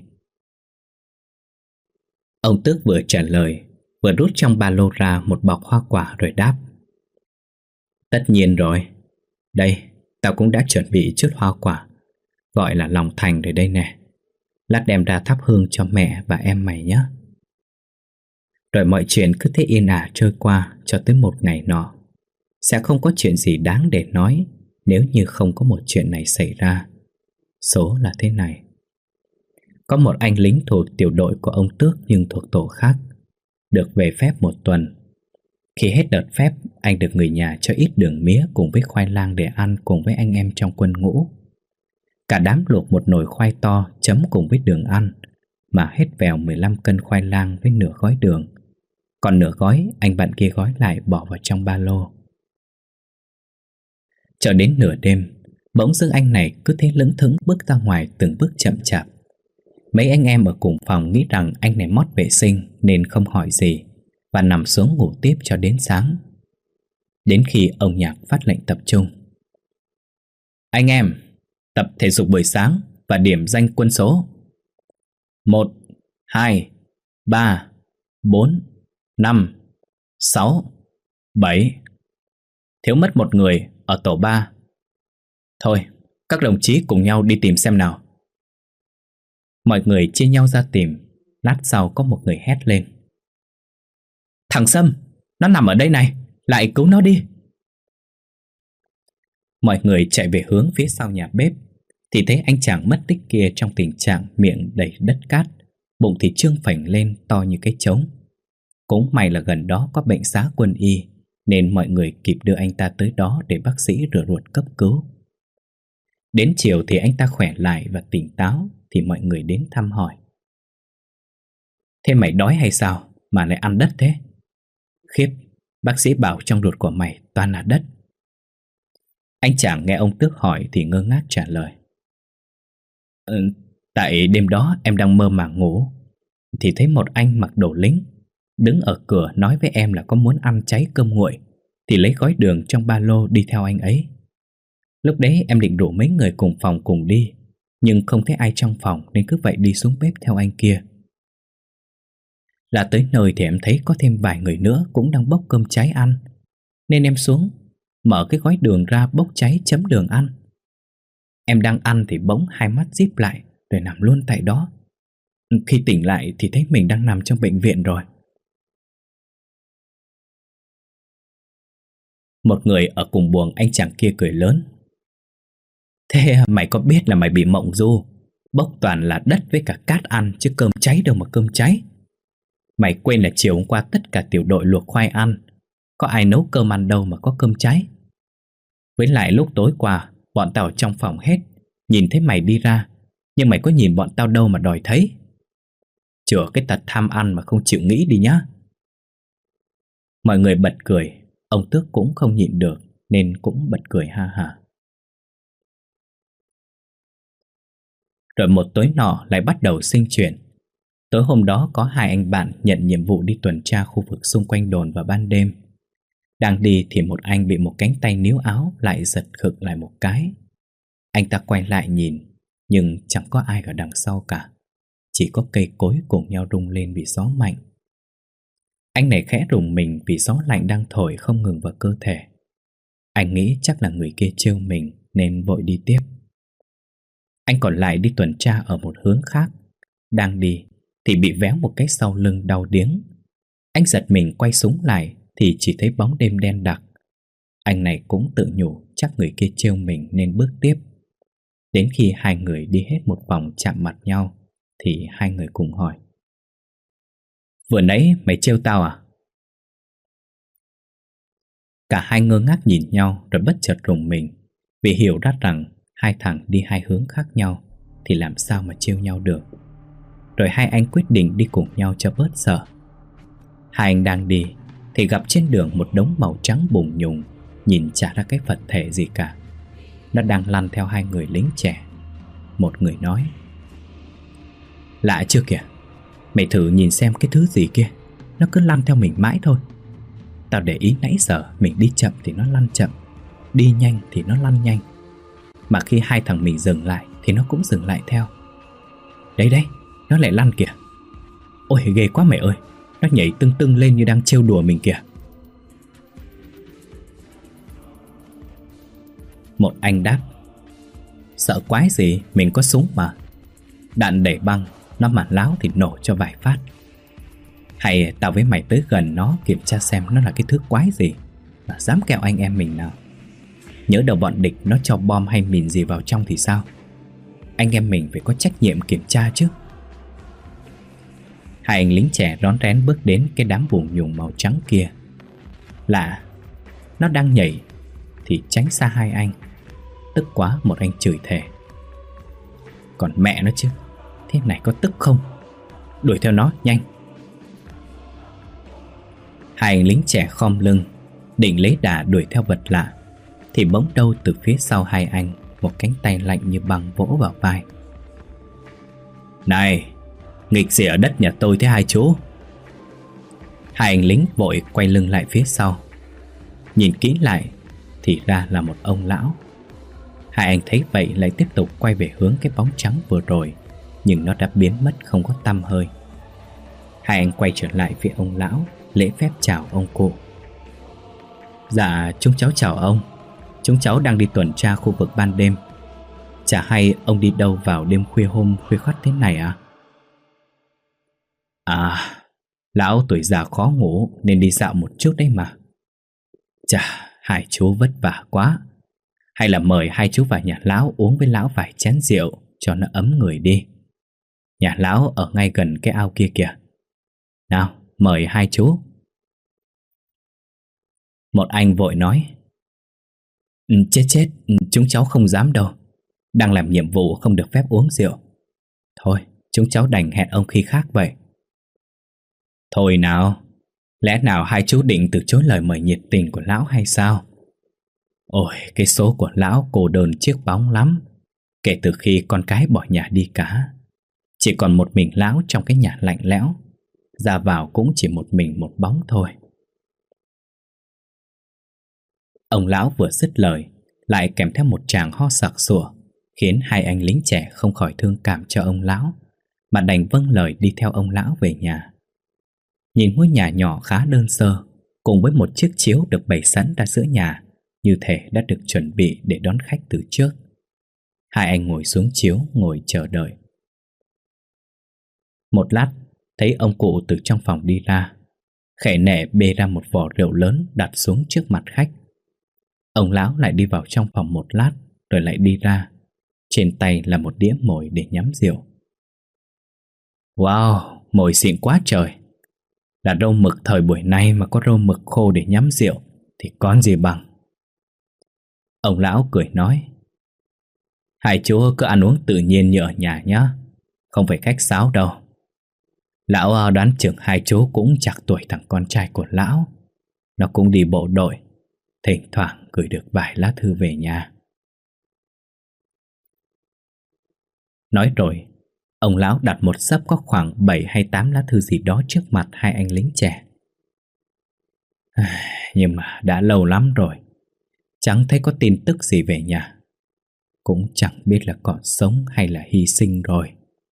Ông Tước vừa trả lời, vừa rút trong ba lô ra một bọc hoa quả rồi đáp: "Tất nhiên rồi. Đây, tao cũng đã chuẩn bị chút hoa quả, gọi là lòng thành rồi đây nè. Lát đem ra thắp hương cho mẹ và em mày nhé." Rồi mọi chuyện cứ thế yên ả trôi qua cho tới một ngày nọ. Sẽ không có chuyện gì đáng để nói nếu như không có một chuyện này xảy ra. Số là thế này. Có một anh lính thuộc tiểu đội của ông Tước nhưng thuộc tổ khác, được về phép một tuần. Khi hết đợt phép, anh được người nhà cho ít đường mía cùng với khoai lang để ăn cùng với anh em trong quân ngũ. Cả đám luộc một nồi khoai to chấm cùng với đường ăn, mà hết vèo 15 cân khoai lang với nửa gói đường. Còn nửa gói anh bạn kia gói lại bỏ vào trong ba lô. Cho đến nửa đêm, bỗng dưng anh này cứ thế lững thững bước ra ngoài từng bước chậm chạp. Mấy anh em ở cùng phòng nghĩ rằng anh này mót vệ sinh nên không hỏi gì và nằm xuống ngủ tiếp cho đến sáng. Đến khi ông Nhạc phát lệnh tập trung: "Anh em, tập thể dục buổi sáng và điểm danh quân số. 1, 2, 3, 4, 5, 6, 7. Thiếu mất một người ở tổ 3. Thôi, các đồng chí cùng nhau đi tìm xem nào." Mọi người chia nhau ra tìm. Lát sau có một người hét lên: "Thằng Sâm, nó nằm ở đây này, lại cứu nó đi." Mọi người chạy về hướng phía sau nhà bếp thì thấy anh chàng mất tích kia trong tình trạng miệng đầy đất cát, bụng thì trương phành lên to như cái trống. Cũng may là gần đó có bệnh xá quân y, nên mọi người kịp đưa anh ta tới đó để bác sĩ rửa ruột cấp cứu. Đến chiều thì anh ta khỏe lại và tỉnh táo, thì mọi người đến thăm hỏi: "Thế mày đói hay sao mà lại ăn đất thế? Khiếp, bác sĩ bảo trong ruột của mày toàn là đất." Anh chàng nghe ông Tước hỏi thì ngơ ngác trả lời: Tại đêm đó em đang mơ màng ngủ thì thấy một anh mặc đồ lính đứng ở cửa nói với em là có muốn ăn cháy cơm nguội thì lấy gói đường trong ba lô đi theo anh ấy. Lúc đấy em định rủ mấy người cùng phòng cùng đi, nhưng không thấy ai trong phòng nên cứ vậy đi xuống bếp theo anh kia. Ra tới nơi thì em thấy có thêm vài người nữa cũng đang bốc cơm cháy ăn, nên em xuống mở cái gói đường ra bốc cháy chấm đường ăn. Em đang ăn thì bỗng hai mắt díp lại rồi nằm luôn tại đó. Khi tỉnh lại thì thấy mình đang nằm trong bệnh viện rồi." Một người ở cùng buồng anh chàng kia cười lớn: "Thế mày có biết là mày bị mộng du, bốc toàn là đất với cả cát ăn chứ cơm cháy đâu mà cơm cháy. Mày quên là chiều hôm qua tất cả tiểu đội luộc khoai ăn, có ai nấu cơm ăn đâu mà có cơm cháy. Với lại lúc tối qua bọn tao ở trong phòng hết, nhìn thấy mày đi ra, nhưng mày có nhìn bọn tao đâu mà đòi thấy. Chữa cái tật tham ăn mà không chịu nghĩ đi nhá." Mọi người bật cười. Ông Tước cũng không nhịn được nên cũng bật cười ha hả. Rồi một tối nọ lại bắt đầu sinh chuyện. Tối hôm đó có hai anh bạn nhận nhiệm vụ đi tuần tra khu vực xung quanh đồn vào ban đêm. Đang đi thì một anh bị một cánh tay níu áo lại giật khựng lại một cái. Anh ta quay lại nhìn Nhưng chẳng có ai ở đằng sau cả. Chỉ có cây cối cùng nhau rung lên vì gió mạnh. Anh này khẽ rùng mình vì gió lạnh đang thổi không ngừng vào cơ thể. Anh nghĩ chắc là người kia trêu mình nên vội đi tiếp. Anh còn lại đi tuần tra ở một hướng khác. Đang đi thì bị véo một cái sau lưng đau điếng. Anh giật mình quay súng lại thì chỉ thấy bóng đêm đen đặc. Anh này cũng tự nhủ chắc người kia trêu mình nên bước tiếp. Đến khi hai người đi hết một vòng chạm mặt nhau thì hai người cùng hỏi: vừa nãy mày trêu tao à? Cả hai ngơ ngác nhìn nhau rồi bất chợt rùng mình vì hiểu ra rằng hai thằng đi hai hướng khác nhau thì làm sao mà trêu nhau được. Rồi hai anh quyết định đi cùng nhau cho bớt sợ. Hai anh đang đi thì gặp trên đường một đống màu trắng bùng nhùng, nhìn chả ra cái vật thể gì cả. Nó đang lăn theo hai người lính trẻ. Một người nói: lạ chưa kìa, mày thử nhìn xem cái thứ gì kia, nó cứ lăn theo mình mãi thôi. Tao để ý nãy giờ mình đi chậm thì nó lăn chậm, đi nhanh thì nó lăn nhanh, mà khi hai thằng mình dừng lại thì nó cũng dừng lại theo. Đấy đấy, nó lại lăn kìa. Ôi ghê quá mày ơi, nó nhảy tưng tưng lên như đang trêu đùa mình kìa. Một anh đáp: sợ quái gì, mình có súng mà. Đạn đẩy băng, nó mà láo thì nổ cho vài phát. Hay tao với mày tới gần nó kiểm tra xem nó là cái thứ quái gì mà dám kẹo anh em mình nào. Nhớ đầu bọn địch nó cho bom hay mìn gì vào trong thì sao? Anh em mình phải có trách nhiệm kiểm tra chứ. Hai anh lính trẻ rón rén bước đến cái đám bùn nhùng màu trắng kia. Lạ, nó đang nhảy thì tránh xa hai anh. Tức quá một anh chửi thề: còn mẹ nó chứ, thế này có tức không? Đuổi theo nó nhanh. Hai anh lính trẻ khom lưng định lấy đà đuổi theo vật lạ thì bỗng đâu từ phía sau hai anh một cánh tay lạnh như băng vỗ vào vai. Này, nghịch gì ở đất nhà tôi thế hai chú? Hai anh lính vội quay lưng lại phía sau. Nhìn kỹ lại thì ra là một ông lão. Hai anh thấy vậy lại tiếp tục quay về hướng cái bóng trắng vừa rồi, nhưng nó đã biến mất không có tăm hơi. Hai anh quay trở lại phía ông lão, lễ phép chào ông cụ. Dạ, chúng cháu chào ông. Chúng cháu đang đi tuần tra khu vực ban đêm. Chả hay ông đi đâu vào đêm khuya hôm khuya khoắt thế này à? À, lão tuổi già khó ngủ nên đi dạo một chút đấy mà. Chà, hai chú vất vả quá. Hay là mời hai chú vào nhà lão uống với lão vài chén rượu cho nó ấm người đi. Nhà lão ở ngay gần cái ao kia kìa. Nào, mời hai chú. Một anh vội nói: chết, chúng cháu không dám đâu. Đang làm nhiệm vụ không được phép uống rượu. Thôi, chúng cháu đành hẹn ông khi khác vậy. Thôi nào, lẽ nào hai chú định từ chối lời mời nhiệt tình của lão hay sao? Ôi, cái số của lão cô đơn chiếc bóng lắm. Kể từ khi con cái bỏ nhà đi cả, chỉ còn một mình lão trong cái nhà lạnh lẽo. Ra vào cũng chỉ một mình một bóng thôi. Ông lão vừa dứt lời lại kèm theo một tràng ho sặc sụa, khiến hai anh lính trẻ không khỏi thương cảm cho ông lão, mà đành vâng lời đi theo ông lão về nhà. Nhìn ngôi nhà nhỏ khá đơn sơ, cùng với một chiếc chiếu được bày sẵn ra giữa nhà, như thể đã được chuẩn bị để đón khách từ trước. Hai anh ngồi xuống chiếu ngồi chờ đợi. Một lát thấy ông cụ từ trong phòng đi ra, khẽ nệ bê ra một vò rượu lớn đặt xuống trước mặt khách. Ông lão lại đi vào trong phòng một lát rồi lại đi ra. Trên tay là một đĩa mồi để nhắm rượu. Wow, mồi xịn quá trời. Là rau mực thời buổi nay mà có rau mực khô để nhắm rượu thì còn gì bằng. Ông lão cười nói: hai chú cứ ăn uống tự nhiên như ở nhà nhá, không phải khách sáo đâu. Lão đoán chừng hai chú cũng chạc tuổi thằng con trai của lão. Nó cũng đi bộ đội, thỉnh thoảng gửi được vài lá thư về nhà. Nói rồi, ông lão đặt một xấp có khoảng 7 hay 8 lá thư gì đó trước mặt hai anh lính trẻ. Nhưng mà đã lâu lắm rồi, chẳng thấy có tin tức gì về nhà. cũng chẳng biết là còn sống hay là hy sinh rồi.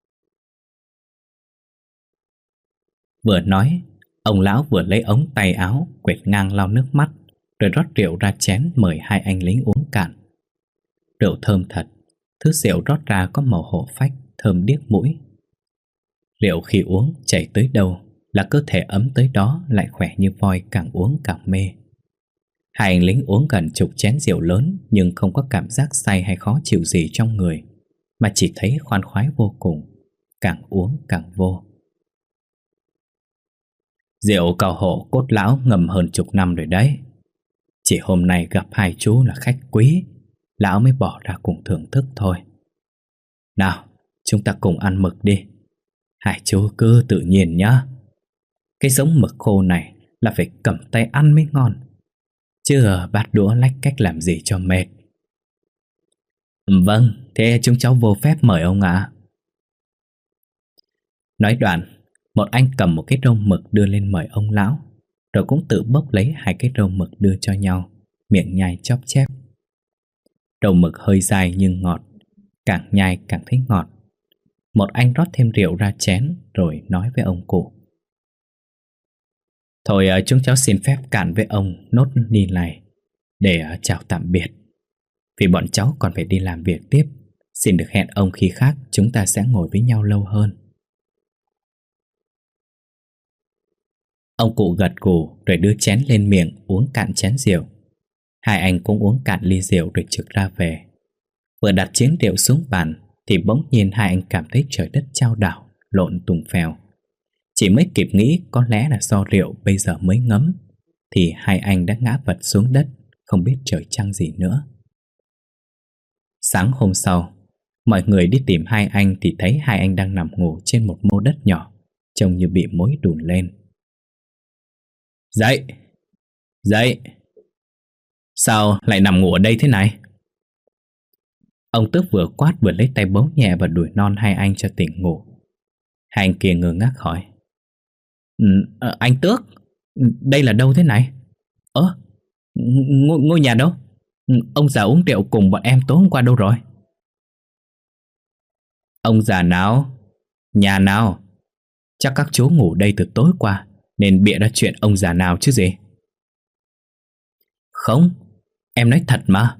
Vừa nói, ông lão vừa lấy ống tay áo quệt ngang lau nước mắt, rồi rót rượu ra chén mời hai anh lính uống cạn. Rượu thơm thật, thứ rượu rót ra có màu hổ phách, thơm điếc mũi. Rượu khi uống chảy tới đâu là cơ thể ấm tới đó, lại khỏe như voi, càng uống càng mê. Hai anh lính uống gần chục chén rượu lớn nhưng không có cảm giác say hay khó chịu gì trong người, mà chỉ thấy khoan khoái vô cùng, càng uống càng vô. Rượu Cao Hộ cốt lão ngầm hơn chục năm rồi đấy. Chỉ hôm nay gặp hai chú là khách quý, lão mới bỏ ra cùng thưởng thức thôi. Nào, chúng ta cùng ăn mực đi. Hai chú cứ tự nhiên nhá. Cái giống mực khô này là phải cầm tay ăn mới ngon, chứ bát đũa lách cách làm gì cho mệt. Vâng, thế chúng cháu vô phép mời ông ạ. Nói đoạn, một anh cầm một cái rau mực đưa lên mời ông lão, rồi cũng tự bốc lấy hai cái rau mực đưa cho nhau, miệng nhai chóp chép. Rau mực hơi dài nhưng ngọt, càng nhai càng thấy ngọt. Một anh rót thêm rượu ra chén rồi nói với ông cụ: Thôi chúng cháu xin phép cạn với ông nốt đi này, để chào tạm biệt. Vì bọn cháu còn phải đi làm việc tiếp, xin được hẹn ông khi khác chúng ta sẽ ngồi với nhau lâu hơn. Ông cụ gật gù rồi đưa chén lên miệng uống cạn chén rượu. Hai anh cũng uống cạn ly rượu rồi trực ra về. Vừa đặt chén rượu xuống bàn thì bỗng nhiên hai anh cảm thấy trời đất chao đảo, lộn tùng phèo. Chỉ mới kịp nghĩ có lẽ là do rượu bây giờ mới ngấm, thì hai anh đã ngã vật xuống đất, không biết trời trăng gì nữa. Sáng hôm sau, mọi người đi tìm hai anh thì thấy hai anh đang nằm ngủ trên một mô đất nhỏ, trông như bị mối đùn lên. Dậy! Dậy! Sao lại nằm ngủ ở đây thế này? Ông Tước vừa quát vừa lấy tay bấu nhẹ vào đùi non hai anh cho tỉnh ngủ. Hai anh kia ngơ ngác hỏi: Anh Tước, đây là đâu thế này? Ngôi nhà đâu? Ông già uống rượu cùng bọn em tối hôm qua đâu rồi? Ông già nào? Nhà nào? Chắc các chú ngủ đây từ tối qua nên bịa ra chuyện ông già nào chứ gì. Không, em nói thật mà.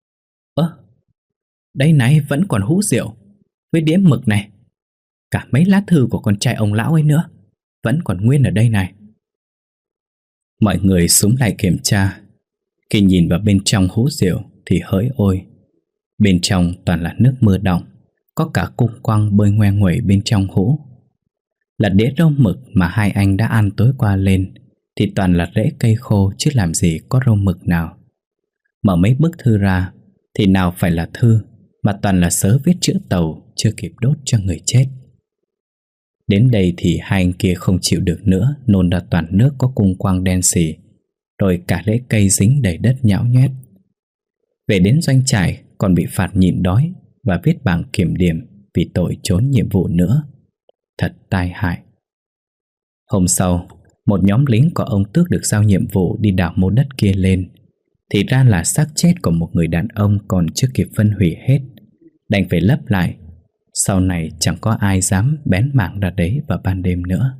Đây này, vẫn còn hũ rượu với đĩa mực này, cả mấy lá thư của con trai ông lão ấy nữa, vẫn còn nguyên ở đây này. Mọi người xúm lại kiểm tra. Khi nhìn vào bên trong hũ rượu thì hỡi ôi, bên trong toàn là nước mưa đọng, có cả cung quăng bơi ngoe nguẩy bên trong hũ. Là đĩa rau mực mà hai anh đã ăn tối qua lên thì toàn là rễ cây khô, chứ làm gì có rau mực nào. Mở mấy bức thư ra thì nào phải là thư, mà toàn là sớ viết chữ tàu chưa kịp đốt cho người chết. Đến đây thì hai anh kia không chịu được nữa, nôn ra toàn nước có cung quang đen xì, rồi cả rễ cây dính đầy đất nhão nhoét. Về đến doanh trại còn bị phạt nhịn đói và viết bảng kiểm điểm vì tội trốn nhiệm vụ nữa. Thật tai hại. Hôm sau, một nhóm lính của ông Tước được giao nhiệm vụ đi đào mô đất kia lên, thì ra là xác chết của một người đàn ông còn chưa kịp phân hủy hết, đành phải lấp lại. Sau này chẳng có ai dám bén mảng ra đấy vào ban đêm nữa.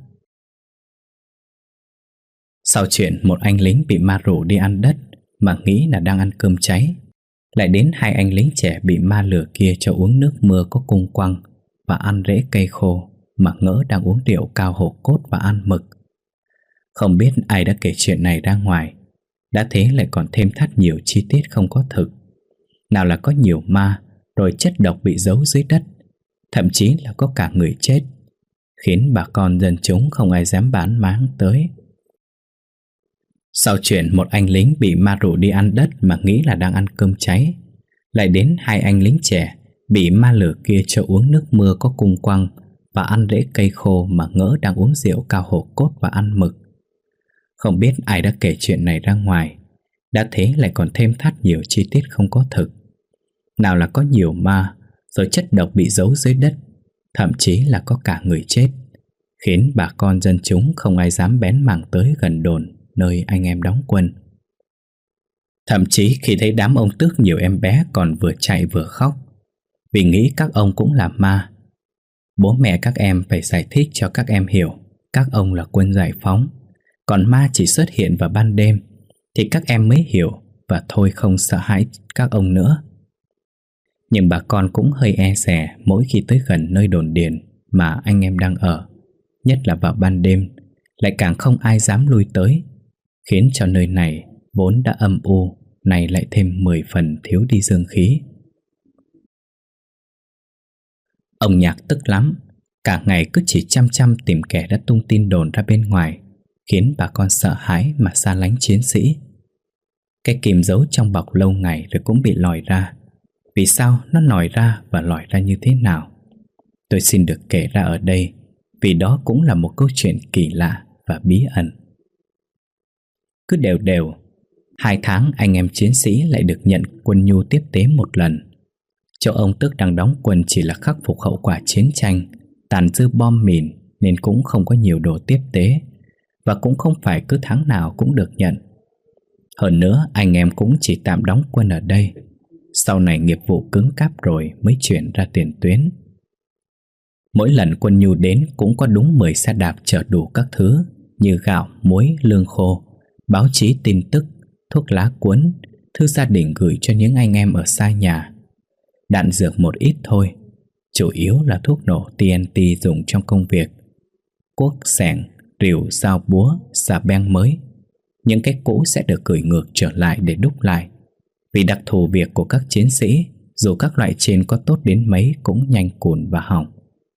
Sau chuyện một anh lính bị ma rủ đi ăn đất mà nghĩ là đang ăn cơm cháy, lại đến hai anh lính trẻ bị ma lừa kia cho uống nước mưa có cung quăng và ăn rễ cây khô mà ngỡ đang uống rượu Cao Hộ cốt và ăn mực. Không biết ai đã kể chuyện này ra ngoài, đã thế lại còn thêm thắt nhiều chi tiết không có thực. Nào là có nhiều ma, rồi chất độc bị giấu dưới đất, thậm chí là có cả người chết, khiến bà con dân chúng không ai dám bán máng tới. Sau chuyện một anh lính bị ma rủ đi ăn đất mà nghĩ là đang ăn cơm cháy, lại đến hai anh lính trẻ bị ma lửa kia cho uống nước mưa có cung quăng và ăn rễ cây khô mà ngỡ đang uống rượu Cao Hộ cốt và ăn mực. Không biết ai đã kể chuyện này ra ngoài, đã thế lại còn thêm thắt nhiều chi tiết không có thực. Nào là có nhiều ma, rồi chất độc bị giấu dưới đất, thậm chí là có cả người chết, khiến bà con dân chúng không ai dám bén mảng tới gần đồn nơi anh em đóng quân. Thậm chí khi thấy đám ông tước nhiều em bé còn vừa chạy vừa khóc, vì nghĩ các ông cũng là ma. Bố mẹ các em phải giải thích cho các em hiểu các ông là quân giải phóng, còn ma chỉ xuất hiện vào ban đêm, thì các em mới hiểu và thôi không sợ hãi các ông nữa. Nhưng bà con cũng hơi e dè mỗi khi tới gần nơi đồn điền mà anh em đang ở, nhất là vào ban đêm, lại càng không ai dám lui tới, khiến cho nơi này vốn đã âm u, này lại thêm 10 phần thiếu đi dương khí. Ông Nhạc tức lắm, cả ngày cứ chỉ chăm chăm tìm kẻ đã tung tin đồn ra bên ngoài, khiến bà con sợ hãi mà xa lánh chiến sĩ. Cái kìm giấu trong bọc lâu ngày rồi cũng bị lòi ra. Vì sao nó lòi ra và lòi ra như thế nào, tôi xin được kể ra ở đây, vì đó cũng là một câu chuyện kỳ lạ và bí ẩn. Cứ đều đều 2 tháng anh em chiến sĩ lại được nhận quân nhu tiếp tế một lần. Chỗ ông Tước đang đóng quân chỉ là khắc phục hậu quả chiến tranh, tàn dư bom mìn, nên cũng không có nhiều đồ tiếp tế, và cũng không phải cứ tháng nào cũng được nhận. Hơn nữa anh em cũng chỉ tạm đóng quân ở đây, sau này nghiệp vụ cứng cáp rồi mới chuyển ra tiền tuyến. Mỗi lần quân nhu đến cũng có đúng 10 xe đạp chở đủ các thứ như gạo, muối, lương khô, báo chí tin tức, thuốc lá cuốn, thư gia đình gửi cho những anh em ở xa nhà. Đạn dược một ít thôi, chủ yếu là thuốc nổ TNT dùng trong công việc, cuốc, xẻng, rìu, dao búa, xà beng mới. Những cái cũ sẽ được gửi ngược trở lại để đúc lại, vì đặc thù việc của các chiến sĩ, dù các loại trên có tốt đến mấy cũng nhanh cùn và hỏng.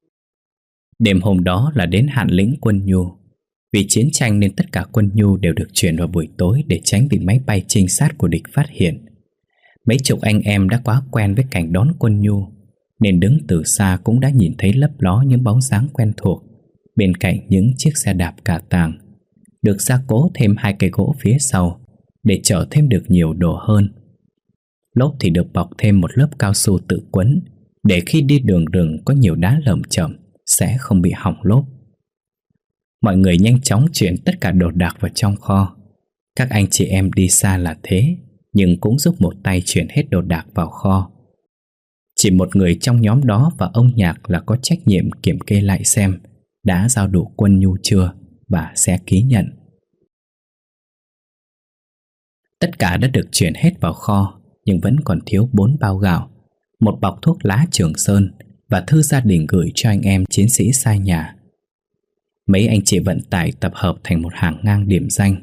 Đêm hôm đó là đến hạn lĩnh quân nhu. Vì chiến tranh nên tất cả quân nhu đều được chuyển vào buổi tối để tránh bị máy bay trinh sát của địch phát hiện. Mấy chục anh em đã quá quen với cảnh đón quân nhu, nên đứng từ xa cũng đã nhìn thấy lấp ló những bóng dáng quen thuộc bên cạnh những chiếc xe đạp cả tàng, được gia cố thêm 2 cây gỗ phía sau để chở thêm được nhiều đồ hơn. Lốp thì được bọc thêm một lớp cao su tự quấn, để khi đi đường rừng có nhiều đá lởm chởm sẽ không bị hỏng lốp. Mọi người nhanh chóng chuyển tất cả đồ đạc vào trong kho. Các anh chị em đi xa là thế, nhưng cũng giúp một tay chuyển hết đồ đạc vào kho. Chỉ một người trong nhóm đó và ông Nhạc là có trách nhiệm kiểm kê lại xem đã giao đủ quân nhu chưa và sẽ ký nhận. Tất cả đã được chuyển hết vào kho, nhưng vẫn còn thiếu 4 bao gạo, 1 bọc thuốc lá Trường Sơn và thư gia đình gửi cho anh em chiến sĩ xa nhà. Mấy anh chị vận tải tập hợp thành một hàng ngang điểm danh: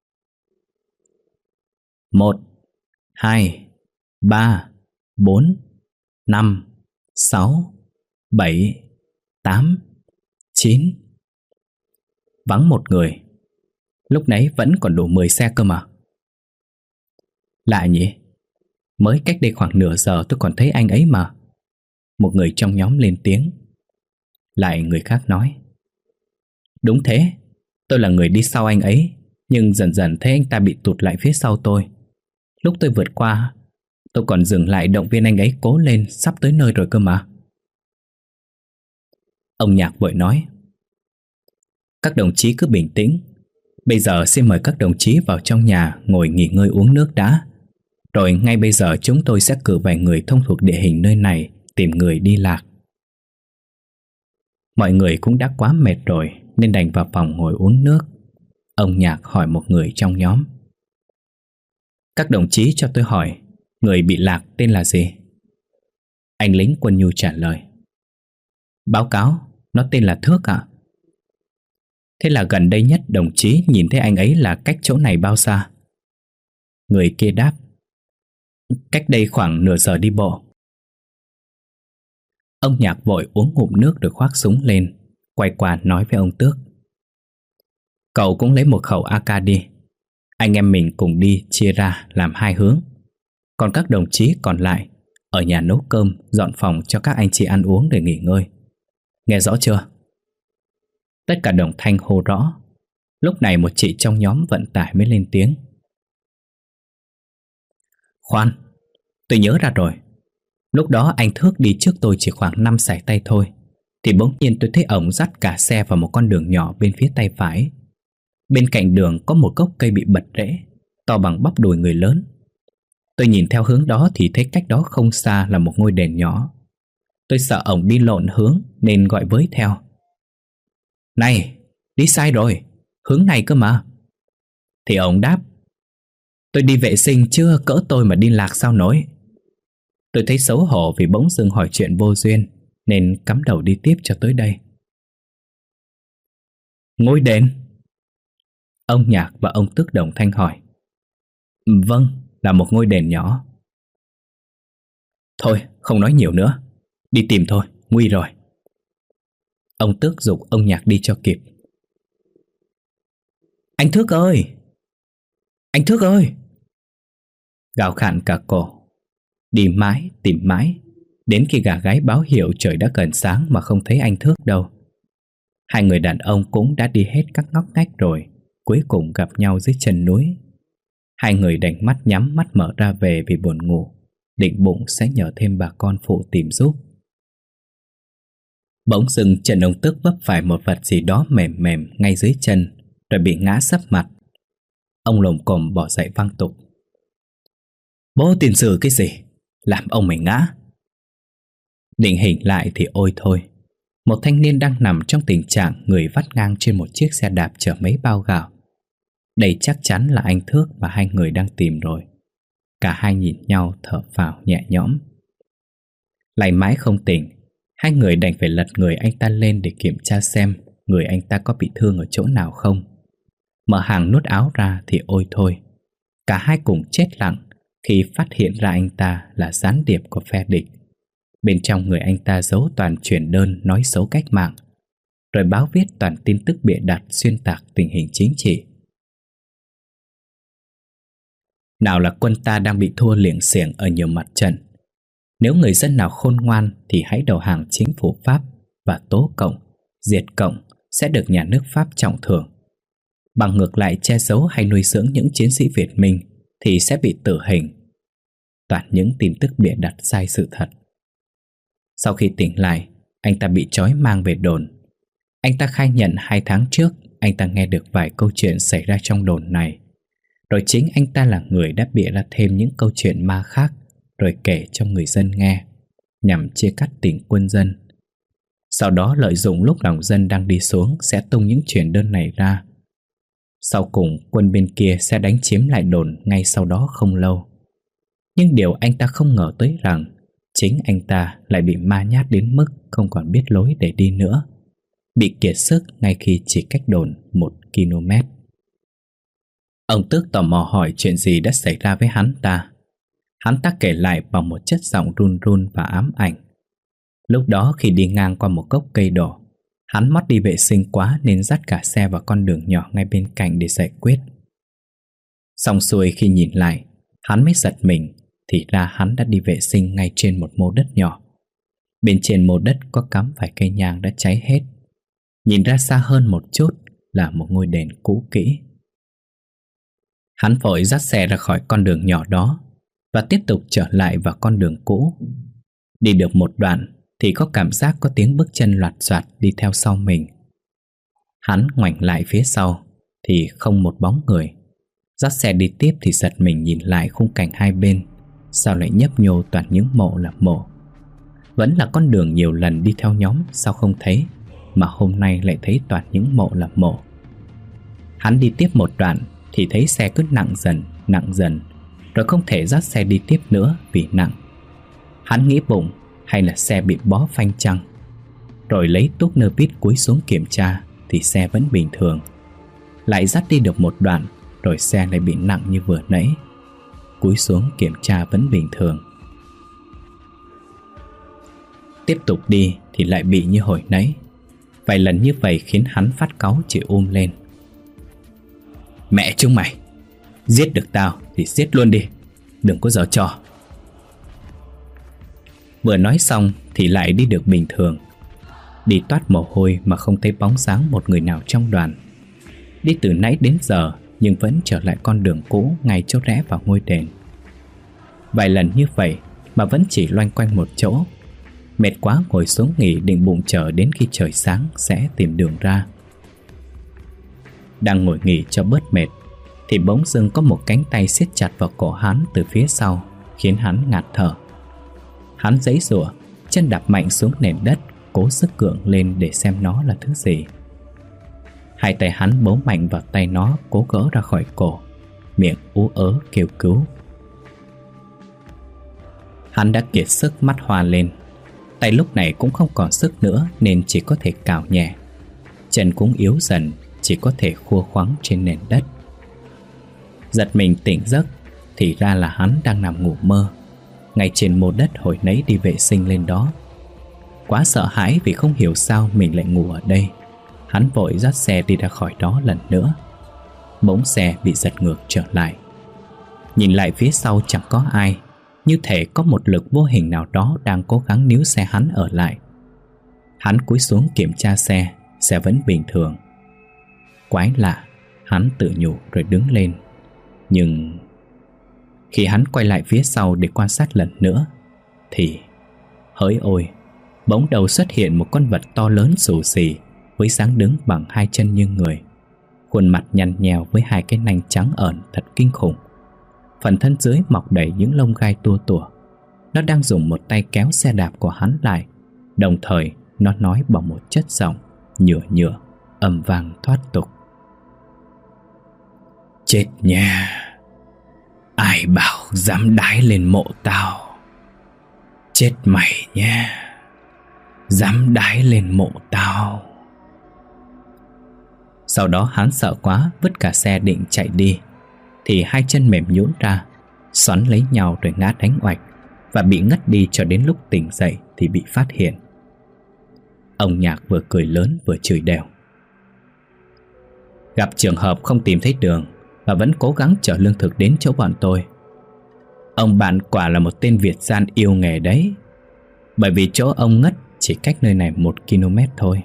1, 2, 3, 4, 5, 6, 7, 8, 9. Vắng một người. Lúc nãy vẫn còn đủ 10 xe cơ mà. Lạ nhỉ, mới cách đây khoảng nửa giờ tôi còn thấy anh ấy mà. Một người trong nhóm lên tiếng. Lại người khác nói: Đúng thế, tôi là người đi sau anh ấy, nhưng dần dần thấy anh ta bị tụt lại phía sau tôi. Lúc tôi vượt qua, tôi còn dừng lại động viên anh ấy cố lên, sắp tới nơi rồi cơ mà. Ông Nhạc vội nói: Các đồng chí cứ bình tĩnh. Bây giờ xin mời các đồng chí vào trong nhà ngồi nghỉ ngơi uống nước đã. Rồi ngay bây giờ chúng tôi sẽ cử vài người thông thuộc địa hình nơi này tìm người đi lạc. Mọi người cũng đã quá mệt rồi nên đành vào phòng ngồi uống nước. Ông Nhạc hỏi một người trong nhóm: Các đồng chí cho tôi hỏi, người bị lạc tên là gì? Anh lính quân nhu trả lời: Báo cáo, nó tên là Thước ạ. Thế là gần đây nhất đồng chí nhìn thấy anh ấy là cách chỗ này bao xa? Người kia đáp: Cách đây khoảng nửa giờ đi bộ. Ông Nhạc vội uống ngụm nước rồi khoác súng lên, quay qua nói với ông Tước: Cậu cũng lấy một khẩu AK đi. Anh em mình cùng đi chia ra làm 2 hướng. Còn các đồng chí còn lại ở nhà nấu cơm, dọn phòng cho các anh chị ăn uống để nghỉ ngơi. Nghe rõ chưa? Tất cả đồng thanh hô rõ. Lúc này một chị trong nhóm vận tải mới lên tiếng: Khoan, tôi nhớ ra rồi. Lúc đó anh Thước đi trước tôi chỉ khoảng 5 sải tay thôi, thì bỗng nhiên tôi thấy ổng dắt cả xe vào một con đường nhỏ bên phía tay phải. Bên cạnh đường có một gốc cây bị bật rễ, to bằng bắp đùi người lớn. Tôi nhìn theo hướng đó thì thấy cách đó không xa là một ngôi đền nhỏ. Tôi sợ ổng đi lộn hướng nên gọi với theo. Này, đi sai rồi, hướng này cơ mà. Thì ổng đáp, tôi đi vệ sinh chưa, cỡ tôi mà đi lạc sao nổi. Tôi thấy xấu hổ vì bỗng dưng hỏi chuyện vô duyên nên cắm đầu đi tiếp cho tới đây. Ngôi đền? Ông Nhạc và ông Tước đồng thanh hỏi. Vâng, là một ngôi đền nhỏ. Thôi, không nói nhiều nữa, đi tìm thôi, nguy rồi. Ông Tước giục ông Nhạc đi cho kịp. Anh Thước ơi! Anh Thước ơi! Gào khản cả cổ. Đi mãi, tìm mãi, đến khi gà gáy báo hiệu trời đã gần sáng mà không thấy anh Thước đâu. Hai người đàn ông cũng đã đi hết các ngóc ngách rồi, cuối cùng gặp nhau dưới chân núi. Hai người đành mắt nhắm mắt mở ra về vì buồn ngủ, định bụng sẽ nhờ thêm bà con phụ tìm giúp. Bỗng dưng chân ông Tước vấp phải một vật gì đó mềm mềm ngay dưới chân, rồi bị ngã sấp mặt. Ông lồm cồm bỏ dậy văng tục. Bố tiền sử cái gì? Làm ông mày ngã. Định hình lại thì ôi thôi, một thanh niên đang nằm trong tình trạng người vắt ngang trên một chiếc xe đạp chở mấy bao gạo. Đây chắc chắn là anh Thước mà hai người đang tìm rồi. Cả hai nhìn nhau thở phào nhẹ nhõm. Lại mãi không tỉnh, hai người đành phải lật người anh ta lên để kiểm tra xem người anh ta có bị thương ở chỗ nào không. Mở hàng nút áo ra thì ôi thôi, cả hai cùng chết lặng khi phát hiện ra anh ta là gián điệp của phe địch. Bên trong người anh ta giấu toàn truyền đơn nói xấu cách mạng, rồi báo viết toàn tin tức bịa đặt xuyên tạc tình hình chính trị. Nào là quân ta đang bị thua liệng xiềng ở nhiều mặt trận. Nếu người dân nào khôn ngoan thì hãy đầu hàng chính phủ Pháp và tố cộng, diệt cộng sẽ được nhà nước Pháp trọng thưởng. Bằng ngược lại che giấu hay nuôi dưỡng những chiến sĩ Việt Minh thì sẽ bị tử hình. Toàn những tin tức bịa đặt sai sự thật. Sau khi tỉnh lại, anh ta bị trói mang về đồn. Anh ta khai nhận 2 tháng trước anh ta nghe được vài câu chuyện xảy ra trong đồn này. Rồi chính anh ta là người đã bịa ra thêm những câu chuyện ma khác rồi kể cho người dân nghe, nhằm chia cắt tình quân dân. Sau đó lợi dụng lúc lòng dân đang đi xuống sẽ tung những truyền đơn này ra. Sau cùng quân bên kia sẽ đánh chiếm lại đồn ngay sau đó không lâu. Nhưng điều anh ta không ngờ tới rằng chính anh ta lại bị ma nhát đến mức không còn biết lối để đi nữa, bị kiệt sức ngay khi chỉ cách đồn 1 km. Ông Tước tò mò hỏi chuyện gì đã xảy ra với hắn ta. Hắn ta kể lại bằng một chất giọng run run và ám ảnh. Lúc đó khi đi ngang qua một gốc cây đổ, hắn mót đi vệ sinh quá nên dắt cả xe vào con đường nhỏ ngay bên cạnh để giải quyết. Xong xuôi khi nhìn lại, hắn mới giật mình, thì ra hắn đã đi vệ sinh ngay trên một mô đất nhỏ. Bên trên mô đất có cắm vài cây nhang đã cháy hết. Nhìn ra xa hơn một chút là một ngôi đền cũ kỹ. Hắn vội dắt xe ra khỏi con đường nhỏ đó và tiếp tục trở lại vào con đường cũ. Đi được một đoạn thì có cảm giác có tiếng bước chân loạt soạt đi theo sau mình. Hắn ngoảnh lại phía sau thì không một bóng người. Dắt xe đi tiếp thì giật mình nhìn lại khung cảnh hai bên. Sao lại nhấp nhô toàn những mộ là mộ? Vẫn là con đường nhiều lần đi theo nhóm sao không thấy, mà hôm nay lại thấy toàn những mộ là mộ. Hắn đi tiếp một đoạn thì thấy xe cứ nặng dần, rồi không thể dắt xe đi tiếp nữa vì nặng. Hắn nghĩ bụng hay là xe bị bó phanh chăng. Rồi lấy tuốc nơ vít cúi xuống kiểm tra thì xe vẫn bình thường. Lại dắt đi được một đoạn rồi xe lại bị nặng như vừa nãy. Cúi xuống kiểm tra vẫn bình thường. Tiếp tục đi thì lại bị như hồi nãy. Vài lần như vậy khiến hắn phát cáu chỉ lên. Mẹ chúng mày, giết được tao thì giết luôn đi, đừng có giở trò. Vừa nói xong thì lại đi được bình thường. Đi toát mồ hôi mà không thấy bóng dáng một người nào trong đoàn. Đi từ nãy đến giờ nhưng vẫn trở lại con đường cũ ngay chỗ rẽ vào ngôi đền. Vài lần như vậy mà vẫn chỉ loanh quanh một chỗ. Mệt quá ngồi xuống nghỉ định bụng chờ đến khi trời sáng sẽ tìm đường ra. Đang ngồi nghỉ cho bớt mệt thì bỗng dưng có một cánh tay siết chặt vào cổ hắn từ phía sau, khiến hắn ngạt thở. Hắn giãy giụa, chân đạp mạnh xuống nền đất, cố sức gượng lên để xem nó là thứ gì. Hai tay hắn bấu mạnh vào tay nó, cố gỡ ra khỏi cổ, miệng ú ớ kêu cứu. Hắn đã kiệt sức, mắt hoa lên. Tay lúc này cũng không còn sức nữa nên chỉ có thể cào nhẹ. Chân cũng yếu dần, chỉ có thể khua khoắng trên nền đất. Giật mình tỉnh giấc thì ra là hắn đang nằm ngủ mơ ngay trên mô đất hồi nãy đi vệ sinh lên đó. Quá sợ hãi vì không hiểu sao mình lại ngủ ở đây, hắn vội dắt xe đi ra khỏi đó lần nữa. Bỗng xe bị giật ngược trở lại. Nhìn lại phía sau chẳng có ai, như thể có một lực vô hình nào đó đang cố gắng níu xe hắn ở lại. Hắn cúi xuống kiểm tra xe vẫn bình thường. Quái lạ, hắn tự nhủ rồi đứng lên. Nhưng khi hắn quay lại phía sau để quan sát lần nữa thì hỡi ôi, bỗng đầu xuất hiện một con vật to lớn xù xì, với dáng đứng bằng hai chân như người, khuôn mặt nhăn nheo với hai cái nanh trắng ởn thật kinh khủng. Phần thân dưới mọc đầy những lông gai tua tủa. Nó đang dùng một tay kéo xe đạp của hắn lại, đồng thời nó nói bằng một chất giọng nhựa nhựa, âm vang thoát tục: chết nha, ai bảo dám đái lên mộ tao? Chết mày nha, dám đái lên mộ tao. Sau đó hắn sợ quá, vứt cả xe định chạy đi thì hai chân mềm nhũn ra, xoắn lấy nhau rồi ngã đánh oạch, và bị ngất đi cho đến lúc tỉnh dậy thì bị phát hiện. Ông Nhạc vừa cười lớn vừa chửi đèo: gặp trường hợp không tìm thấy đường và vẫn cố gắng chở lương thực đến chỗ bọn tôi. Ông bạn quả là một tên Việt gian yêu nghề đấy, bởi vì chỗ ông ngất chỉ cách nơi này 1 km thôi.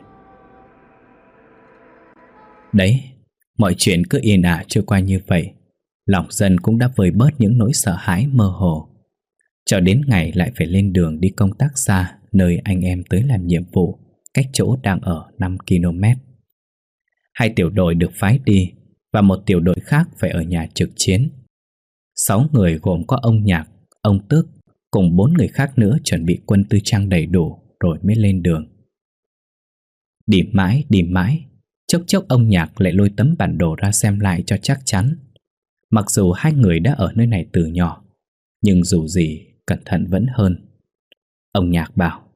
Đấy, mọi chuyện cứ yên ả trôi qua như vậy. Lòng dân cũng đã vơi bớt những nỗi sợ hãi mơ hồ, cho đến ngày lại phải lên đường đi công tác xa, nơi anh em tới làm nhiệm vụ, cách chỗ đang ở 5 km. 2 tiểu đội được phái đi và một tiểu đội khác phải ở nhà trực chiến. 6 người gồm có ông Nhạc, ông Tước cùng 4 người khác nữa chuẩn bị quân tư trang đầy đủ rồi mới lên đường. Đi mãi, chốc chốc ông Nhạc lại lôi tấm bản đồ ra xem lại cho chắc chắn. Mặc dù hai người đã ở nơi này từ nhỏ, nhưng dù gì cẩn thận vẫn hơn. Ông Nhạc bảo: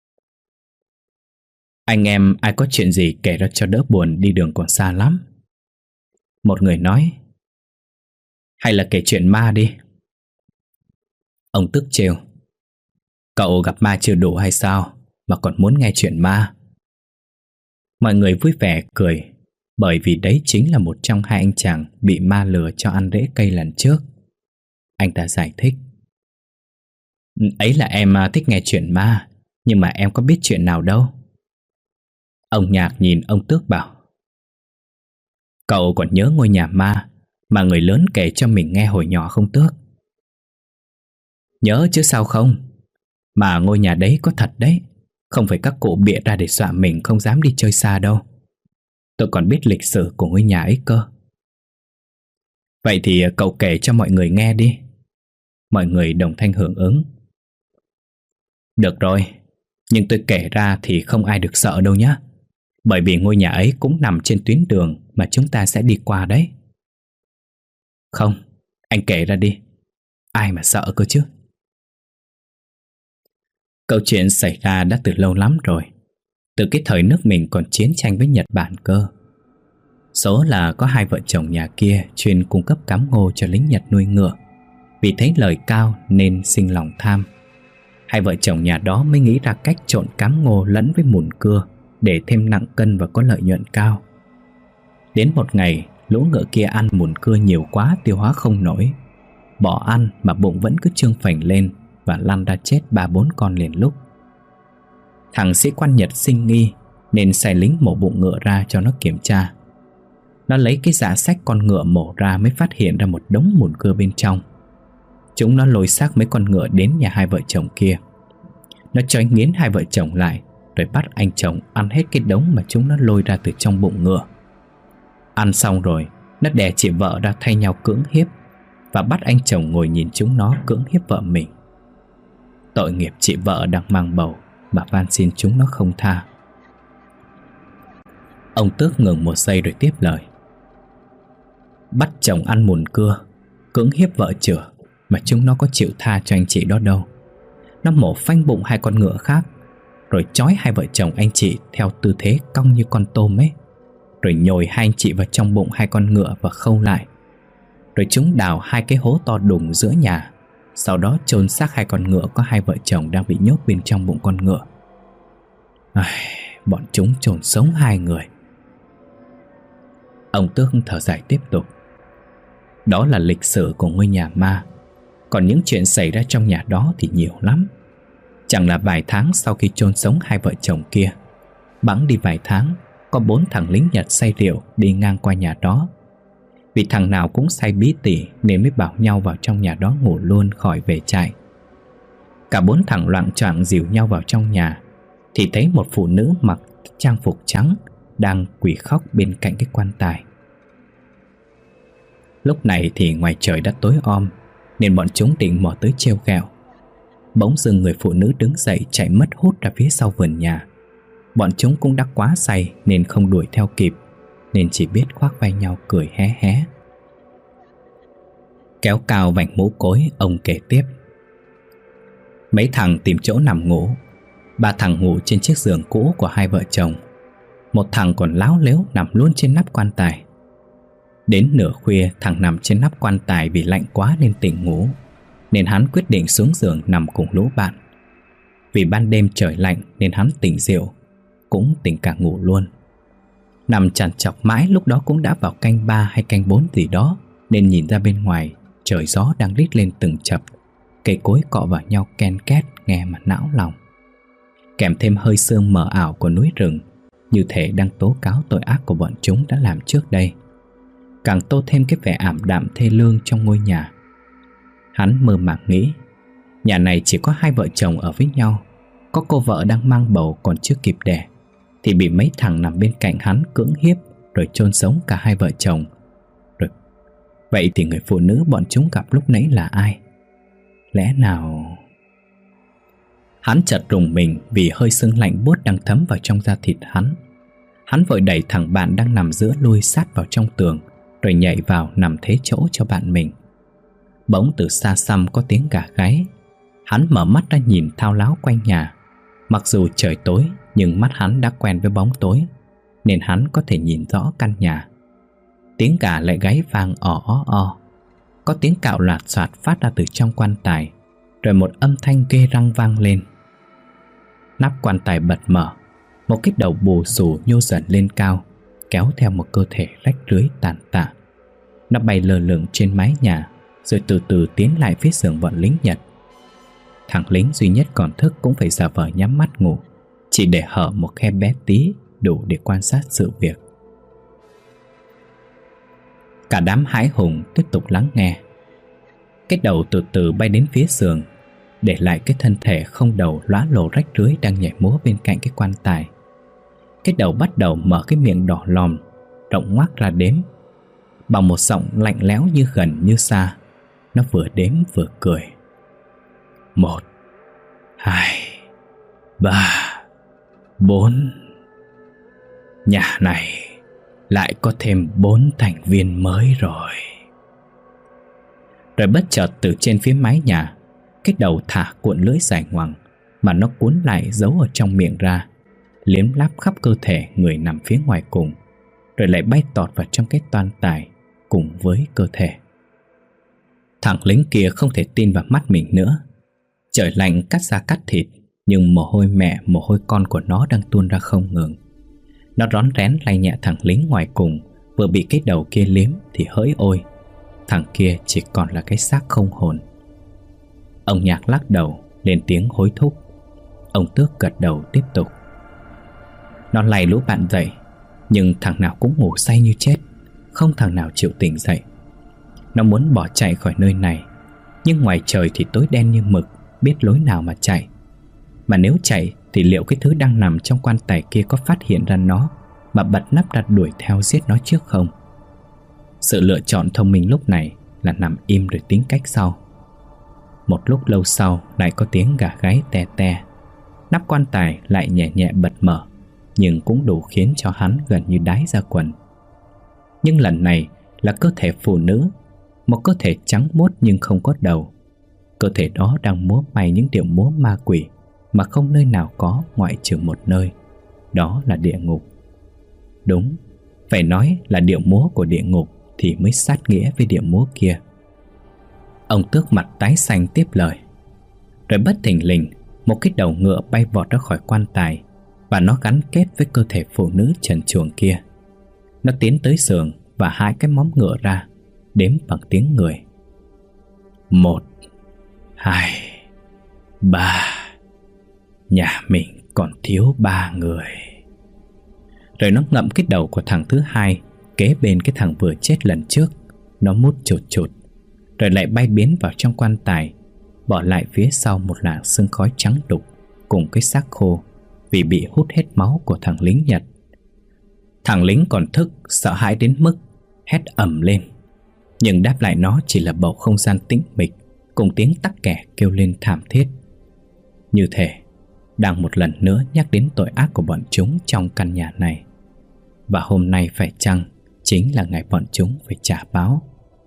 anh em ai có chuyện gì kể ra cho đỡ buồn, đi đường còn xa lắm. Một người nói: hay là kể chuyện ma đi. Ông Tức trêu: cậu gặp ma chưa đủ hay sao mà còn muốn nghe chuyện ma? Mọi người vui vẻ cười, bởi vì đấy chính là một trong hai anh chàng bị ma lừa cho ăn rễ cây lần trước. Anh ta giải thích: ấy là em thích nghe chuyện ma, nhưng mà em có biết chuyện nào đâu. Ông Nhạc nhìn ông Tước bảo: cậu còn nhớ ngôi nhà ma mà người lớn kể cho mình nghe hồi nhỏ không Tước? Nhớ chứ sao không. Mà ngôi nhà đấy có thật đấy, không phải các cụ bịa ra để dọa mình không dám đi chơi xa đâu. Tôi còn biết lịch sử của ngôi nhà ấy cơ. Vậy thì cậu kể cho mọi người nghe đi. Mọi người đồng thanh hưởng ứng. Được rồi, nhưng tôi kể ra thì không ai được sợ đâu nhé, bởi vì ngôi nhà ấy cũng nằm trên tuyến đường mà chúng ta sẽ đi qua đấy. Không, anh kể ra đi, ai mà sợ cơ chứ. Câu chuyện xảy ra đã từ lâu lắm rồi, từ cái thời nước mình còn chiến tranh với Nhật Bản cơ. Số là có 2 vợ chồng nhà kia chuyên cung cấp cám ngô cho lính Nhật nuôi ngựa. Vì thấy lời cao nên sinh lòng tham. 2 vợ chồng nhà đó mới nghĩ ra cách trộn cám ngô lẫn với mùn cưa để thêm nặng cân và có lợi nhuận cao. Đến một ngày, lũ ngựa kia ăn mùn cưa nhiều quá tiêu hóa không nổi, bỏ ăn mà bụng vẫn cứ trương phành lên và lăn ra chết 3-4 con liền lúc. Thằng sĩ quan Nhật sinh nghi nên sai lính mổ bụng ngựa ra cho nó kiểm tra. Nó lấy cái dạ xách con ngựa mổ ra mới phát hiện ra một đống mùn cưa bên trong. Chúng nó lôi xác mấy con ngựa đến nhà 2 vợ chồng kia. Nó trói nghiến 2 vợ chồng lại rồi bắt anh chồng ăn hết cái đống mà chúng nó lôi ra từ trong bụng ngựa. Ăn xong rồi, Nó đè chị vợ ra thay nhau cưỡng hiếp và bắt anh chồng ngồi nhìn chúng nó cưỡng hiếp vợ mình. Tội nghiệp chị vợ đang mang bầu mà van xin chúng nó không tha. Ông Tước ngừng một giây rồi tiếp lời. Bắt chồng ăn mùn cưa, cưỡng hiếp vợ chửa mà chúng nó có chịu tha cho anh chị đó đâu. Nó mổ phanh bụng hai con ngựa khác, rồi trói hai vợ chồng anh chị theo tư thế cong như con tôm ấy, rồi nhồi hai anh chị vào trong bụng hai con ngựa và khâu lại. Rồi chúng đào hai cái hố to đùng giữa nhà, sau đó chôn xác hai con ngựa có hai vợ chồng đang bị nhốt bên trong bụng con ngựa. Bọn chúng chôn sống hai người. Ông Tước thở dài tiếp tục. Đó là lịch sử của ngôi nhà ma. Còn những chuyện xảy ra trong nhà đó thì nhiều lắm. Chẳng là vài tháng sau khi chôn sống hai vợ chồng kia, bẵng đi vài tháng, có 4 thằng lính Nhật say rượu đi ngang qua nhà đó. Vì thằng nào cũng say bí tỉ nên mới bảo nhau vào trong nhà đó ngủ luôn khỏi về trại. Cả 4 thằng loạng choạng dìu nhau vào trong nhà thì thấy một phụ nữ mặc trang phục trắng đang quỳ khóc bên cạnh cái quan tài. Lúc này thì ngoài trời đã tối om nên bọn chúng định mò tới trêu ghẹo. Bỗng dưng người phụ nữ đứng dậy chạy mất hút ra phía sau vườn nhà. Bọn chúng cũng đã quá say nên không đuổi theo kịp, nên chỉ biết khoác vai nhau cười hé hé. Kéo cao vành mũ cối, ông kể tiếp. Mấy thằng tìm chỗ nằm ngủ. 3 thằng ngủ trên chiếc giường cũ của hai vợ chồng. Một thằng còn láo lếu nằm luôn trên nắp quan tài. Đến nửa khuya, thằng nằm trên nắp quan tài vì lạnh quá nên tỉnh ngủ, nên hắn quyết định xuống giường nằm cùng lũ bạn. Vì ban đêm trời lạnh nên hắn tỉnh rượu, cũng tỉnh cả ngủ luôn. Nằm trằn trọc mãi, lúc đó cũng đã vào canh 3 hay canh 4 gì đó, nên nhìn ra bên ngoài trời gió đang rít lên từng chập, cây cối cọ vào nhau ken két nghe mà não lòng. Kèm thêm hơi sương mờ ảo của núi rừng, như thể đang tố cáo tội ác của bọn chúng đã làm trước đây, càng tô thêm cái vẻ ảm đạm thê lương trong ngôi nhà. Hắn mơ màng nghĩ, nhà này chỉ có hai vợ chồng ở với nhau, có cô vợ đang mang bầu còn chưa kịp đẻ thì bị mấy thằng nằm bên cạnh hắn cưỡng hiếp rồi chôn sống cả hai vợ chồng. Rồi vậy thì người phụ nữ bọn chúng gặp lúc nãy là ai? Lẽ nào... Hắn chợt rùng mình vì hơi sương lạnh buốt đang thấm vào trong da thịt hắn. Hắn vội đẩy thằng bạn đang nằm giữa lui sát vào trong tường, rồi nhảy vào nằm thế chỗ cho bạn mình. Bỗng từ xa xăm có tiếng gà gáy. Hắn mở mắt ra nhìn thao láo quanh nhà. Mặc dù trời tối nhưng mắt hắn đã quen với bóng tối, nên hắn có thể nhìn rõ căn nhà. Tiếng gà lại gáy vang ò ó o. Có tiếng cạo lạt xoạt phát ra từ trong quan tài, rồi một âm thanh ghê răng vang lên. Nắp quan tài bật mở, một cái đầu bù xù nhô dần lên cao, kéo theo một cơ thể rách rưới tàn tạ. Nó bay lơ lửng trên mái nhà, rồi từ từ tiến lại phía giường bọn lính Nhật. Thằng lính duy nhất còn thức cũng phải giả vờ nhắm mắt ngủ, chỉ để hở một khe bé tí đủ để quan sát sự việc. Cả đám hãi hùng tiếp tục lắng nghe. Cái đầu từ từ bay đến phía giường, để lại cái thân thể không đầu lóa lồ rách rưới đang nhảy múa bên cạnh cái quan tài. Cái đầu bắt đầu mở cái miệng đỏ lòm, rộng ngoác ra đếm. Bằng một giọng lạnh lẽo như gần như xa, nó vừa đếm vừa cười. 1, 2, 3, 4. Nhà này lại có thêm 4 thành viên mới rồi. Rồi bất chợt từ trên phía mái nhà, cái đầu thả cuộn lưỡi dài ngoằng mà nó cuốn lại giấu ở trong miệng ra, liếm láp khắp cơ thể người nằm phía ngoài cùng, rồi lại bay tọt vào trong cái toan tài cùng với cơ thể. Thằng lính kia không thể tin vào mắt mình nữa. Trời lạnh cắt da cắt thịt, nhưng mồ hôi mẹ mồ hôi con của nó đang tuôn ra không ngừng. Nó rón rén lay nhẹ thằng lính ngoài cùng vừa bị cái đầu kia liếm thì hỡi ôi, thằng kia chỉ còn là cái xác không hồn. Ông Nhạc lắc đầu lên tiếng hối thúc. Ông Tước gật đầu tiếp tục. Nó lay lũ bạn dậy, nhưng thằng nào cũng ngủ say như chết, không thằng nào chịu tỉnh dậy. Nó muốn bỏ chạy khỏi nơi này, nhưng ngoài trời thì tối đen như mực, biết lối nào mà chạy. Mà nếu chạy thì liệu cái thứ đang nằm trong quan tài kia có phát hiện ra nó mà bật nắp ra đuổi theo giết nó trước không? Sự lựa chọn thông minh lúc này là nằm im rồi tính cách sau. Một lúc lâu sau lại có tiếng gà gáy te te. Nắp quan tài lại nhẹ nhẹ bật mở, nhưng cũng đủ khiến cho hắn gần như đái ra quần. Nhưng lần này là cơ thể phụ nữ, một cơ thể trắng muốt nhưng không có đầu. Cơ thể đó đang múa may những điệu múa ma quỷ mà không nơi nào có ngoại trừ một nơi, đó là địa ngục. Đúng, phải nói là điệu múa của địa ngục thì mới sát nghĩa với điệu múa kia. Ông Tước mặt tái xanh tiếp lời. Rồi bất thình lình, một cái đầu ngựa bay vọt ra khỏi quan tài, và nó gắn kết với cơ thể phụ nữ trần truồng kia. Nó tiến tới giường và hai cái móng ngựa ra, đếm bằng tiếng người. 1, 2, 3. Nhà mình còn thiếu 3 người. Rồi nó ngậm cái đầu của thằng thứ hai kế bên cái thằng vừa chết lần trước. Nó mút chụt chụt, rồi lại bay biến vào trong quan tài, bỏ lại phía sau một làn sương khói trắng đục cùng cái xác khô vì bị hút hết máu của thằng lính Nhật. Thằng lính còn thức, sợ hãi đến mức hét ầm lên, nhưng đáp lại nó chỉ là bầu không gian tĩnh mịch cùng tiếng tắc kè kêu lên thảm thiết. Như thể đang một lần nữa nhắc đến tội ác của bọn chúng trong căn nhà này. Và hôm nay phải chăng chính là ngày bọn chúng phải trả báo.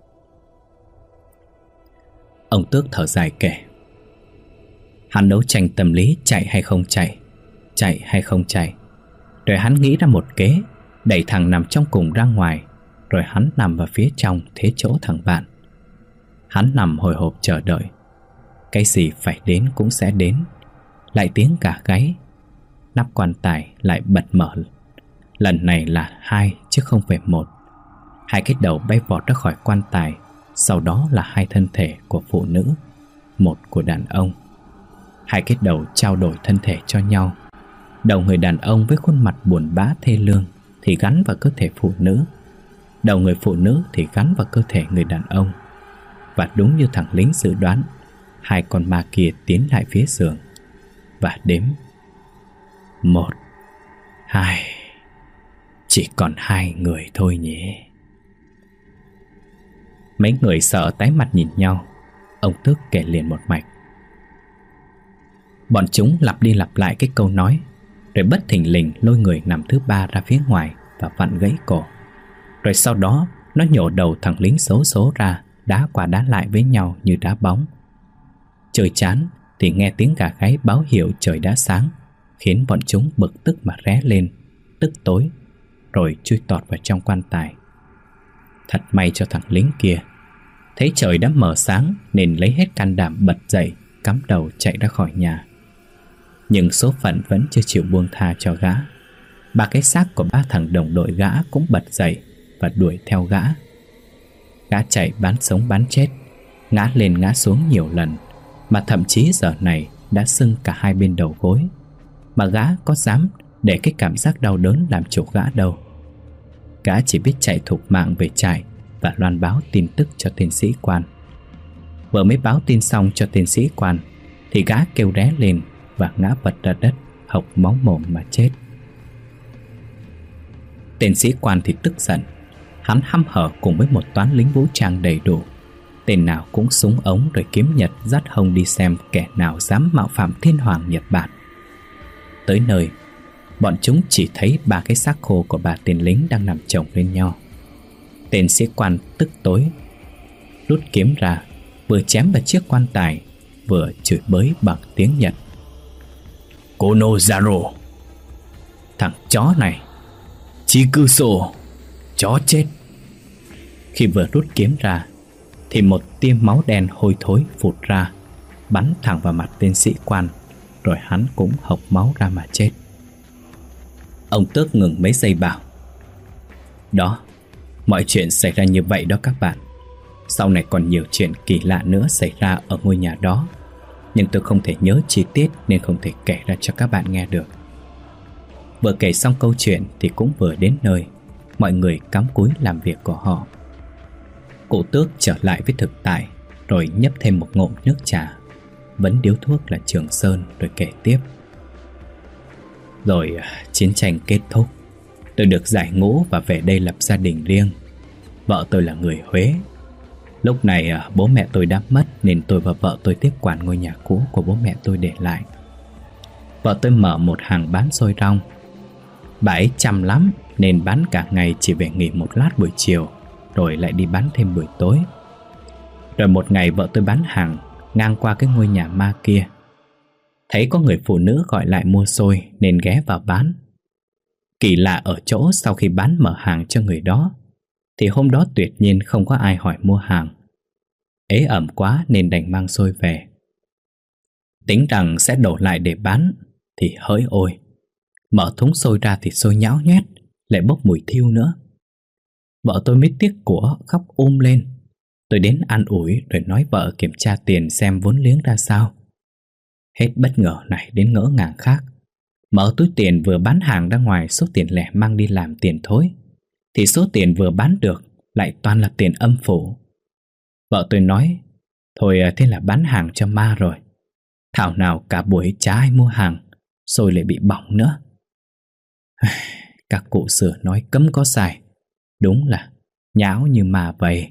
Ông Tước thở dài kể. Hắn đấu tranh tâm lý chạy hay không chạy, chạy hay không chạy. Rồi hắn nghĩ ra một kế, đẩy thằng nằm trong cùng ra ngoài, rồi hắn nằm vào phía trong thế chỗ thằng bạn. Hắn nằm hồi hộp chờ đợi. Cái gì phải đến cũng sẽ đến. Lại tiếng gà gáy. Nắp quan tài lại bật mở. Lần này là 2 chứ không phải 1. 2 cái đầu bay vọt ra khỏi quan tài. Sau đó là 2 thân thể của phụ nữ, 1 của đàn ông. 2 cái đầu trao đổi thân thể cho nhau. Đầu người đàn ông với khuôn mặt buồn bã thê lương thì gắn vào cơ thể phụ nữ. Đầu người phụ nữ thì gắn vào cơ thể người đàn ông. Và đúng như thằng lính dự đoán, 2 con ma kia tiến lại phía giường và đếm. 1, 2. Chỉ còn 2 người thôi nhỉ. Mấy người sợ tái mặt nhìn nhau. Ông Tước kể liền một mạch. Bọn chúng lặp đi lặp lại cái câu nói, rồi bất thình lình lôi người nằm thứ 3 ra phía ngoài và vặn gãy cổ. Rồi sau đó nó nhổ đầu thằng lính xấu số ra, đá qua đá lại với nhau như đá bóng. Trời chán thì nghe tiếng gà gáy báo hiệu trời đã sáng, khiến bọn chúng bực tức mà ré lên, tức tối, rồi chui tọt vào trong quan tài. Thật may cho thằng lính kia, thấy trời đã mờ sáng nên lấy hết can đảm bật dậy, cắm đầu chạy ra khỏi nhà. Nhưng số phận vẫn chưa chịu buông tha cho gã. 3 cái xác của 3 thằng đồng đội gã cũng bật dậy và đuổi theo gã. Gã chạy bán sống bán chết, ngã lên ngã xuống nhiều lần, mà thậm chí giờ này đã sưng cả 2 bên đầu gối. Mà gã có dám để cái cảm giác đau đớn làm chủ gã đâu. Gã chỉ biết chạy thục mạng về trại và loan báo tin tức cho tên sĩ quan. Vừa mới báo tin xong cho tên sĩ quan thì gã kêu ré lên và ngã bật ra đất, hộc máu mồm mà chết. Tên sĩ quan thì tức giận. Hắn hăm hở cùng với một toán lính vũ trang đầy đủ. Tên nào cũng súng ống rồi kiếm nhật dắt hông đi xem kẻ nào dám mạo phạm thiên hoàng Nhật Bản. Tới nơi, bọn chúng chỉ thấy 3 cái xác khô của 3 tên lính đang nằm chồng lên nhau. Tên sĩ quan tức tối, rút kiếm ra, vừa chém vào chiếc quan tài, vừa chửi bới bằng tiếng Nhật. Konozaro, thằng chó này, Chikuso, chó chết. Khi vừa rút kiếm ra thì một tia máu đen hôi thối phụt ra, bắn thẳng vào mặt tên sĩ quan, rồi hắn cũng hộc máu ra mà chết. Ông Tước ngừng mấy giây bảo. Đó, mọi chuyện xảy ra như vậy đó các bạn. Sau này còn nhiều chuyện kỳ lạ nữa xảy ra ở ngôi nhà đó, nhưng tôi không thể nhớ chi tiết nên không thể kể ra cho các bạn nghe được. Vừa kể xong câu chuyện thì cũng vừa đến nơi. Mọi người cắm cúi làm việc của họ. Cụ Tước trở lại với thực tại, rồi nhấp thêm một ngụm nước trà, vấn điếu thuốc là Trường Sơn, rồi kể tiếp. Rồi chiến tranh kết thúc, tôi được giải ngũ và về đây lập gia đình riêng. Vợ tôi là người Huế. Lúc này bố mẹ tôi đã mất, nên tôi và vợ tôi tiếp quản ngôi nhà cũ của bố mẹ tôi để lại. Vợ tôi mở một hàng bán xôi rong. Bà ấy chăm lắm nên bán cả ngày, chỉ về nghỉ một lát buổi chiều rồi lại đi bán thêm buổi tối. Rồi một ngày vợ tôi bán hàng ngang qua cái ngôi nhà ma kia, thấy có người phụ nữ gọi lại mua xôi nên ghé vào bán. Kỳ lạ ở chỗ sau khi bán mở hàng cho người đó thì hôm đó tuyệt nhiên không có ai hỏi mua hàng. Ế ẩm quá nên đành mang xôi về. Tính rằng sẽ đổ lại để bán thì hỡi ôi, mở thúng xôi ra thì xôi nhão nhoét, lại bốc mùi thiêu nữa. Vợ tôi mới tiếc của khóc lên. Tôi đến an ủi rồi nói vợ kiểm tra tiền xem vốn liếng ra sao. Hết bất ngờ này đến ngỡ ngàng khác, mở túi tiền vừa bán hàng ra ngoài số tiền lẻ mang đi làm tiền thối, thì số tiền vừa bán được lại toàn là tiền âm phủ. Vợ tôi nói, thôi thế là bán hàng cho ma rồi. Thảo nào cả buổi chả ai mua hàng, xôi lại bị bỏng nữa. Các cụ xưa nói cấm có sai, đúng là nhão như ma vậy.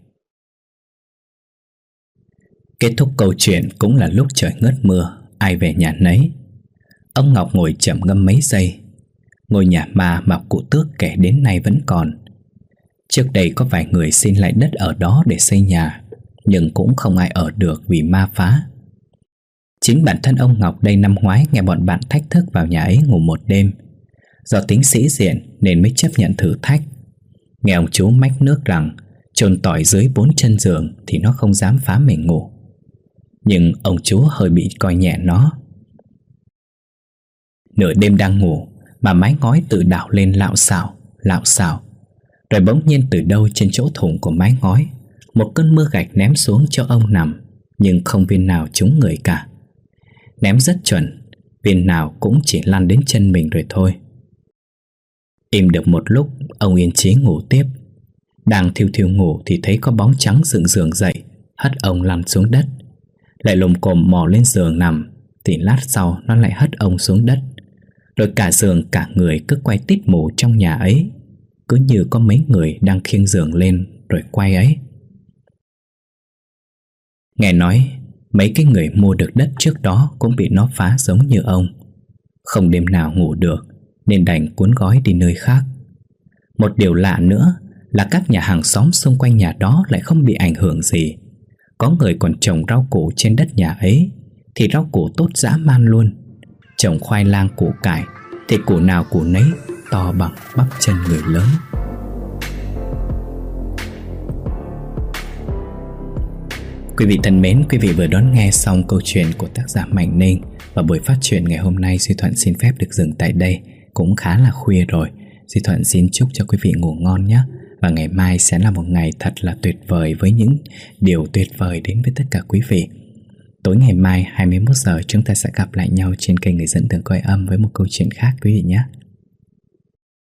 Kết thúc câu chuyện cũng là lúc trời ngớt mưa, ai về nhà nấy. Ông Ngọc ngồi trầm ngâm mấy giây. Ngôi nhà ma mà cụ Tước kể đến nay vẫn còn. Trước đây có vài người xin lại đất ở đó để xây nhà, nhưng cũng không ai ở được vì ma phá. Chính bản thân ông Ngọc đây năm ngoái nghe bọn bạn thách thức vào nhà ấy ngủ một đêm. Do tính sĩ diện nên mới chấp nhận thử thách. Nghe ông chú mách nước rằng chôn tỏi dưới 4 chân giường thì nó không dám phá mình ngủ. Nhưng ông chú hơi bị coi nhẹ nó. Nửa đêm đang ngủ mà mái ngói tự đảo lên lạo xạo. Rồi bỗng nhiên từ đâu trên chỗ thủng của mái ngói, một cơn mưa gạch ném xuống cho ông nằm, nhưng không viên nào trúng người cả. Ném rất chuẩn, viên nào cũng chỉ lăn đến chân mình rồi thôi. Im được một lúc, ông yên chí ngủ tiếp. Đang thiêu ngủ thì thấy có bóng trắng dựng giường dậy, hất ông lăn xuống đất. Lại lồm cồm mò lên giường nằm, thì lát sau nó lại hất ông xuống đất. Rồi cả giường cả người cứ quay tít mù trong nhà ấy, cứ như có mấy người đang khiêng giường lên rồi quay ấy. Nghe nói mấy cái người mua được đất trước đó cũng bị nó phá giống như ông. Không đêm nào ngủ được nên đành cuốn gói đi nơi khác. Một điều lạ nữa là các nhà hàng xóm xung quanh nhà đó lại không bị ảnh hưởng gì. Có người còn trồng rau củ trên đất nhà ấy thì rau củ tốt dã man luôn. Trồng khoai lang củ cải thì củ nào củ nấy to bằng bắp chân người lớn. Quý vị thân mến, quý vị vừa đón nghe xong câu chuyện của tác giả Mạnh Ninh. Và buổi phát truyện ngày hôm nay Duy Thuận xin phép được dừng tại đây. Cũng khá là khuya rồi. Duy Thuận xin chúc cho quý vị ngủ ngon nhé. Và ngày mai sẽ là một ngày thật là tuyệt vời, với những điều tuyệt vời đến với tất cả quý vị. Tối ngày mai 21 giờ chúng ta sẽ gặp lại nhau trên kênh Người Dẫn Đường Coi Âm với một câu chuyện khác quý vị nhé.